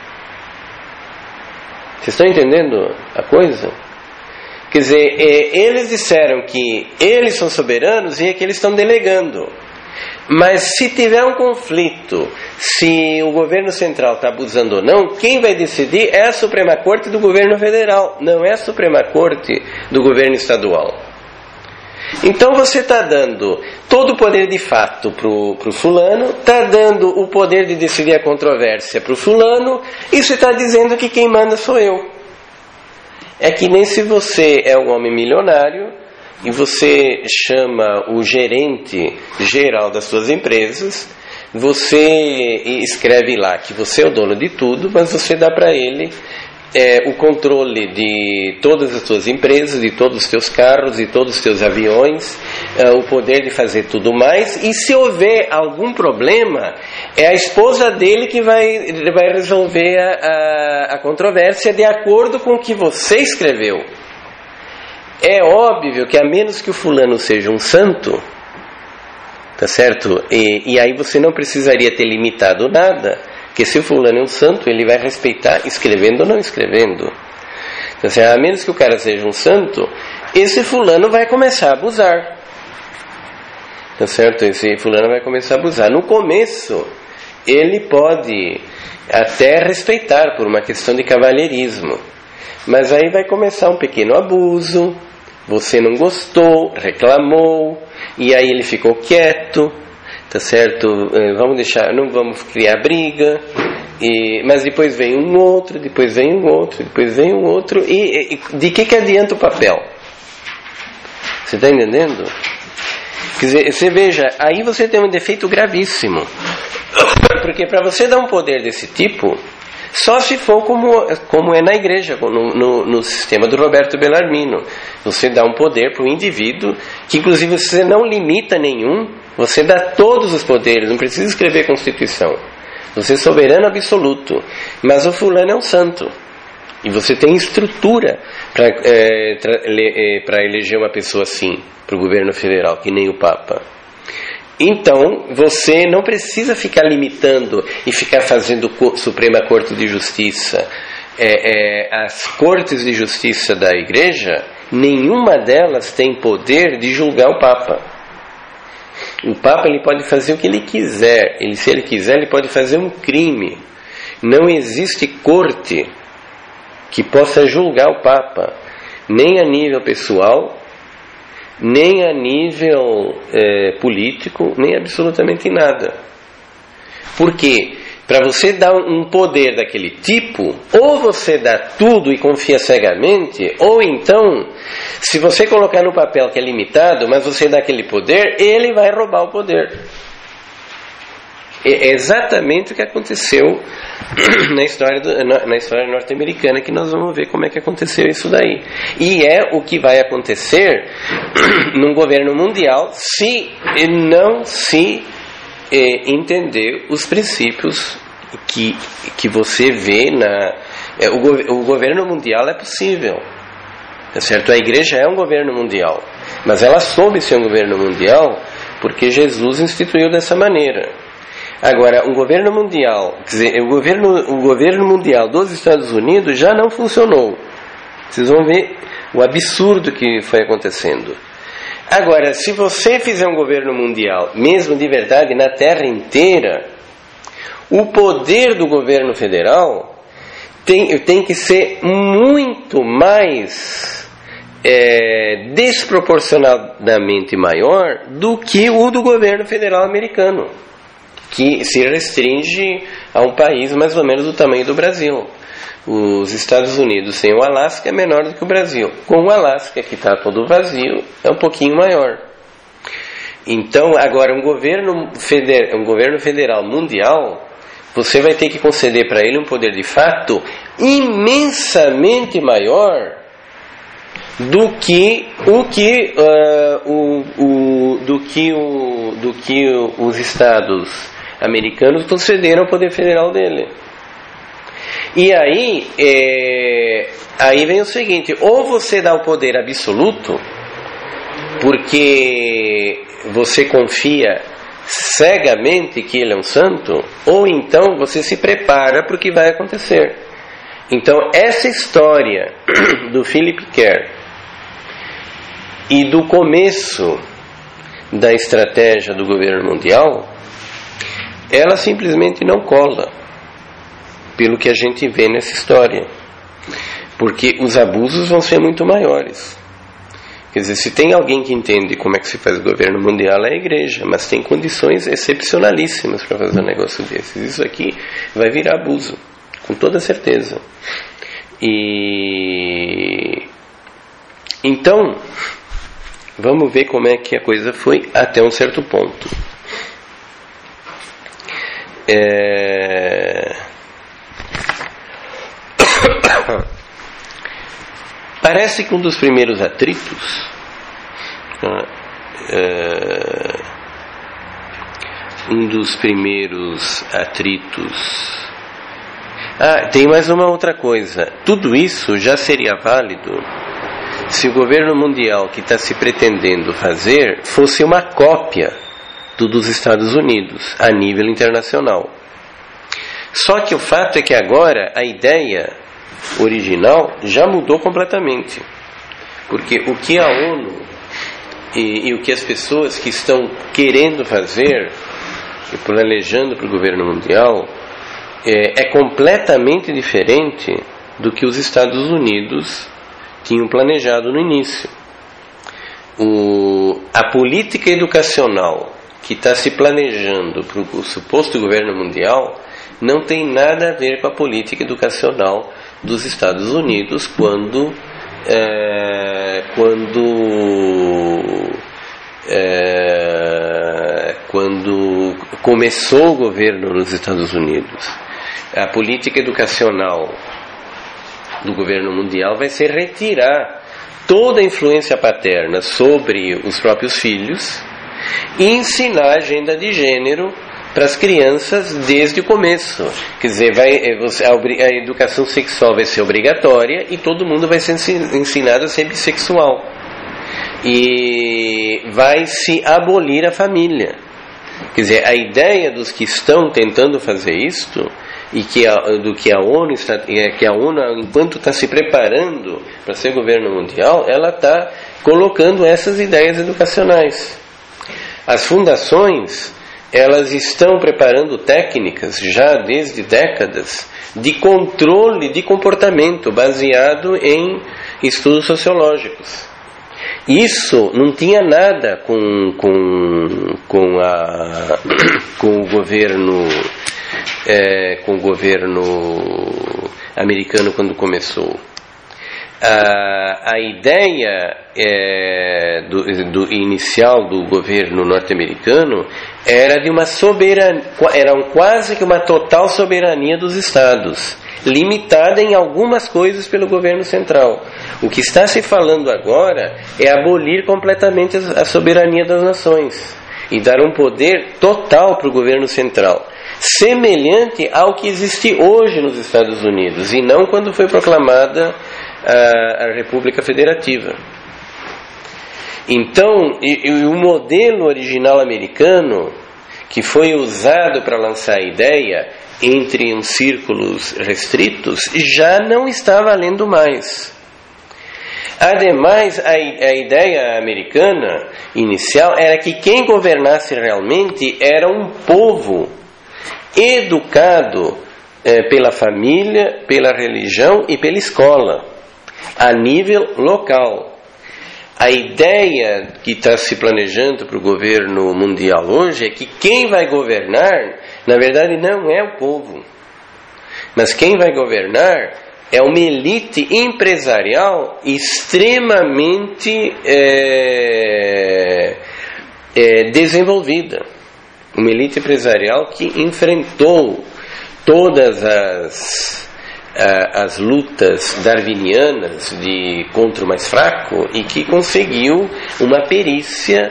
Vocês estão entendendo a coisa? Quer dizer, é, eles disseram que eles são soberanos e é que eles estão delegando. Mas se tiver um conflito, se o governo central está abusando ou não, quem vai decidir é a Suprema Corte do governo federal, não é a Suprema Corte do governo estadual. Então você está dando todo o poder de fato para o fulano, está dando o poder de decidir a controvérsia para o fulano, e você está dizendo que quem manda sou eu. É que nem se você é um homem milionário e você chama o gerente geral das suas empresas, você escreve lá que você é o dono de tudo, mas você dá para ele é, o controle de todas as suas empresas, de todos os teus carros, de todos os teus aviões, é, o poder de fazer tudo mais, e se houver algum problema, é a esposa dele que vai, vai resolver a, a, a controvérsia de acordo com o que você escreveu. É óbvio que a menos que o fulano seja um santo, tá certo? E, e aí você não precisaria ter limitado nada, porque se o fulano é um santo, ele vai respeitar escrevendo ou não escrevendo. Então, assim, a menos que o cara seja um santo, esse fulano vai começar a abusar. Tá certo? Esse fulano vai começar a abusar. No começo, ele pode até respeitar por uma questão de cavalheirismo. Mas aí vai começar um pequeno abuso, você não gostou, reclamou, e aí ele ficou quieto, tá certo? Vamos deixar, não vamos criar briga, e, mas depois vem um outro, depois vem um outro, depois vem um outro, e, e de que que adianta o papel? Você está entendendo? Quer dizer, você veja, aí você tem um defeito gravíssimo, porque para você dar um poder desse tipo, só se for como, como é na igreja, no, no, no sistema do Roberto Bellarmino. Você dá um poder para o indivíduo, que inclusive você não limita nenhum, você dá todos os poderes, não precisa escrever Constituição. Você é soberano absoluto, mas o fulano é um santo. E você tem estrutura para é, é, para eleger uma pessoa assim, para o governo federal, que nem o Papa. Então, você não precisa ficar limitando e ficar fazendo Suprema Corte de Justiça. É, é, as Cortes de Justiça da Igreja, nenhuma delas tem poder de julgar o Papa. O Papa ele pode fazer o que ele quiser. Ele, se ele quiser, ele pode fazer um crime. Não existe corte que possa julgar o Papa, nem a nível pessoal, nem a nível é, político, nem absolutamente nada. Por quê? Para você dar um poder daquele tipo, ou você dá tudo e confia cegamente, ou então, se você colocar no papel que é limitado, mas você dá aquele poder, ele vai roubar o poder. É exatamente o que aconteceu na história, do, na história norte-americana, que nós vamos ver como é que aconteceu isso daí. E é o que vai acontecer num governo mundial se não se eh, entender os princípios que, que você vê na... Eh, o, o governo mundial é possível, tá certo? A igreja é um governo mundial, mas ela soube ser um governo mundial porque Jesus instituiu dessa maneira. Agora, um governo mundial, quer dizer, o governo, o governo mundial dos Estados Unidos já não funcionou. Vocês vão ver o absurdo que foi acontecendo. Agora, se você fizer um governo mundial, mesmo de verdade, na Terra inteira, o poder do governo federal tem, tem que ser muito mais é, desproporcionadamente maior do que o do governo federal americano. que se restringe a um país mais ou menos do tamanho do Brasil. Os Estados Unidos sem o Alasca é menor do que o Brasil. Com o Alasca, que está todo vazio, é um pouquinho maior. Então, agora, um governo, feder, um governo federal mundial, você vai ter que conceder para ele um poder de fato imensamente maior do que o que uh, o, o, do que o, do que os Estados americanos concederam ao poder federal dele. E aí, é, aí vem o seguinte: ou você dá o poder absoluto, porque você confia cegamente que ele é um santo, ou então você se prepara para o que vai acontecer. Então, essa história do Philip Kerr e do começo da estratégia do governo mundial, ela simplesmente não cola, pelo que a gente vê nessa história, porque os abusos vão ser muito maiores. Quer dizer, se tem alguém que entende como é que se faz o governo mundial, é a igreja, mas tem condições excepcionalíssimas para fazer um negócio desses. Isso aqui vai virar abuso, com toda certeza. E então, vamos ver como é que a coisa foi até um certo ponto. É... Parece que um dos primeiros atritos, é, um dos primeiros atritos. Ah, tem mais uma outra coisa. Tudo isso já seria válido se o governo mundial que está se pretendendo fazer fosse uma cópia do dos Estados Unidos a nível internacional. Só que o fato é que agora a ideia original já mudou completamente, porque o que a ONU e, e o que as pessoas que estão querendo fazer e planejando para o governo mundial é, é completamente diferente do que os Estados Unidos tinham planejado no início. O, a política educacional que está se planejando para o suposto governo mundial não tem nada a ver com a política educacional dos Estados Unidos quando é, quando é, quando começou o governo nos Estados Unidos. A política educacional do governo mundial vai ser retirar toda a influência paterna sobre os próprios filhos e ensinar a agenda de gênero para as crianças desde o começo. Quer dizer, vai, a educação sexual vai ser obrigatória e todo mundo vai ser ensinado a ser bissexual. E vai se abolir a família. Quer dizer, a ideia dos que estão tentando fazer isto, e que a, do que a ONU está, que a ONU, enquanto está se preparando para ser governo mundial, ela está colocando essas ideias educacionais. As fundações, elas estão preparando técnicas já desde décadas de controle de comportamento baseado em estudos sociológicos. Isso não tinha nada com, com, com, a, com o governo é, com o governo americano quando começou. A, a ideia é, do, do inicial do governo norte-americano era de uma soberania, era quase que uma total soberania dos estados, limitada em algumas coisas pelo governo central. O que está se falando agora é abolir completamente a soberania das nações e dar um poder total para o governo central, semelhante ao que existe hoje nos Estados Unidos, e não quando foi proclamada a, a República Federativa. Então, e, e o modelo original americano, que foi usado para lançar a ideia entre uns círculos restritos, já não está valendo mais. Ademais, a, a ideia americana inicial era que quem governasse realmente era um povo educado eh, pela família, pela religião e pela escola, a nível local. A ideia que está se planejando para o governo mundial hoje é que quem vai governar, na verdade, não é o povo, mas quem vai governar é uma elite empresarial extremamente é, é, desenvolvida. Uma elite empresarial que enfrentou todas as, as lutas darwinianas de contra o mais fraco e que conseguiu uma perícia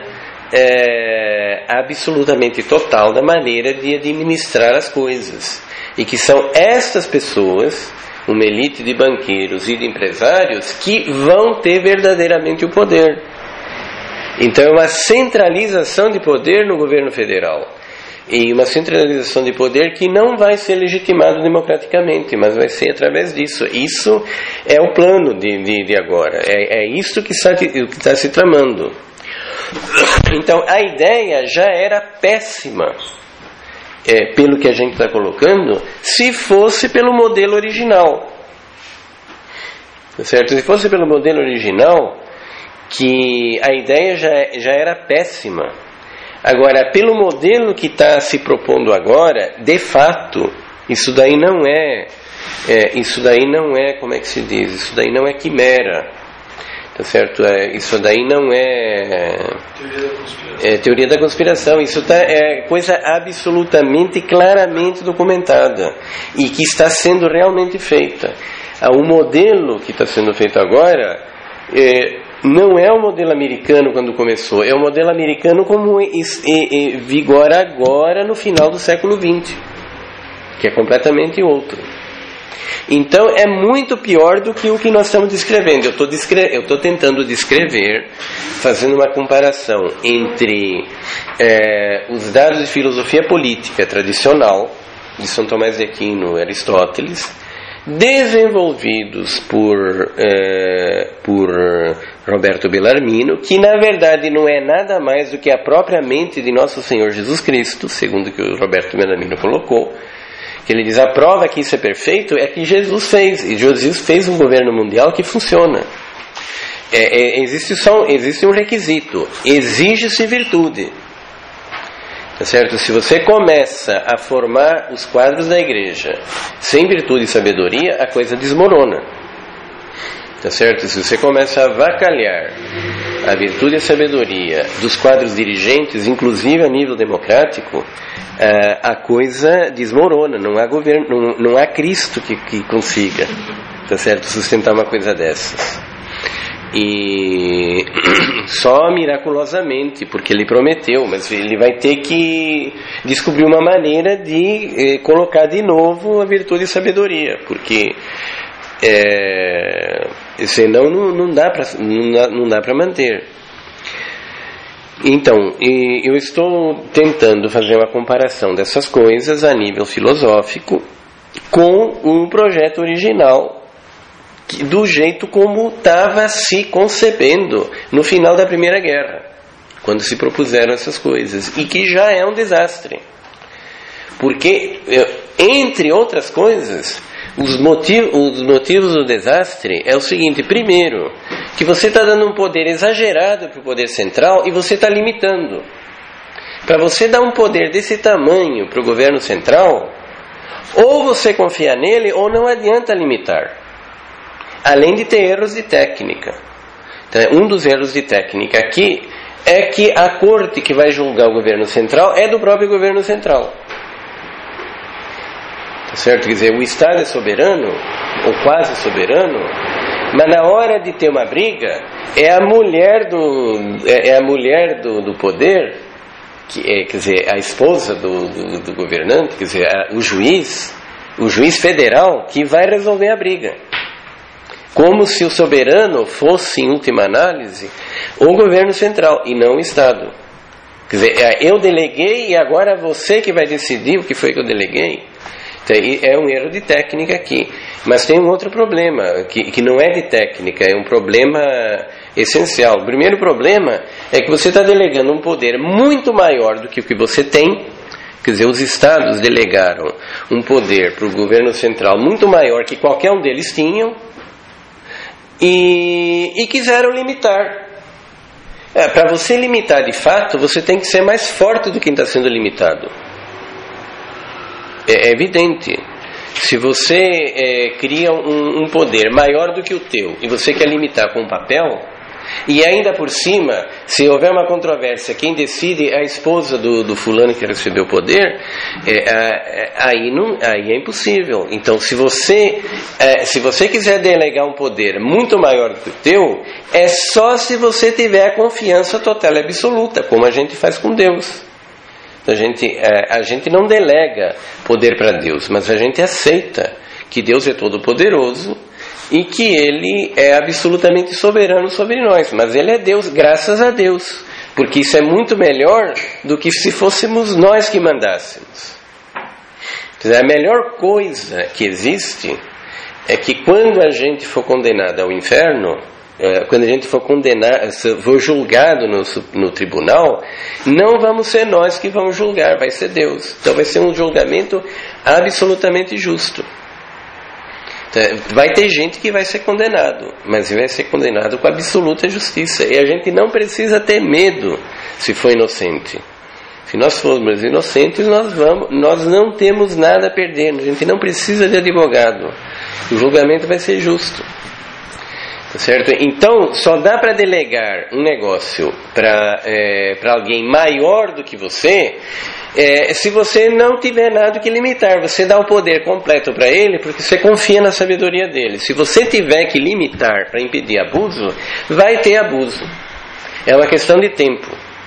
é, absolutamente total da maneira de administrar as coisas. E que são estas pessoas, uma elite de banqueiros e de empresários, que vão ter verdadeiramente o poder. Então é uma centralização de poder no governo federal. E uma centralização de poder que não vai ser legitimado democraticamente, mas vai ser através disso. Isso é o plano de, de, de agora. É, é isso que está, que está se tramando. Então a ideia já era péssima, é, pelo que a gente está colocando, se fosse pelo modelo original. Certo? Se fosse pelo modelo original, que a ideia já, já era péssima. Agora, pelo modelo que está se propondo agora, de fato, isso daí não é, é, isso daí não é, como é que se diz? Isso daí não é quimera, tá certo? É, isso daí não é, teoria da conspiração. É teoria da conspiração. Isso tá, é coisa absolutamente, claramente documentada e que está sendo realmente feita. O modelo que está sendo feito agora é, não é o modelo americano quando começou, é o modelo americano como vigora agora no final do século vinte, que é completamente outro. Então é muito pior do que o que nós estamos descrevendo. Eu estou descre- eu estou tentando descrever, fazendo uma comparação entre é, os dados de filosofia política tradicional de São Tomás de Aquino e Aristóteles, desenvolvidos por, eh, por Roberto Bellarmino, que na verdade não é nada mais do que a própria mente de Nosso Senhor Jesus Cristo, segundo o que o Roberto Bellarmino colocou, que ele diz: a prova que isso é perfeito é que Jesus fez, e Jesus fez um governo mundial que funciona. É, é, existe, só, existe um requisito: exige-se virtude. Tá certo? Se você começa a formar os quadros da igreja sem virtude e sabedoria, a coisa desmorona. Tá certo? Se você começa a avacalhar a virtude e a sabedoria dos quadros dirigentes, inclusive a nível democrático, a coisa desmorona. Não há governo, não, não há Cristo que, que consiga, tá certo, sustentar uma coisa dessas. E só miraculosamente, porque ele prometeu, mas ele vai ter que descobrir uma maneira de eh, colocar de novo a virtude e a sabedoria, porque é, senão não, não dá para não dá para manter. Então, eu estou tentando fazer uma comparação dessas coisas a nível filosófico com um projeto original, do jeito como estava se concebendo no final da Primeira Guerra, quando se propuseram essas coisas, e que já é um desastre, porque, entre outras coisas, os motivos, os motivos do desastre é o seguinte: primeiro, que você está dando um poder exagerado para o poder central e você está limitando. Para você dar um poder desse tamanho para o governo central, ou você confia nele ou não adianta limitar. Além de ter erros de técnica. Então, um dos erros de técnica aqui é que a corte que vai julgar o governo central é do próprio governo central. Tá certo? Quer dizer, o Estado é soberano, ou quase soberano, mas na hora de ter uma briga, é a mulher do, é, é a mulher do, do poder, que é, quer dizer, a esposa do, do, do governante, quer dizer, a, o juiz, o juiz federal, que vai resolver a briga. Como se o soberano fosse, em última análise, o governo central e não o Estado. Quer dizer, eu deleguei e agora é você que vai decidir o que foi que eu deleguei. Então, é um erro de técnica aqui. Mas tem um outro problema, que, que não é de técnica, é um problema essencial. O primeiro problema é que você está delegando um poder muito maior do que o que você tem. Quer dizer, os Estados delegaram um poder para o governo central muito maior que qualquer um deles tinham. E, e quiseram limitar. É, para você limitar de fato, você tem que ser mais forte do que quem está sendo limitado. É, é evidente. Se você é, cria um, um poder maior do que o teu e você quer limitar com um papel, e ainda por cima, se houver uma controvérsia, quem decide é a esposa do, do fulano que recebeu o poder, é, é, aí, não, aí é impossível. Então, se você, é, se você quiser delegar um poder muito maior do que o teu, é só se você tiver a confiança total e absoluta, como a gente faz com Deus. A gente, é, a gente não delega poder para Deus, mas a gente aceita que Deus é todo poderoso e que Ele é absolutamente soberano sobre nós. Mas Ele é Deus, graças a Deus, porque isso é muito melhor do que se fôssemos nós que mandássemos. A melhor coisa que existe é que quando a gente for condenado ao inferno, quando a gente for condenado, for julgado no, no tribunal, não vamos ser nós que vamos julgar, vai ser Deus. Então vai ser um julgamento absolutamente justo. Vai ter gente que vai ser condenado, mas vai ser condenado com absoluta justiça. E a gente não precisa ter medo se for inocente. Se nós formos inocentes, nós, vamos, nós não temos nada a perder. A gente não precisa de advogado. O julgamento vai ser justo. Certo? Então, só dá para delegar um negócio para é, para alguém maior do que você, é, se você não tiver nada que limitar. Você dá o poder completo para ele porque você confia na sabedoria dele. Se você tiver que limitar para impedir abuso, vai ter abuso. É uma questão de tempo.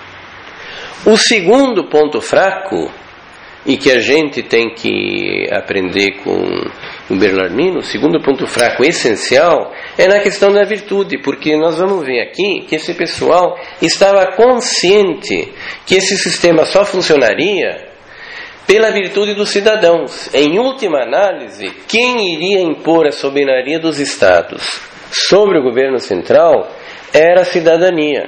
O segundo ponto fraco, e que a gente tem que aprender com o Bellarmino, o segundo ponto fraco essencial é na questão da virtude, porque nós vamos ver aqui que esse pessoal estava consciente que esse sistema só funcionaria pela virtude dos cidadãos. Em última análise, quem iria impor a soberania dos estados sobre o governo central era a cidadania,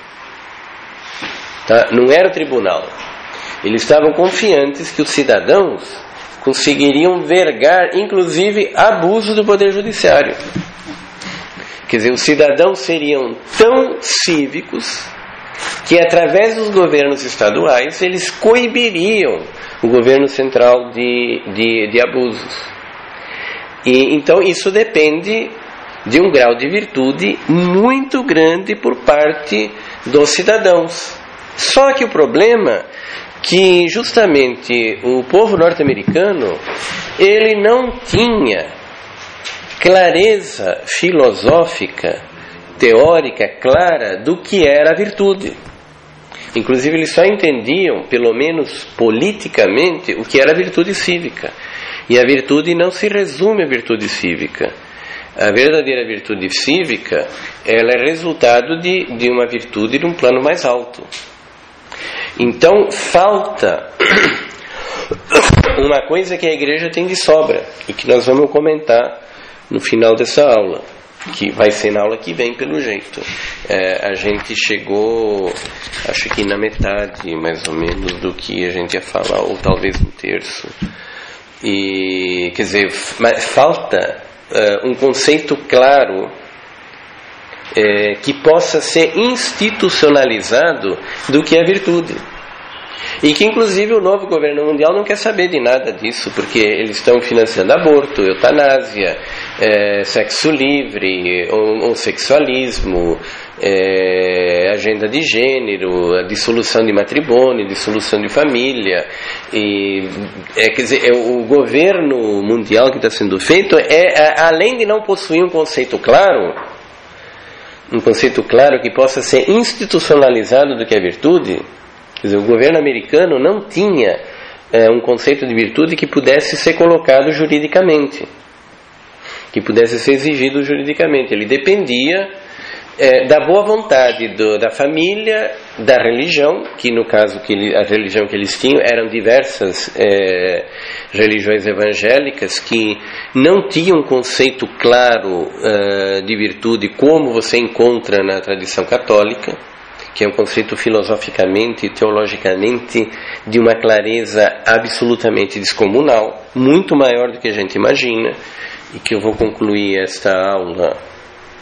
tá? Não era o tribunal. Eles estavam confiantes que os cidadãos conseguiriam vergar, inclusive, abuso do poder judiciário. Quer dizer, os cidadãos seriam tão cívicos que, através dos governos estaduais, eles coibiriam o governo central de, de, de abusos. E, então, isso depende de um grau de virtude muito grande por parte dos cidadãos. Só que o problema que justamente o povo norte-americano, ele não tinha clareza filosófica, teórica, clara do que era a virtude. Inclusive eles só entendiam, pelo menos politicamente, o que era a virtude cívica. E a virtude não se resume à virtude cívica. A verdadeira virtude cívica, ela é resultado de, de uma virtude de um plano mais alto. Então, falta uma coisa que a igreja tem de sobra e que nós vamos comentar no final dessa aula, que vai ser na aula que vem, pelo jeito. É, a gente chegou, acho que na metade, mais ou menos, do que a gente ia falar, ou talvez um terço. E, quer dizer, falta uh, um conceito claro É, que possa ser institucionalizado do que é virtude. E que inclusive o novo governo mundial não quer saber de nada disso, porque eles estão financiando aborto, eutanásia, é, sexo livre, homossexualismo, é, agenda de gênero, a dissolução de matrimônio, dissolução de família. E, é, quer dizer, é, o governo mundial que está sendo feito é, é, além de não possuir um conceito claro, um conceito claro que possa ser institucionalizado do que é virtude. Quer dizer, o governo americano não tinha é, um conceito de virtude que pudesse ser colocado juridicamente, que pudesse ser exigido juridicamente. Ele dependia é, da boa vontade do, da família, da religião, que no caso que ele, a religião que eles tinham eram diversas é, religiões evangélicas que não tinham um conceito claro uh, de virtude como você encontra na tradição católica, que é um conceito filosoficamente e teologicamente de uma clareza absolutamente descomunal, muito maior do que a gente imagina, e que eu vou concluir esta aula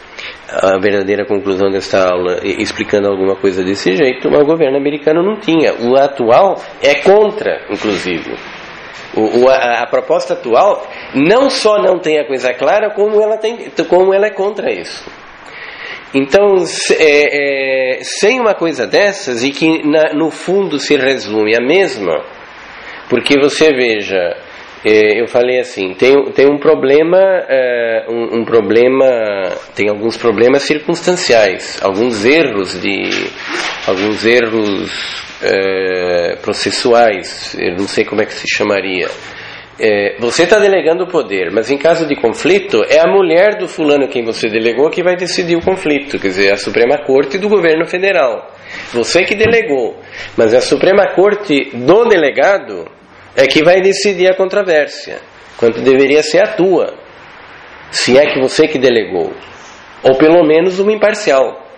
a verdadeira conclusão desta aula explicando alguma coisa desse jeito, mas o governo americano não tinha. O atual é contra, inclusive. O, o, a, a proposta atual não só não tem a coisa clara, como ela, tem, como ela é contra isso. Então, é, é, sem uma coisa dessas, e que na, no fundo se resume a mesma, porque você veja, é, eu falei assim, tem, tem um problema, é, um, um problema, tem alguns problemas circunstanciais, alguns erros de, alguns erros é, processuais, eu não sei como é que se chamaria. É, você está delegando o poder, mas em caso de conflito, é a mulher do fulano quem você delegou que vai decidir o conflito, quer dizer, a Suprema Corte do governo federal. Você que delegou, mas a Suprema Corte do delegado é que vai decidir a controvérsia, quanto deveria ser a tua, se é que você que delegou, ou pelo menos uma imparcial.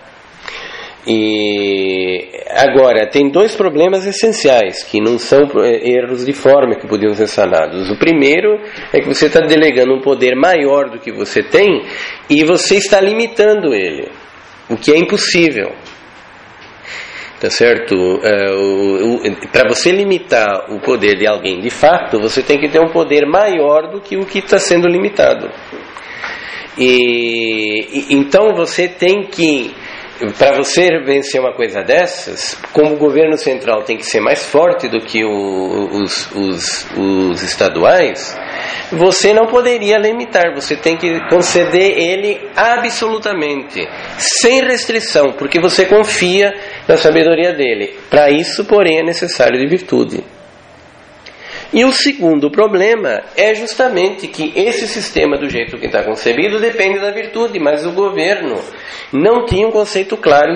E agora, tem dois problemas essenciais que não são erros de forma que podiam ser sanados. O primeiro é que você está delegando um poder maior do que você tem e você está limitando ele, o que é impossível. Tá certo? Uh, para você limitar o poder de alguém de fato, você tem que ter um poder maior do que o que está sendo limitado. E, e então você tem que, para você vencer uma coisa dessas, como o governo central tem que ser mais forte do que o, os, os, os estaduais, você não poderia limitar, você tem que conceder ele absolutamente, sem restrição, porque você confia na sabedoria dele. Para isso, porém, é necessário de virtude. E o segundo problema é justamente que esse sistema, do jeito que está concebido, depende da virtude, mas o governo não tinha um conceito claro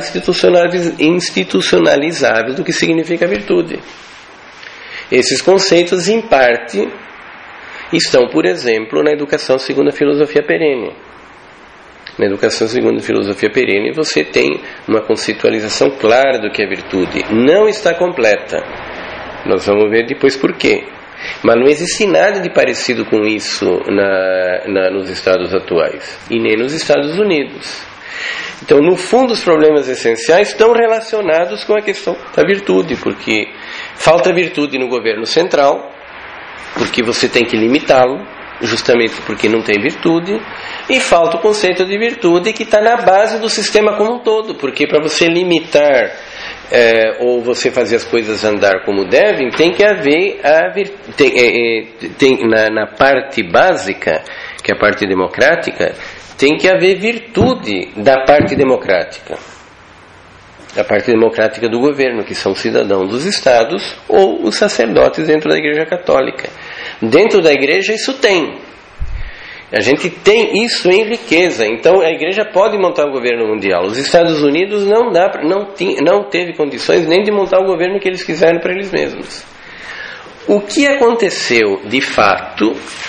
institucionalizável do que significa virtude. Esses conceitos, em parte, estão, por exemplo, na educação segundo a filosofia perene. Na educação segundo a filosofia perene, você tem uma conceitualização clara do que é virtude. Não está completa. Nós vamos ver depois por quê. Mas não existe nada de parecido com isso na, na, nos estados atuais, e nem nos Estados Unidos. Então, no fundo, os problemas essenciais estão relacionados com a questão da virtude, porque falta virtude no governo central, porque você tem que limitá-lo, justamente porque não tem virtude, e falta o conceito de virtude que está na base do sistema como um todo, porque para você limitar É, ou você fazer as coisas andar como devem, tem que haver a vir, tem, é, tem, na, na parte básica, que é a parte democrática, tem que haver virtude da parte democrática, da parte democrática do governo, que são cidadãos dos estados ou os sacerdotes dentro da Igreja Católica. Dentro da Igreja isso tem. A gente tem isso em riqueza. Então a igreja pode montar o governo mundial. Os Estados Unidos não, dá, não, tinha, não teve condições nem de montar o governo que eles quiseram para eles mesmos. O que aconteceu de fato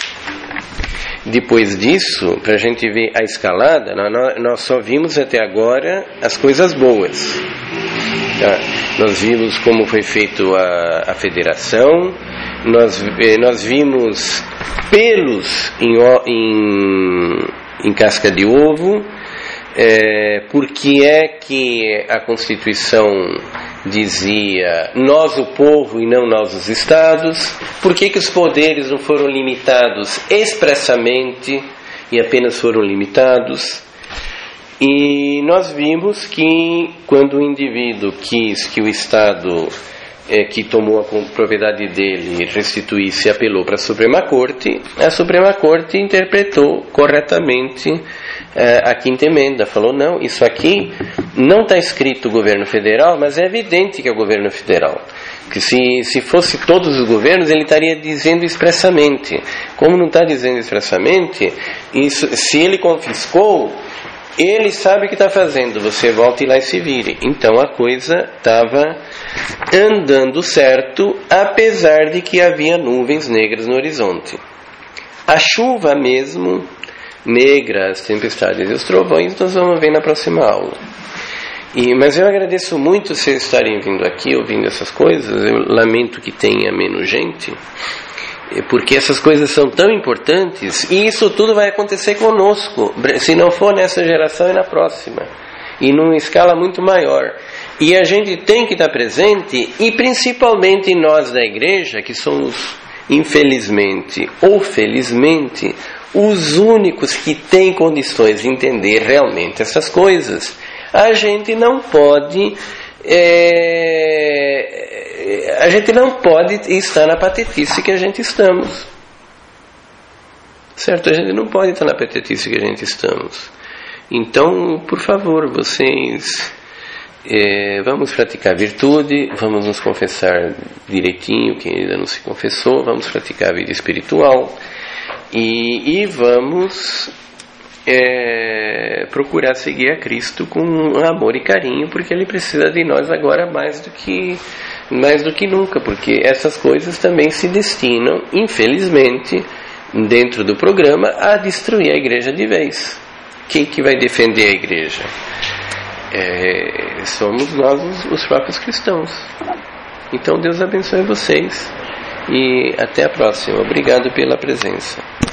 depois disso, para a gente ver a escalada, nós só vimos até agora as coisas boas. Tá? Nós vimos como foi feito a, a federação, nós, nós vimos pelos em, em, em casca de ovo, é, porque é que a Constituição dizia nós o povo e não nós os estados, por que que os poderes não foram limitados expressamente e apenas foram limitados. E nós vimos que quando o indivíduo quis que o Estado é, que tomou a propriedade dele restituísse e apelou para a Suprema Corte, a Suprema Corte interpretou corretamente é, a quinta emenda, falou não, isso aqui não está escrito governo federal, mas é evidente que é o governo federal, que se, se fosse todos os governos ele estaria dizendo expressamente, como não está dizendo expressamente, isso, se ele confiscou, ele sabe o que está fazendo, você volta e lá e se vire. Então a coisa estava andando certo, apesar de que havia nuvens negras no horizonte. A chuva mesmo, negra, as tempestades e os trovões, nós vamos ver na próxima aula. E, mas eu agradeço muito vocês estarem vindo aqui, ouvindo essas coisas. Eu lamento que tenha menos gente. porque essas coisas são tão importantes, e isso tudo vai acontecer conosco, se não for nessa geração e na próxima, e numa escala muito maior. E a gente tem que estar presente, e principalmente nós da igreja, que somos, infelizmente ou felizmente, os únicos que têm condições de entender realmente essas coisas. A gente não pode é, a gente não pode estar na patetice que a gente estamos, certo? A gente não pode estar na patetice que a gente estamos. Então, por favor, vocês é, vamos praticar virtude, vamos nos confessar direitinho, quem ainda não se confessou, vamos praticar a vida espiritual e, e vamos É, procurar seguir a Cristo com amor e carinho, porque Ele precisa de nós agora mais do que mais do que nunca, porque essas coisas também se destinam, infelizmente, dentro do programa, a destruir a igreja de vez. Quem que vai defender a igreja? É, somos nós os, os próprios cristãos. Então Deus abençoe vocês e até a próxima. Obrigado pela presença.